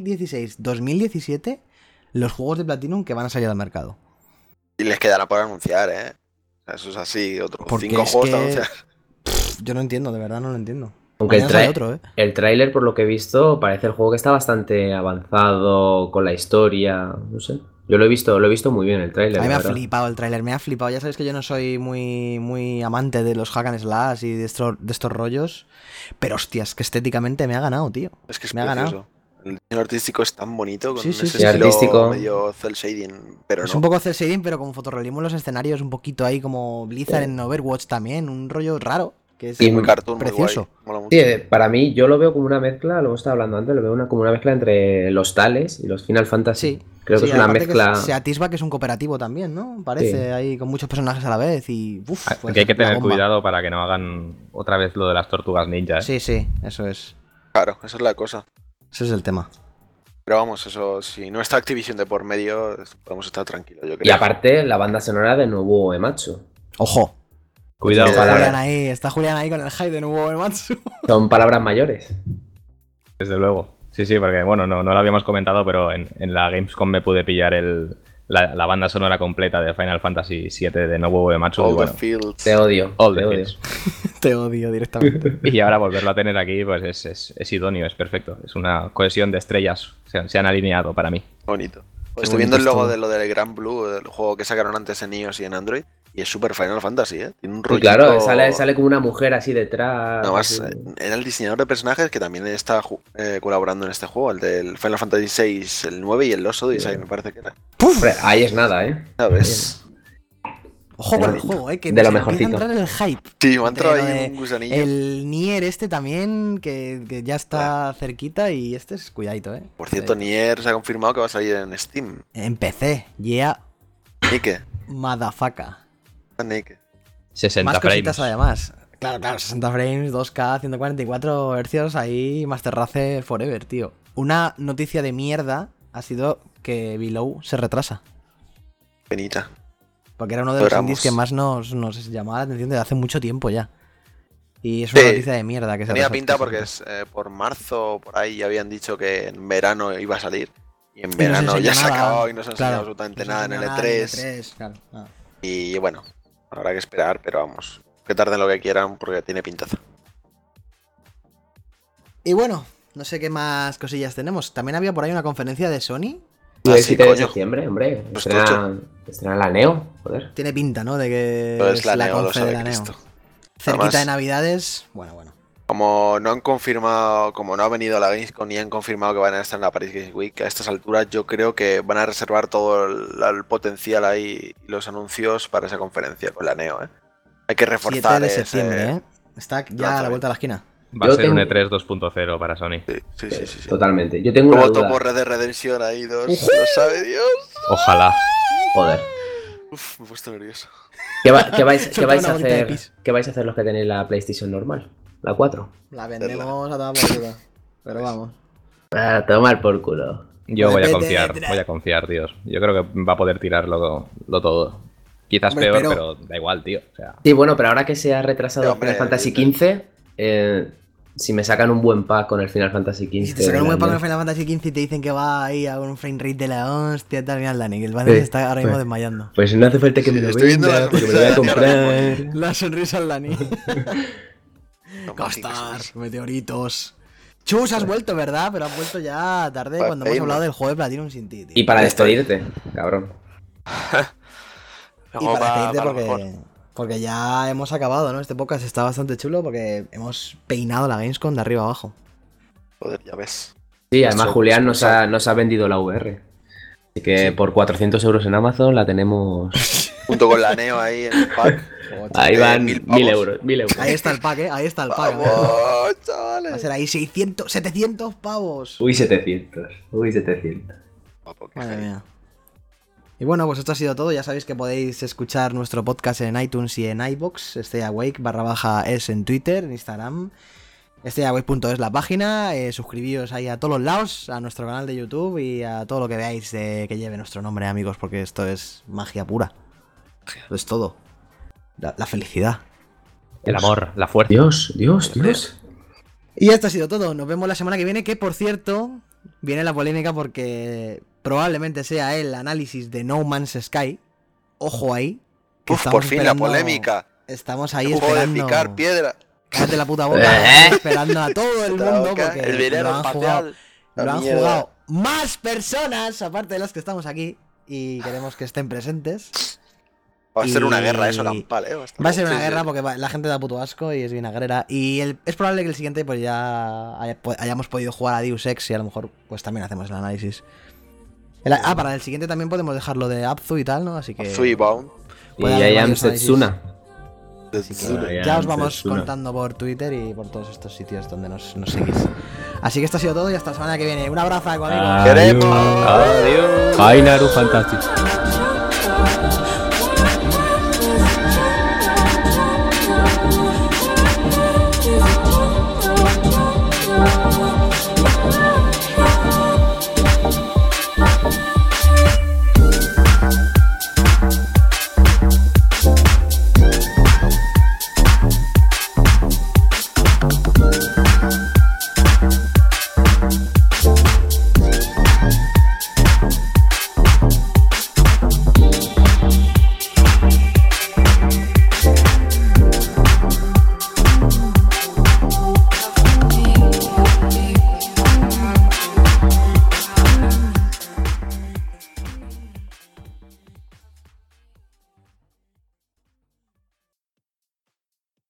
2016-2017, los juegos de Platinum que van a salir al mercado.
Y les quedará por anunciar, ¿eh? O sea, eso es así, otros
Porque
5
es
juegos
que-
de anunciar.
Yo no entiendo, de verdad no lo entiendo.
Aunque
Mañana sale otro, ¿eh?
el tráiler, por lo que he visto, parece el juego que está bastante avanzado con la historia. No sé. Yo lo he visto muy bien el tráiler.
A mí me
la
ha
verdad.
flipado el tráiler, me ha flipado. Ya sabes que yo no soy muy amante de los hack and slash y de estos rollos. Pero hostias, que estéticamente me ha ganado, tío.
Es que es
me ha
precioso.
ganado.
El diseño artístico es tan bonito, con
Sí, sí,
ese
sí.
estilo
Artístico.
medio cel shading, pero
Es
no.
un poco cel shading, pero con fotorrealismo en los escenarios, un poquito ahí como Blizzard
Sí.
en Overwatch también, un rollo raro. Que es
Y
muy cartoon,
precioso.
muy guay. Mola mucho.
Sí, para mí yo lo veo como una mezcla, lo hemos estado hablando antes, lo veo como una mezcla entre los Tales y los Final Fantasy.
Sí.
Creo que
Sí,
es una
aparte que
mezcla.
se atisba que es un cooperativo también, ¿no? Parece
Sí.
ahí con muchos personajes a la vez y. Uf,
Ah,
pues
que hay que
la
tener
bomba.
cuidado para que no hagan otra vez lo de las tortugas ninja. ¿eh?
Sí, sí, eso es.
Claro, esa es la cosa.
Ese es el tema.
Pero vamos, eso, si no está Activision de por medio, podemos estar tranquilos, yo creo.
Y aparte, la banda sonora de Nobuo Uematsu.
Ojo.
Cuidado.
Sí,
Está
palabra.
Julián ahí con el hype de nuevo Matsu.
Son palabras mayores.
Desde luego. Sí, porque bueno, no lo habíamos comentado, pero en la Gamescom me pude pillar la banda sonora completa de Final Fantasy VII de Nobuo Uematsu. Y
All
bueno,
the Fields.
Te odio.
all
te
the
odio.
hits.
Te odio directamente.
Y ahora volverlo a tener aquí, pues es idóneo, es perfecto. Es una cohesión de estrellas. Se han alineado para mí.
Bonito.
Qué
Estoy viendo el
bonito es
logo
todo.
de lo del Grand Blue, del juego que sacaron antes en iOS y en Android, y es super Final Fantasy, ¿eh? Tiene un
Y
rollito...
claro, sale como una mujer así detrás.
Nada más,
así.
era el diseñador de personajes que también está colaborando en este juego, el del Final Fantasy VI, el 9 y el Lost Odyssey, me parece que era.
Hombre, ahí es nada, ¿eh?
¿Sabes?
Ojo con el
bonito.
juego, que
De lo
se empieza
mejorcito.
a entrar en el hype.
Sí, me ha entrado
Entre lo
ahí
de
un gusanillo.
El Nier este también, que ya está cerquita y este es cuidadito,
Por cierto, Nier se ha confirmado que va a salir en Steam.
En PC, yeah,
Nike.
motherfucker.
Nike.
60
Más cositas
frames.
además. Claro, 60 frames, 2K, 144 Hz, ahí Master Race forever, tío. Una noticia de mierda ha sido que Below se retrasa.
Penita.
Porque era uno de los
Esperamos.
indies que más nos llamaba la atención desde hace mucho tiempo ya. Y es una
Sí.
noticia de mierda que se
Tenía
retrasa.
pinta porque es por marzo o por ahí ya habían dicho que en verano iba a salir. Y en
Y no se
verano
enseña
ya se ha
nada.
acabado y no se ha enseñado
Claro,
absolutamente
no se
nada en el
enseña nada en
E3.
E3, claro, nada.
Y bueno, habrá que esperar, pero vamos. Que tarden lo que quieran porque tiene pintaza.
Y bueno, no sé qué más cosillas tenemos. También había por ahí una conferencia de Sony.
Y
Ah,
el
sí,
7 de
coño.
septiembre, hombre.
Pues
Estrena la Neo, joder.
Tiene pinta, ¿no? De que
Pero
es
es la Neo, lo
confe
sabe
de la Neo.
Cristo.
Cerquita
Además-
de Navidades. Bueno.
Como no han confirmado, como no ha venido a la Gamescom ni han confirmado que van a estar en la Paris Games Week, a estas alturas yo creo que van a reservar todo el potencial ahí y los anuncios para esa conferencia con la Neo, ¿eh? Hay que
7
reforzar
de
ese-
septiembre, ¿eh? Está ya a la vuelta de la esquina.
Va a
Yo
ser un
tengo-
E3 2.0 para Sony.
Sí.
Totalmente. Yo tengo una
Como
duda.
topo Red Dead Redemption ahí dos, lo sabe Dios.
Ojalá.
Joder.
Uf, me he puesto nervioso.
¿Qué vais
Soltó
a
una bolita de
hacer?
pis.
¿Qué vais a hacer los que tenéis la PlayStation normal? La 4.
La vendemos a toda por culo. Pero vamos.
A tomar por culo.
Yo voy a
Depende de-
confiar, tíos. Yo creo que va a poder tirarlo lo todo. Quizás
Hombre,
peor,
pero-
pero da igual, tío. O sea,
Sí, bueno, pero ahora que se ha retrasado
Sí, hombre,
Final Fantasy
evidente.
XV, si me sacan un buen pack con el Final Fantasy XV.
Y si te sacan un buen pack con el
realmente-
Final Fantasy XV y te dicen que va ahí a un frame rate de la hostia, tal, mira el Dani, que el Dani se está ahora mismo desmayando.
Pues no hace falta que me lo
Estoy viendo
venda,
la
porque me lo voy a
sonrisa de
comprar.
La sonrisa al Dani.
No,
Gastar, meteoritos. Chus, has vuelto, ¿verdad? Pero has vuelto ya tarde
Para
cuando hemos
pedirme.
hablado del juego de Platinum sin ti, tío.
Y para despedirte, cabrón.
Y
Vengo
para despedirte
para lo mejor.
porque ya hemos acabado, ¿no? Este podcast está bastante chulo porque hemos peinado la Gamescom de arriba abajo.
Joder, ya ves.
Sí, además
Eso,
Julián
pues,
nos ha vendido la VR. Así que por 400 euros en Amazon la tenemos.
Junto con la Neo ahí en el pack.
Ahí van
1000
1000
pavos.
euros. 1000 euros.
Ahí está el pack, ¿eh? Ahí está el pack.
Vamos,
Va a
chavales.
ser ahí 600, 700 pavos.
Uy, 700. Uy, 700.
Guapo, qué
Madre
genio.
mía. Y bueno, pues esto ha sido todo. Ya sabéis que podéis escuchar nuestro podcast en iTunes y en iVoox. Stay Awake /es en Twitter, en Instagram. StayAwake.es la página. Suscribíos ahí a todos los lados, a nuestro canal de YouTube y a todo lo que veáis que lleve nuestro nombre, amigos, porque esto es magia pura. Esto es todo. La felicidad.
El amor, la fuerza.
Dios, Dios, Dios.
Y esto ha sido todo. Nos vemos la semana que viene, que por cierto, viene la polémica porque probablemente sea el análisis de No Man's Sky. Ojo ahí. que
Uf,
estamos
por fin la
esperando-
polémica.
Estamos ahí
Un juego de
esperando.
picar piedra.
Cállate la puta boca. esperando a todo el
La
mundo
boca,
porque
El
lo
dinero
han jugado,
espacial.
La
lo han
mierda.
jugado más personas aparte de las que estamos aquí y queremos que estén presentes.
Va a ser una
Y-
guerra eso, Lampal,
Va a ser una
Sí,
guerra
sí.
porque la gente da puto asco y es vinagrera. Y es probable que el siguiente pues ya hayamos podido jugar a Deus Ex y a lo mejor pues también hacemos el análisis. Para el siguiente también podemos dejarlo de Abzu y tal, ¿no? Así que
Sui Bound.
Y
Puede haber
I am
varios análisis.
Setsuna.
ya os vamos contando por Twitter y por todos estos sitios donde nos seguís. Así que esto ha sido todo y hasta la semana que viene. Un abrazo, amigos.
Queremos.
Adiós.
Ainaru Fantastic.